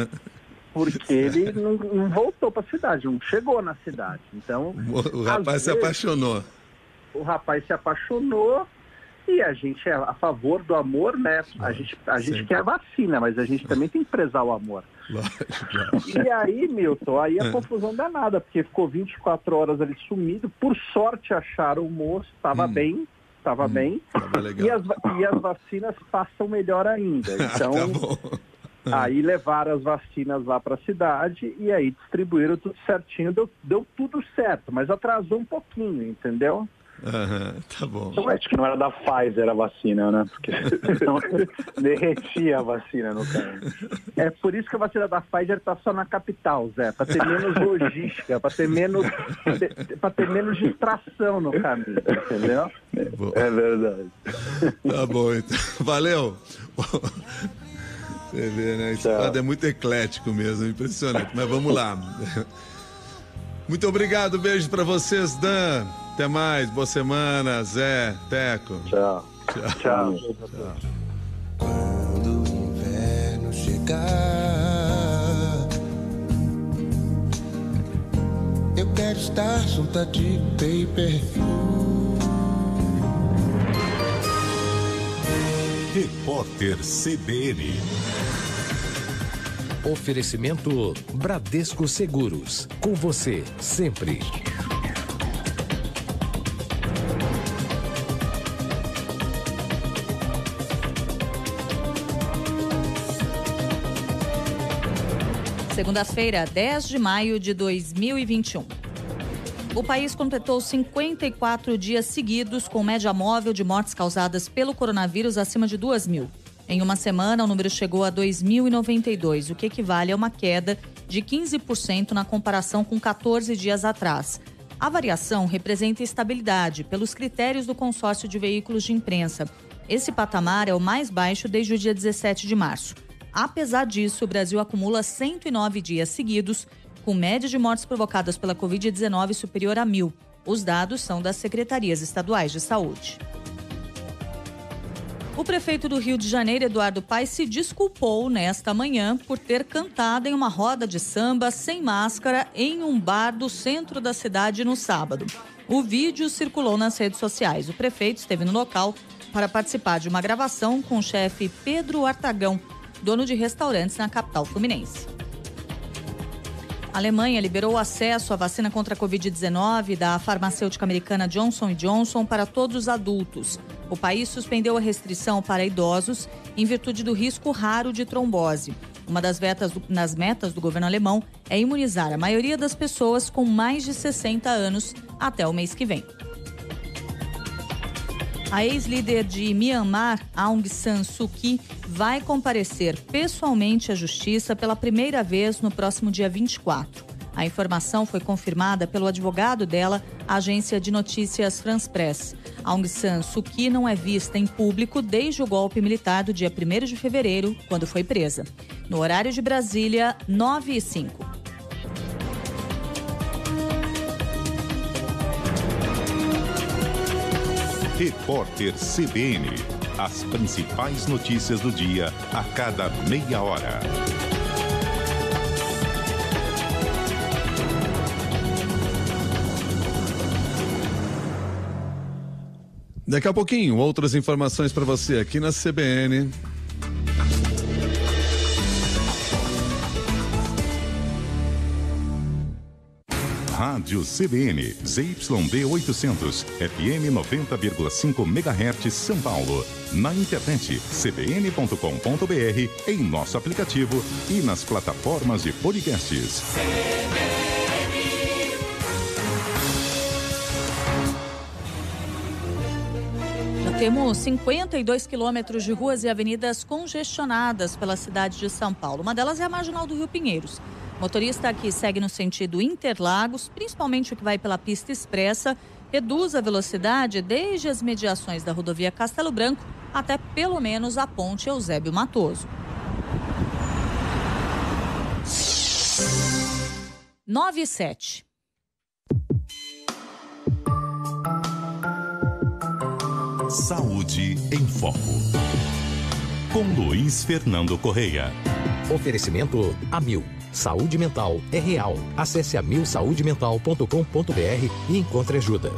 Porque ele não, não voltou pra cidade, não chegou na cidade. Então, O rapaz se vezes, apaixonou. O rapaz se apaixonou e a gente é a favor do amor, né? A gente, a gente quer a vacina, mas a gente também tem que prezar o amor. Lógico. E aí, Milton, aí a confusão danada, porque ficou vinte e quatro horas ali sumido. Por sorte acharam o moço, estava Hum. bem, estava Hum, bem. tava legal. E as, va- e as vacinas passam melhor ainda. Então, Tá bom. aí levaram as vacinas lá para a cidade e aí distribuíram tudo certinho. Deu, deu tudo certo, mas atrasou um pouquinho, entendeu? Aham, tá bom. Então, Acho que não era da Pfizer a vacina, né? Porque senão derretia a vacina no cara. É por isso que a vacina da Pfizer está só na capital, Zé, para ter menos logística, para ter menos, para ter menos distração no caminho, entendeu? É verdade. Tá bom, então. Valeu. Você vê, né? Esse quadro é muito eclético mesmo, impressionante. Mas vamos lá. Muito obrigado, beijo pra vocês, Dan. Até mais, boa semana, Zé, Teco. Tchau. Tchau. Tchau. Tchau. Quando o inverno chegar, eu quero estar junto a ti, baby. Repórter C B N. Oferecimento Bradesco Seguros. Com você, sempre. Segunda-feira, dez de maio de dois mil e vinte e um. O país completou cinquenta e quatro dias seguidos com média móvel de mortes causadas pelo coronavírus acima de duas mil. Em uma semana, o número chegou a dois mil e noventa e dois, o que equivale a uma queda de quinze por cento na comparação com quatorze dias atrás. A variação representa estabilidade pelos critérios do consórcio de veículos de imprensa. Esse patamar é o mais baixo desde o dia dezessete de março. Apesar disso, o Brasil acumula cento e nove dias seguidos, com média de mortes provocadas pela covid dezenove superior a mil. Os dados são das secretarias estaduais de saúde. O prefeito do Rio de Janeiro, Eduardo Paes, se desculpou nesta manhã por ter cantado em uma roda de samba sem máscara em um bar do centro da cidade no sábado. O vídeo circulou nas redes sociais. O prefeito esteve no local para participar de uma gravação com o chefe Pedro Artagão, dono de restaurantes na capital fluminense. A Alemanha liberou o acesso à vacina contra a covid dezenove da farmacêutica americana Johnson e Johnson para todos os adultos. O país suspendeu a restrição para idosos em virtude do risco raro de trombose. Uma das metas, nas metas do governo alemão é imunizar a maioria das pessoas com mais de sessenta anos até o mês que vem. A ex-líder de Myanmar, Aung San Suu Kyi, vai comparecer pessoalmente à justiça pela primeira vez no próximo dia vinte e quatro. A informação foi confirmada pelo advogado dela, a agência de notícias France Press. Aung San Suu Kyi não é vista em público desde o golpe militar do dia primeiro de fevereiro, quando foi presa. No horário de Brasília, nove e cinco. Repórter C B N. As principais notícias do dia a cada meia hora. Daqui a pouquinho, outras informações para você aqui na C B N. Rádio C B N, Z Y B oitocentos, F M noventa vírgula cinco megahertz, São Paulo. Na internet, c b n ponto com ponto b r, em nosso aplicativo e nas plataformas de podcasts. Temos cinquenta e dois quilômetros de ruas e avenidas congestionadas pela cidade de São Paulo. Uma delas é a Marginal do Rio Pinheiros. Motorista que segue no sentido Interlagos, principalmente o que vai pela pista expressa, reduz a velocidade desde as mediações da rodovia Castelo Branco até pelo menos a ponte Eusébio Matoso. nove e sete. Saúde em Foco. Com Luiz Fernando Correia. Oferecimento Amil. Saúde mental é real. Acesse amil saúde mental ponto com ponto b r e encontre ajuda.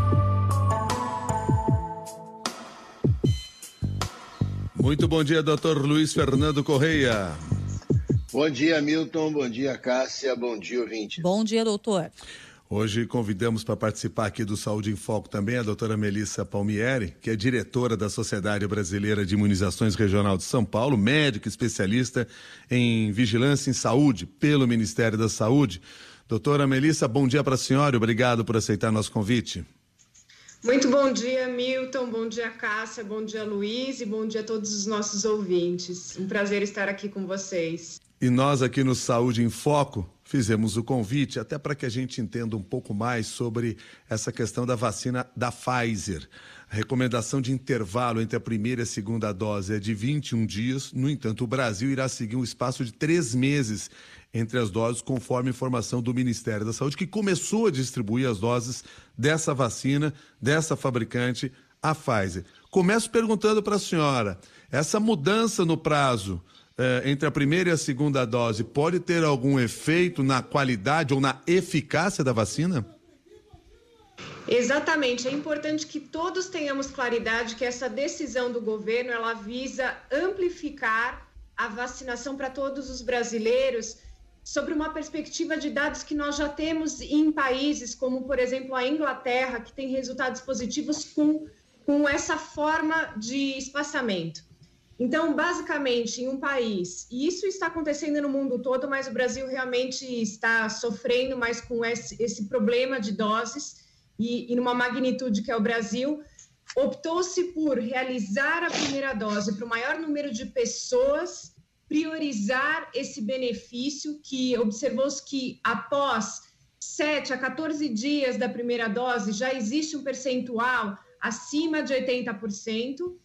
Muito bom dia, doutor Luiz Fernando Correia. Bom dia, Milton. Bom dia, Cássia. Bom dia, ouvinte. Bom dia, doutor. Hoje convidamos para participar aqui do Saúde em Foco também a doutora Melissa Palmieri, que é diretora da Sociedade Brasileira de Imunizações Regional de São Paulo, médica especialista em vigilância em saúde pelo Ministério da Saúde. Doutora Melissa, bom dia para a senhora e obrigado por aceitar nosso convite. Muito bom dia, Milton, bom dia, Cássia, bom dia, Luiz e bom dia a todos os nossos ouvintes. Um prazer estar aqui com vocês. E nós aqui no Saúde em Foco fizemos o convite até para que a gente entenda um pouco mais sobre essa questão da vacina da Pfizer. A recomendação de intervalo entre a primeira e a segunda dose é de vinte e um dias. No entanto, o Brasil irá seguir um espaço de três meses entre as doses, conforme informação do Ministério da Saúde, que começou a distribuir as doses dessa vacina, dessa fabricante, a Pfizer. Começo perguntando para a senhora, essa mudança no prazo eh, entre a primeira e a segunda dose pode ter algum efeito na qualidade ou na eficácia da vacina? Exatamente, é importante que todos tenhamos claridade que essa decisão do governo, ela visa amplificar a vacinação para todos os brasileiros sobre uma perspectiva de dados que nós já temos em países como, por exemplo, a Inglaterra, que tem resultados positivos com, com essa forma de espaçamento. Então, basicamente, em um país, e isso está acontecendo no mundo todo, mas o Brasil realmente está sofrendo mais com esse, esse problema de doses, e, e numa magnitude que é o Brasil, optou-se por realizar a primeira dose para o maior número de pessoas, priorizar esse benefício, que observou-se que após sete a quatorze dias da primeira dose já existe um percentual acima de oitenta por cento,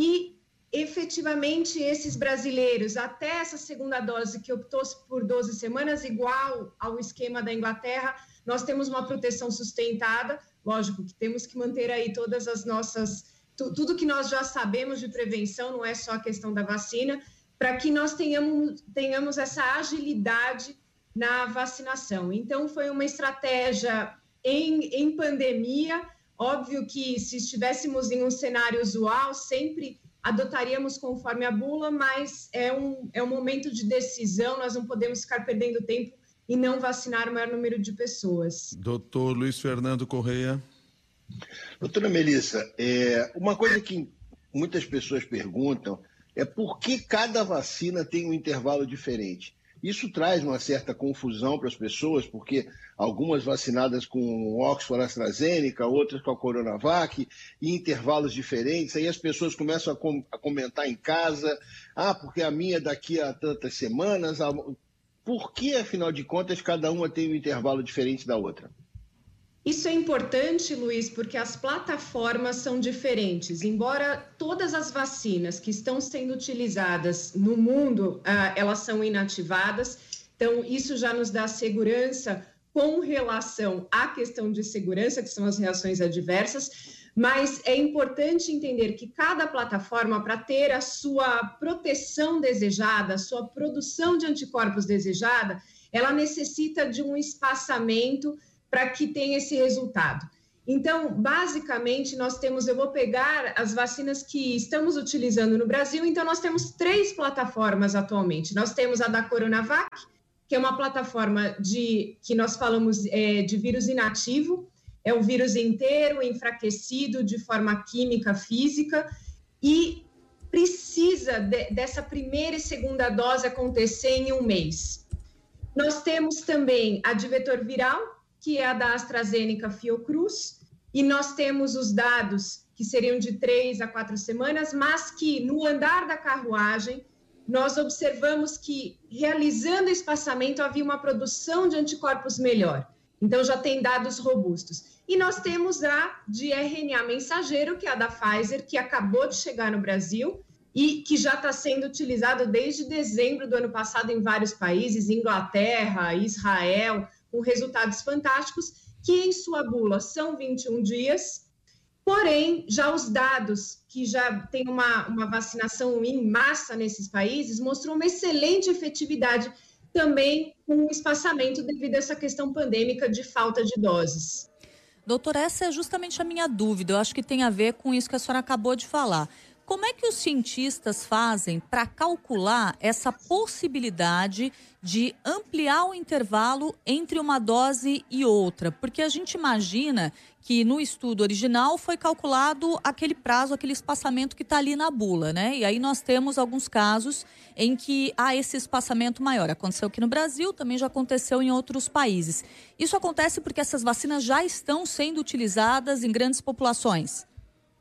e efetivamente esses brasileiros, até essa segunda dose que optou por doze semanas, igual ao esquema da Inglaterra, nós temos uma proteção sustentada. Lógico que temos que manter aí todas as nossas, tu, tudo que nós já sabemos de prevenção, não é só a questão da vacina, para que nós tenhamos, tenhamos essa agilidade na vacinação. Então, foi uma estratégia em, em pandemia. Óbvio que se estivéssemos em um cenário usual, sempre adotaríamos conforme a bula, mas é um, é um momento de decisão, nós não podemos ficar perdendo tempo e não vacinar o maior número de pessoas. Doutor Luiz Fernando Correia. Doutora Melissa, é, uma coisa que muitas pessoas perguntam é por que cada vacina tem um intervalo diferente. Isso traz uma certa confusão para as pessoas, porque algumas vacinadas com Oxford AstraZeneca, outras com a Coronavac, em intervalos diferentes, aí as pessoas começam a, com, a comentar em casa, ah, porque a minha é daqui a tantas semanas. A... Por que, afinal de contas, cada uma tem um intervalo diferente da outra? Isso é importante, Luiz, porque as plataformas são diferentes. Embora todas as vacinas que estão sendo utilizadas no mundo, ah, elas são inativadas, então isso já nos dá segurança com relação à questão de segurança, que são as reações adversas, mas é importante entender que cada plataforma, para ter a sua proteção desejada, a sua produção de anticorpos desejada, ela necessita de um espaçamento para que tenha esse resultado. Então, basicamente, nós temos, eu vou pegar as vacinas que estamos utilizando no Brasil, então nós temos três plataformas atualmente. Nós temos a da Coronavac, que é uma plataforma de, que nós falamos é, de vírus inativo, é o vírus inteiro, enfraquecido de forma química, física, e precisa de, dessa primeira e segunda dose acontecer em um mês. Nós temos também a de vetor viral, que é a da AstraZeneca Fiocruz, e nós temos os dados que seriam de três a quatro semanas, mas que no andar da carruagem nós observamos que, realizando espaçamento, havia uma produção de anticorpos melhor. Então, já tem dados robustos. E nós temos a de R N A mensageiro, que é a da Pfizer, que acabou de chegar no Brasil e que já está sendo utilizado desde dezembro do ano passado em vários países, Inglaterra, Israel, com resultados fantásticos, que em sua bula são vinte e um dias, porém, já os dados que já tem uma, uma vacinação em massa nesses países mostram uma excelente efetividade também com o espaçamento devido a essa questão pandêmica de falta de doses. Doutora, essa é justamente a minha dúvida, eu acho que tem a ver com isso que a senhora acabou de falar. Como é que os cientistas fazem para calcular essa possibilidade de ampliar o intervalo entre uma dose e outra? Porque a gente imagina que no estudo original foi calculado aquele prazo, aquele espaçamento que está ali na bula, né? E aí nós temos alguns casos em que há esse espaçamento maior. Aconteceu aqui no Brasil, também já aconteceu em outros países. Isso acontece porque essas vacinas já estão sendo utilizadas em grandes populações.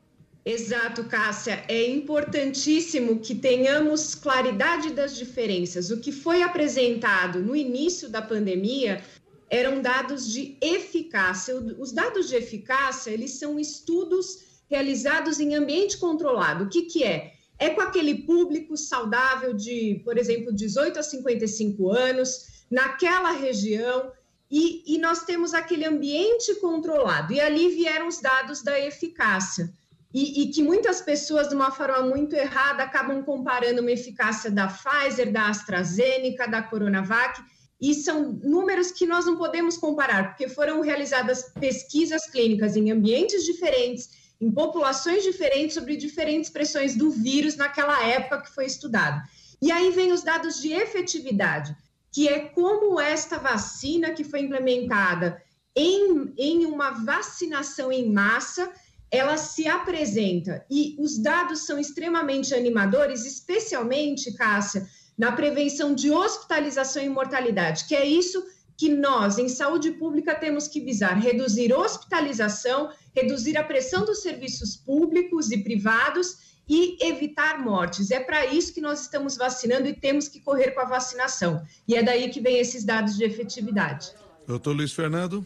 Exato, Cássia. É importantíssimo que tenhamos claridade das diferenças. O que foi apresentado no início da pandemia eram dados de eficácia. Os dados de eficácia, eles são estudos realizados em ambiente controlado. O que que é? É com aquele público saudável de, por exemplo, dezoito a cinquenta e cinco anos, naquela região, e, e nós temos aquele ambiente controlado. E ali vieram os dados da eficácia. E, e que muitas pessoas, de uma forma muito errada, acabam comparando uma eficácia da Pfizer, da AstraZeneca, da Coronavac, e são números que nós não podemos comparar, porque foram realizadas pesquisas clínicas em ambientes diferentes, em populações diferentes, sobre diferentes expressões do vírus naquela época que foi estudado. E aí vem os dados de efetividade, que é como esta vacina que foi implementada em, em uma vacinação em massa, ela se apresenta, e os dados são extremamente animadores, especialmente, Cássia, na prevenção de hospitalização e mortalidade, que é isso que nós, em saúde pública, temos que visar: reduzir hospitalização, reduzir a pressão dos serviços públicos e privados e evitar mortes. É para isso que nós estamos vacinando e temos que correr com a vacinação. E é daí que vem esses dados de efetividade. Doutor Luiz Fernando.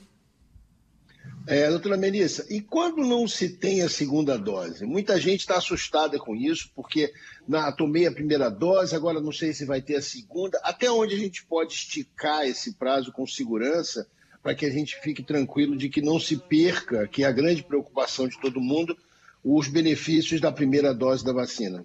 É, doutora Melissa, e quando não se tem a segunda dose? Muita gente está assustada com isso, porque na, tomei a primeira dose, agora não sei se vai ter a segunda. Até onde a gente pode esticar esse prazo com segurança para que a gente fique tranquilo de que não se perca, que é a grande preocupação de todo mundo, os benefícios da primeira dose da vacina?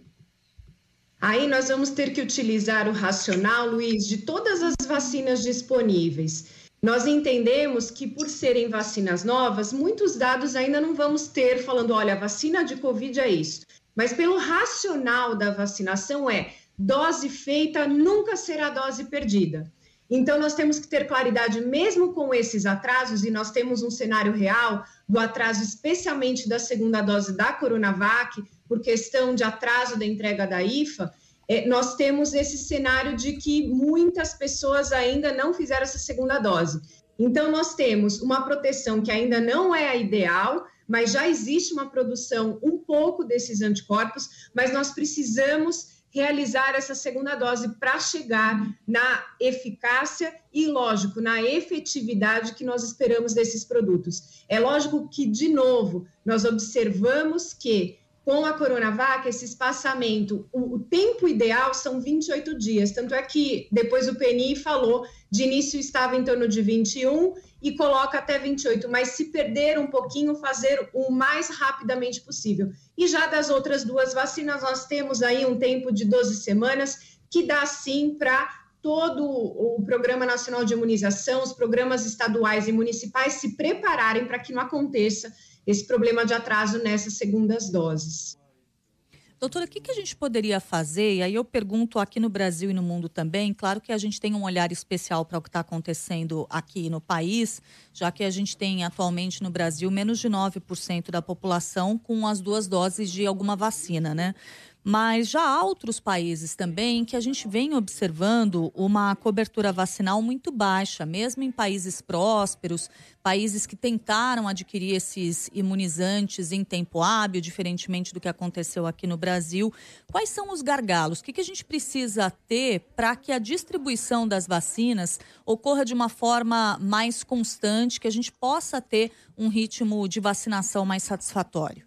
Aí nós vamos ter que utilizar o racional, Luiz, de todas as vacinas disponíveis. Nós entendemos que, por serem vacinas novas, muitos dados ainda não vamos ter falando, olha, a vacina de Covid é isso. Mas pelo racional da vacinação é, dose feita nunca será dose perdida. Então, nós temos que ter claridade, mesmo com esses atrasos, e nós temos um cenário real do atraso, especialmente da segunda dose da Coronavac, por questão de atraso da entrega da I F A, É, nós temos esse cenário de que muitas pessoas ainda não fizeram essa segunda dose. Então, nós temos uma proteção que ainda não é a ideal, mas já existe uma produção um pouco desses anticorpos, mas nós precisamos realizar essa segunda dose para chegar na eficácia e, lógico, na efetividade que nós esperamos desses produtos. É lógico que, de novo, nós observamos que com a Coronavac, esse espaçamento, o, o tempo ideal são vinte e oito dias, tanto é que depois o P N I falou, de início estava em torno de vinte e um e coloca até vinte e oito, mas se perder um pouquinho, fazer o mais rapidamente possível. E já das outras duas vacinas, nós temos aí um tempo de doze semanas, que dá sim para todo o Programa Nacional de Imunização, os programas estaduais e municipais se prepararem para que não aconteça esse problema de atraso nessas segundas doses. Doutora, o que, que a gente poderia fazer? E aí eu pergunto aqui no Brasil e no mundo também. Claro que a gente tem um olhar especial para o que está acontecendo aqui no país, já que a gente tem atualmente no Brasil menos de nove por cento da população com as duas doses de alguma vacina, né? Mas já há outros países também que a gente vem observando uma cobertura vacinal muito baixa, mesmo em países prósperos, países que tentaram adquirir esses imunizantes em tempo hábil, diferentemente do que aconteceu aqui no Brasil. Quais são os gargalos? O que, que a gente precisa ter para que a distribuição das vacinas ocorra de uma forma mais constante, que a gente possa ter um ritmo de vacinação mais satisfatório?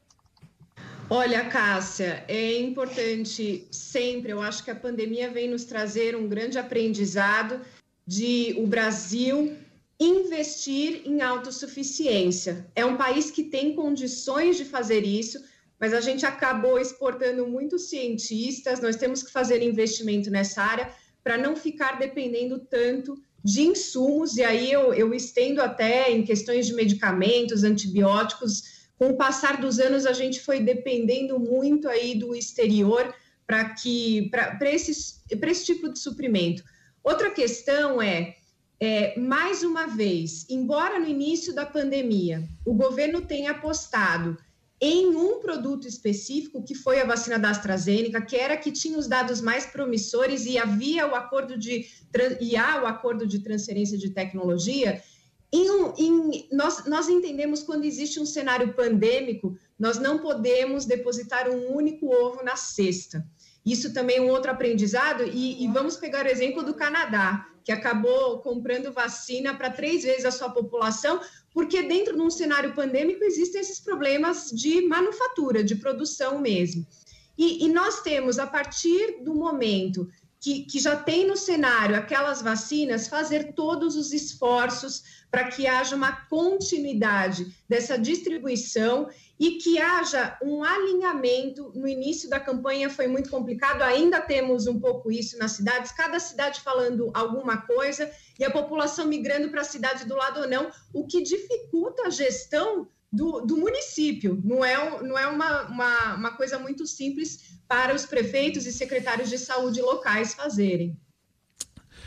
Olha, Cássia, é importante sempre, eu acho que a pandemia vem nos trazer um grande aprendizado de o Brasil investir em autossuficiência. É um país que tem condições de fazer isso, mas a gente acabou exportando muitos cientistas, nós temos que fazer investimento nessa área para não ficar dependendo tanto de insumos, e aí eu, eu estendo até em questões de medicamentos, antibióticos. Com o passar dos anos, a gente foi dependendo muito aí do exterior para que para esse, para esse tipo de suprimento. Outra questão é, é, mais uma vez, embora no início da pandemia o governo tenha apostado em um produto específico, que foi a vacina da AstraZeneca, que era que tinha os dados mais promissores e havia o acordo de, e há o acordo de transferência de tecnologia. Em, em, nós, nós entendemos quando existe um cenário pandêmico, nós não podemos depositar um único ovo na cesta. Isso também é um outro aprendizado, e, e vamos pegar o exemplo do Canadá, que acabou comprando vacina para três vezes a sua população, porque dentro de um cenário pandêmico existem esses problemas de manufatura, de produção mesmo. E, e nós temos, a partir do momento que, que já tem no cenário aquelas vacinas, fazer todos os esforços para que haja uma continuidade dessa distribuição e que haja um alinhamento. No início da campanha foi muito complicado, ainda temos um pouco isso nas cidades, cada cidade falando alguma coisa e a população migrando para a cidade do lado ou não, o que dificulta a gestão do, do município. Não é, não é uma, uma, uma coisa muito simples para os prefeitos e secretários de saúde locais fazerem.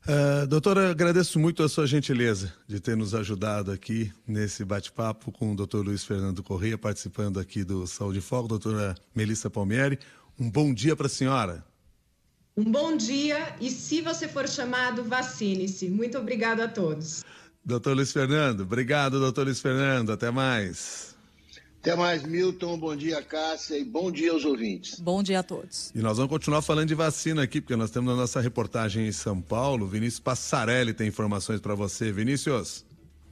Uh, doutora, agradeço muito a sua gentileza de ter nos ajudado aqui nesse bate-papo com o doutor Luiz Fernando Corrêa, participando aqui do Saúde em Foco. Doutora Melissa Palmieri, um bom dia para a senhora. Um bom dia e, se você for chamado, vacine-se. Muito obrigado a todos. Doutor Luiz Fernando, obrigado, doutor Luiz Fernando. Até mais. Até mais, Milton. Bom dia, Cássia, e bom dia aos ouvintes. Bom dia a todos. E nós vamos continuar falando de vacina aqui, porque nós temos na nossa reportagem em São Paulo, Vinícius Passarelli tem informações para você. Vinícius.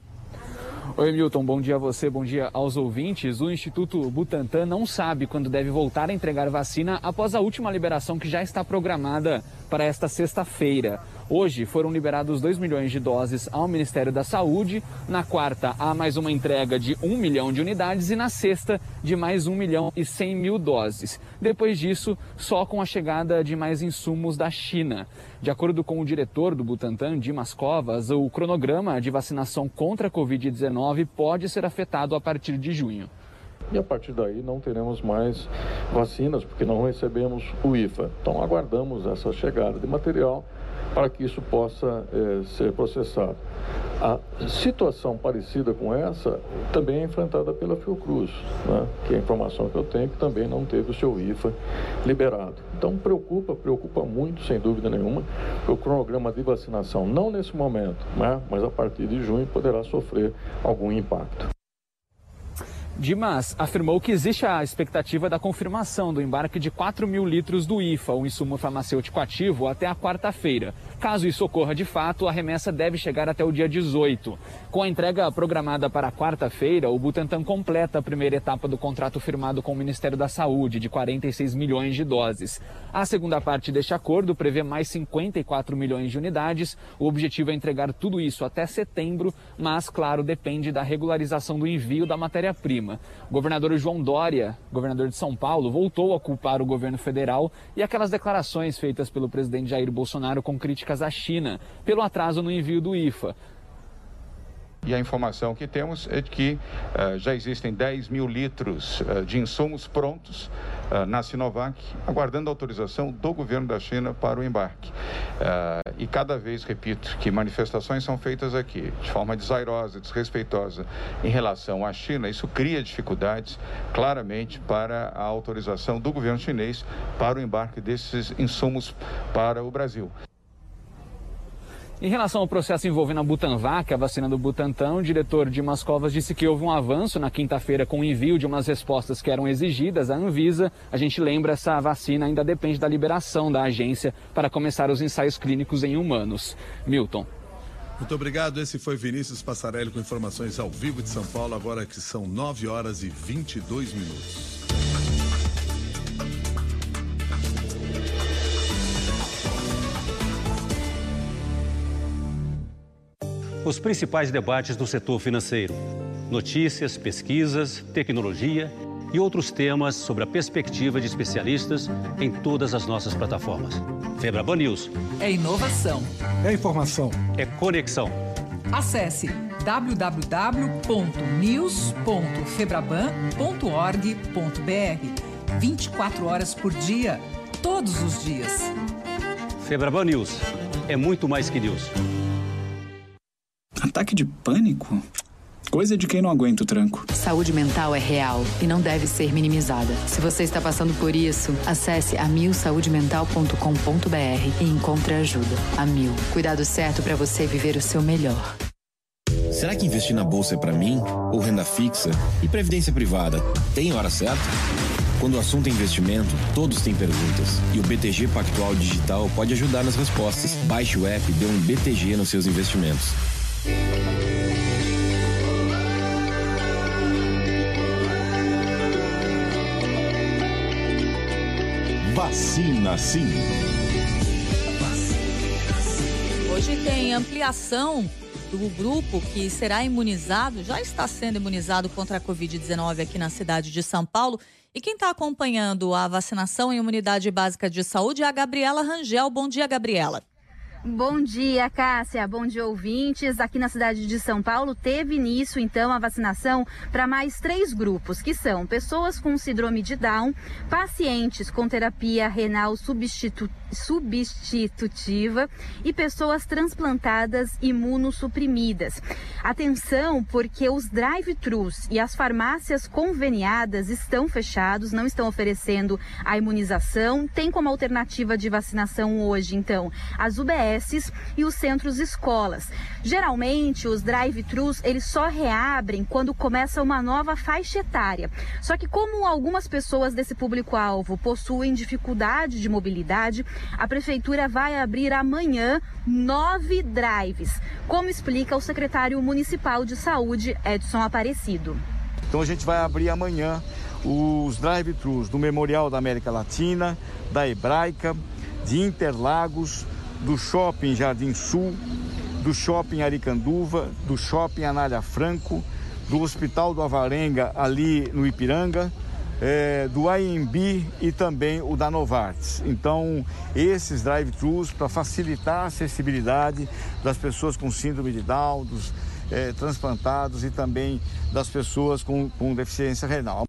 Oi, Milton, bom dia a você, bom dia aos ouvintes. O Instituto Butantan não sabe quando deve voltar a entregar vacina após a última liberação que já está programada para esta sexta-feira. Hoje foram liberados dois milhões de doses ao Ministério da Saúde, na quarta há mais uma entrega de um milhão de unidades e na sexta de mais um milhão e cem mil doses. Depois disso, só com a chegada de mais insumos da China. De acordo com o diretor do Butantan, Dimas Covas, o cronograma de vacinação contra a covid dezenove pode ser afetado a partir de junho. E a partir daí não teremos mais vacinas, porque não recebemos o I F A. Então aguardamos essa chegada de material para que isso possa é, ser processado. A situação parecida com essa também é enfrentada pela Fiocruz, né? Que é a informação que eu tenho, que também não teve o seu I F A liberado. Então preocupa, preocupa muito, sem dúvida nenhuma, o cronograma de vacinação, não nesse momento, né? Mas a partir de junho poderá sofrer algum impacto. Dimas afirmou que existe a expectativa da confirmação do embarque de quatro mil litros do I F A, o insumo farmacêutico ativo, até a quarta-feira. Caso isso ocorra de fato, a remessa deve chegar até o dia dezoito. Com a entrega programada para quarta-feira, o Butantan completa a primeira etapa do contrato firmado com o Ministério da Saúde, de quarenta e seis milhões de doses. A segunda parte deste acordo prevê mais cinquenta e quatro milhões de unidades. O objetivo é entregar tudo isso até setembro, mas, claro, depende da regularização do envio da matéria-prima. O governador João Dória, governador de São Paulo, voltou a culpar o governo federal e aquelas declarações feitas pelo presidente Jair Bolsonaro com críticas à China pelo atraso no envio do I F A. E a informação que temos é de que uh, já existem dez mil litros uh, de insumos prontos uh, na Sinovac, aguardando a autorização do governo da China para o embarque. Uh, e cada vez, repito, que manifestações são feitas aqui de forma desairosa, desrespeitosa em relação à China, isso cria dificuldades claramente para a autorização do governo chinês para o embarque desses insumos para o Brasil. Em relação ao processo envolvendo a Butanvac, a vacina do Butantan, o diretor Dimas Covas disse que houve um avanço na quinta-feira com o envio de umas respostas que eram exigidas à Anvisa. A gente lembra, essa vacina ainda depende da liberação da agência para começar os ensaios clínicos em humanos. Milton. Muito obrigado. Esse foi Vinícius Passarelli com informações ao vivo de São Paulo, agora que são nove horas e vinte e dois minutos. Os principais debates do setor financeiro. Notícias, pesquisas, tecnologia e outros temas sobre a perspectiva de especialistas em todas as nossas plataformas. Febraban News. É inovação. É informação. É conexão. Acesse w w w ponto news ponto febraban ponto org ponto b r. vinte e quatro horas por dia, todos os dias. Febraban News. É muito mais que news. Ataque de pânico? Coisa de quem não aguenta o tranco. Saúde mental é real e não deve ser minimizada. Se você está passando por isso, acesse a mil saúde mental ponto com ponto b r e encontre ajuda. A Mil. Cuidado certo para você viver o seu melhor. Será que investir na bolsa é para mim? Ou renda fixa? E previdência privada? Tem hora certa? Quando o assunto é investimento, todos têm perguntas. E o B T G Pactual Digital pode ajudar nas respostas. Baixe o app e dê um B T G nos seus investimentos. Vacina sim. Hoje tem ampliação do grupo que será imunizado, já está sendo imunizado contra a covid dezenove aqui na cidade de São Paulo. E quem está acompanhando a vacinação em Unidade Básica de Saúde é a Gabriela Rangel. Bom dia, Gabriela. Bom dia, Cássia. Bom dia, ouvintes. Aqui na cidade de São Paulo teve início, então, a vacinação para mais três grupos, que são pessoas com síndrome de Down, pacientes com terapia renal substitu... substitutiva e pessoas transplantadas imunossuprimidas. Atenção, porque os drive-thrus e as farmácias conveniadas estão fechados, não estão oferecendo a imunização. Tem como alternativa de vacinação hoje, então, as U B S e os centros escolas. Geralmente, os drive-thrus, eles só reabrem quando começa uma nova faixa etária. Só que como algumas pessoas desse público-alvo possuem dificuldade de mobilidade, a prefeitura vai abrir amanhã nove drives, como explica o secretário municipal de saúde, Edson Aparecido. Então a gente vai abrir amanhã os drive-thrus do Memorial da América Latina, da Hebraica, de Interlagos, do Shopping Jardim Sul, do Shopping Aricanduva, do Shopping Anália Franco, do Hospital do Avarenga, ali no Ipiranga, é, do I M B e também o da Novartis. Então, esses drive-thrus para facilitar a acessibilidade das pessoas com síndrome de Down, dos é, transplantados e também das pessoas com, com deficiência renal.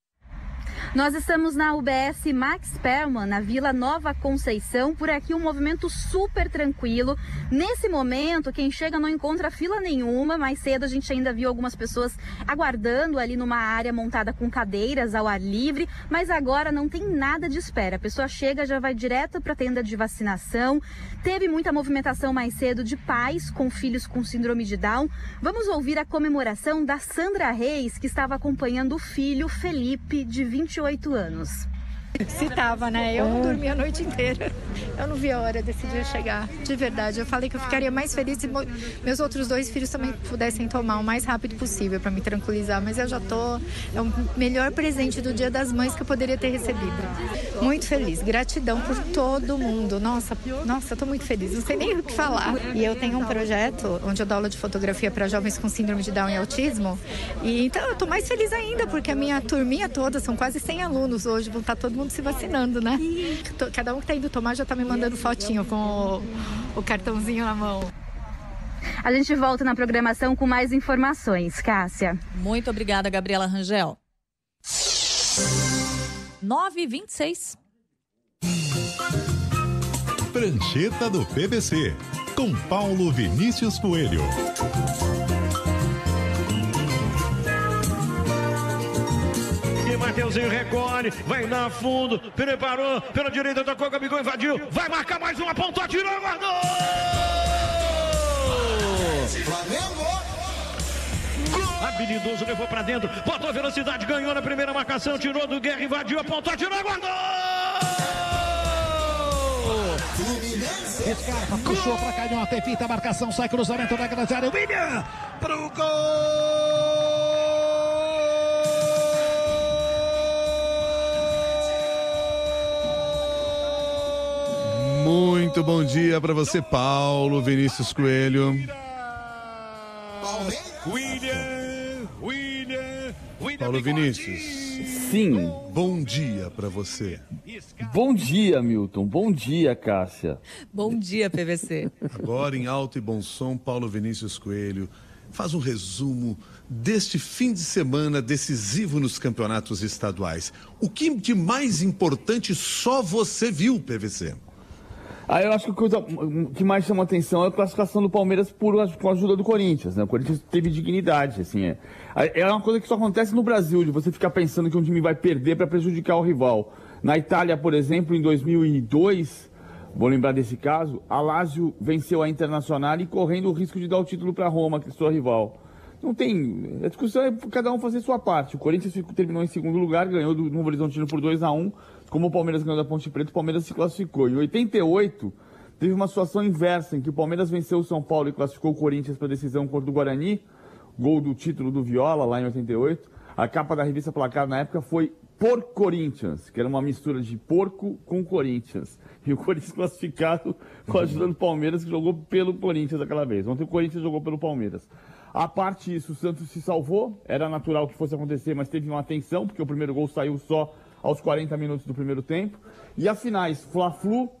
Nós estamos na U B S Max Perman, na Vila Nova Conceição. Por aqui um movimento super tranquilo. Nesse momento, quem chega não encontra fila nenhuma. Mais cedo a gente ainda viu algumas pessoas aguardando ali numa área montada com cadeiras ao ar livre. Mas agora não tem nada de espera. A pessoa chega, já vai direto para a tenda de vacinação. Teve muita movimentação mais cedo de pais com filhos com síndrome de Down. Vamos ouvir a comemoração da Sandra Reis, que estava acompanhando o filho Felipe, de vinte e oito anos. Se tava, né? Eu não dormi a noite inteira. Eu não vi a hora desse dia chegar. De verdade, eu falei que eu ficaria mais feliz se meus outros dois filhos também pudessem tomar o mais rápido possível para me tranquilizar. Mas eu já tô... É o melhor presente do Dia das Mães que eu poderia ter recebido. Muito feliz. Gratidão por todo mundo. Nossa, nossa, eu tô muito feliz. Não sei nem o que falar. E eu tenho um projeto onde eu dou aula de fotografia para jovens com síndrome de Down e autismo. E então eu tô mais feliz ainda, porque a minha turminha toda, são quase cem alunos hoje, vão estar todo mundo se vacinando, né? Cada um que tá indo tomar já tá me mandando fotinho com o, o cartãozinho na mão. A gente volta na programação com mais informações, Cássia. Muito obrigada, Gabriela Rangel. nove e vinte e seis. Prancheta do P V C, com Paulo Vinícius Coelho. Mateuzinho recolhe, vai na fundo, preparou, pela direita tocou, Gabigol invadiu, vai marcar mais uma, ponta, atirou, guardou! Habilidoso, levou pra dentro, botou velocidade, ganhou na primeira marcação, tirou do Guerra, invadiu, apontou, atirou, guardou! Scarpa puxou pra cá, uma fita, a marcação, sai cruzamento da grande área, William pro gol! Muito bom dia para você, Paulo Vinícius Coelho. William, William, William. Paulo Vinícius. Sim. Bom dia para você. Bom dia, Milton. Bom dia, Cássia. Bom dia, P V C. Agora em alto e bom som, Paulo Vinícius Coelho faz um resumo deste fim de semana decisivo nos campeonatos estaduais. O que de mais importante só você viu, P V C? Ah, eu acho que a coisa que mais chama atenção é a classificação do Palmeiras por, com a ajuda do Corinthians, né? O Corinthians teve dignidade, assim, é. É uma coisa que só acontece no Brasil, de você ficar pensando que um time vai perder para prejudicar o rival. Na Itália, por exemplo, em dois mil e dois, vou lembrar desse caso, a Lazio venceu a Internazionale correndo o risco de dar o título para Roma, que é sua rival. Não tem... A discussão é cada um fazer sua parte. O Corinthians terminou em segundo lugar, ganhou do Novo Horizontino por dois a um. Como o Palmeiras ganhou da Ponte Preta, o Palmeiras se classificou. Em oitenta e oito, teve uma situação inversa, em que o Palmeiras venceu o São Paulo e classificou o Corinthians para a decisão contra o Guarani. Gol do título do Viola, lá em oitenta e oito. A capa da revista Placar, na época, foi Por Corinthians, que era uma mistura de porco com Corinthians. E o Corinthians classificado com a ajuda do Palmeiras, que jogou pelo Corinthians aquela vez. Ontem o Corinthians jogou pelo Palmeiras. A parte disso, o Santos se salvou. Era natural que fosse acontecer, mas teve uma atenção, porque o primeiro gol saiu só aos quarenta minutos do primeiro tempo. E as finais, Fla-Flu,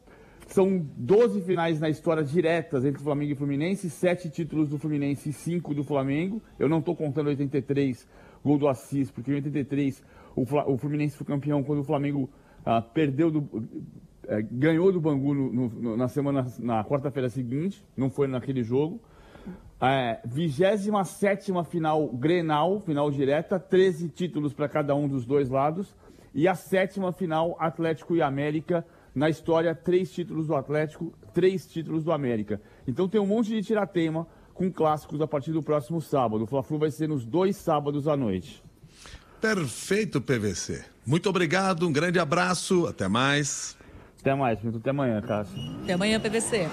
São doze finais na história diretas entre Flamengo e Fluminense, sete títulos do Fluminense e cinco do Flamengo. Eu não estou contando oitenta e três, gol do Assis, porque em oitenta e três o, o Fluminense foi campeão quando o Flamengo ah, perdeu do, eh, ganhou do Bangu no, no, na semana, na quarta-feira seguinte, não foi naquele jogo. É, vigésima sétima final Grenal, final direta, treze títulos para cada um dos dois lados. E a sétima final Atlético e América, na história, três títulos do Atlético, três títulos do América. Então tem um monte de tiratema com clássicos a partir do próximo sábado. O Fla-Flu vai ser nos dois sábados à noite. Perfeito, P V C. Muito obrigado, um grande abraço, até mais. Até mais, muito até amanhã, Cássio. Até amanhã, P V C.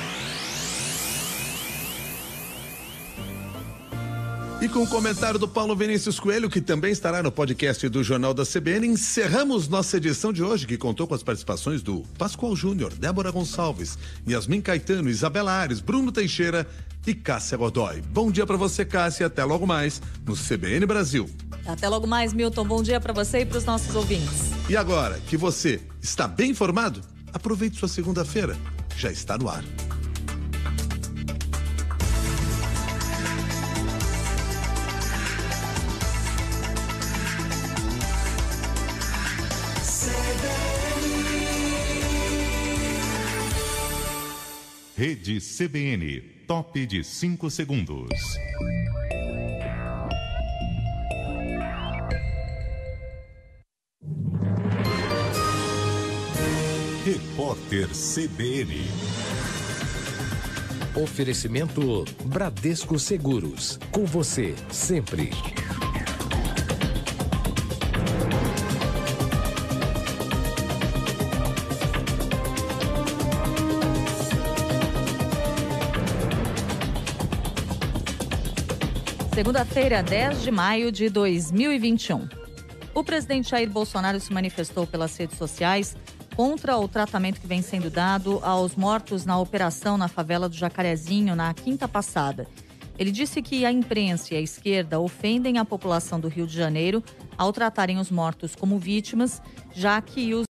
E com o comentário do Paulo Vinícius Coelho, que também estará no podcast do Jornal da C B N, encerramos nossa edição de hoje, que contou com as participações do Pascoal Júnior, Débora Gonçalves, Yasmin Caetano, Isabela Ares, Bruno Teixeira e Cássia Godoy. Bom dia para você, Cássia, até logo mais no C B N Brasil. Até logo mais, Milton. Bom dia para você e para os nossos ouvintes. E agora que você está bem informado, aproveite sua segunda-feira. Já está no ar. Rede C B N, top de cinco segundos. Repórter C B N. Oferecimento Bradesco Seguros. Com você, sempre. Segunda-feira, dez de maio de dois mil e vinte e um. O presidente Jair Bolsonaro se manifestou pelas redes sociais contra o tratamento que vem sendo dado aos mortos na operação na favela do Jacarezinho na quinta passada. Ele disse que a imprensa e a esquerda ofendem a população do Rio de Janeiro ao tratarem os mortos como vítimas, já que os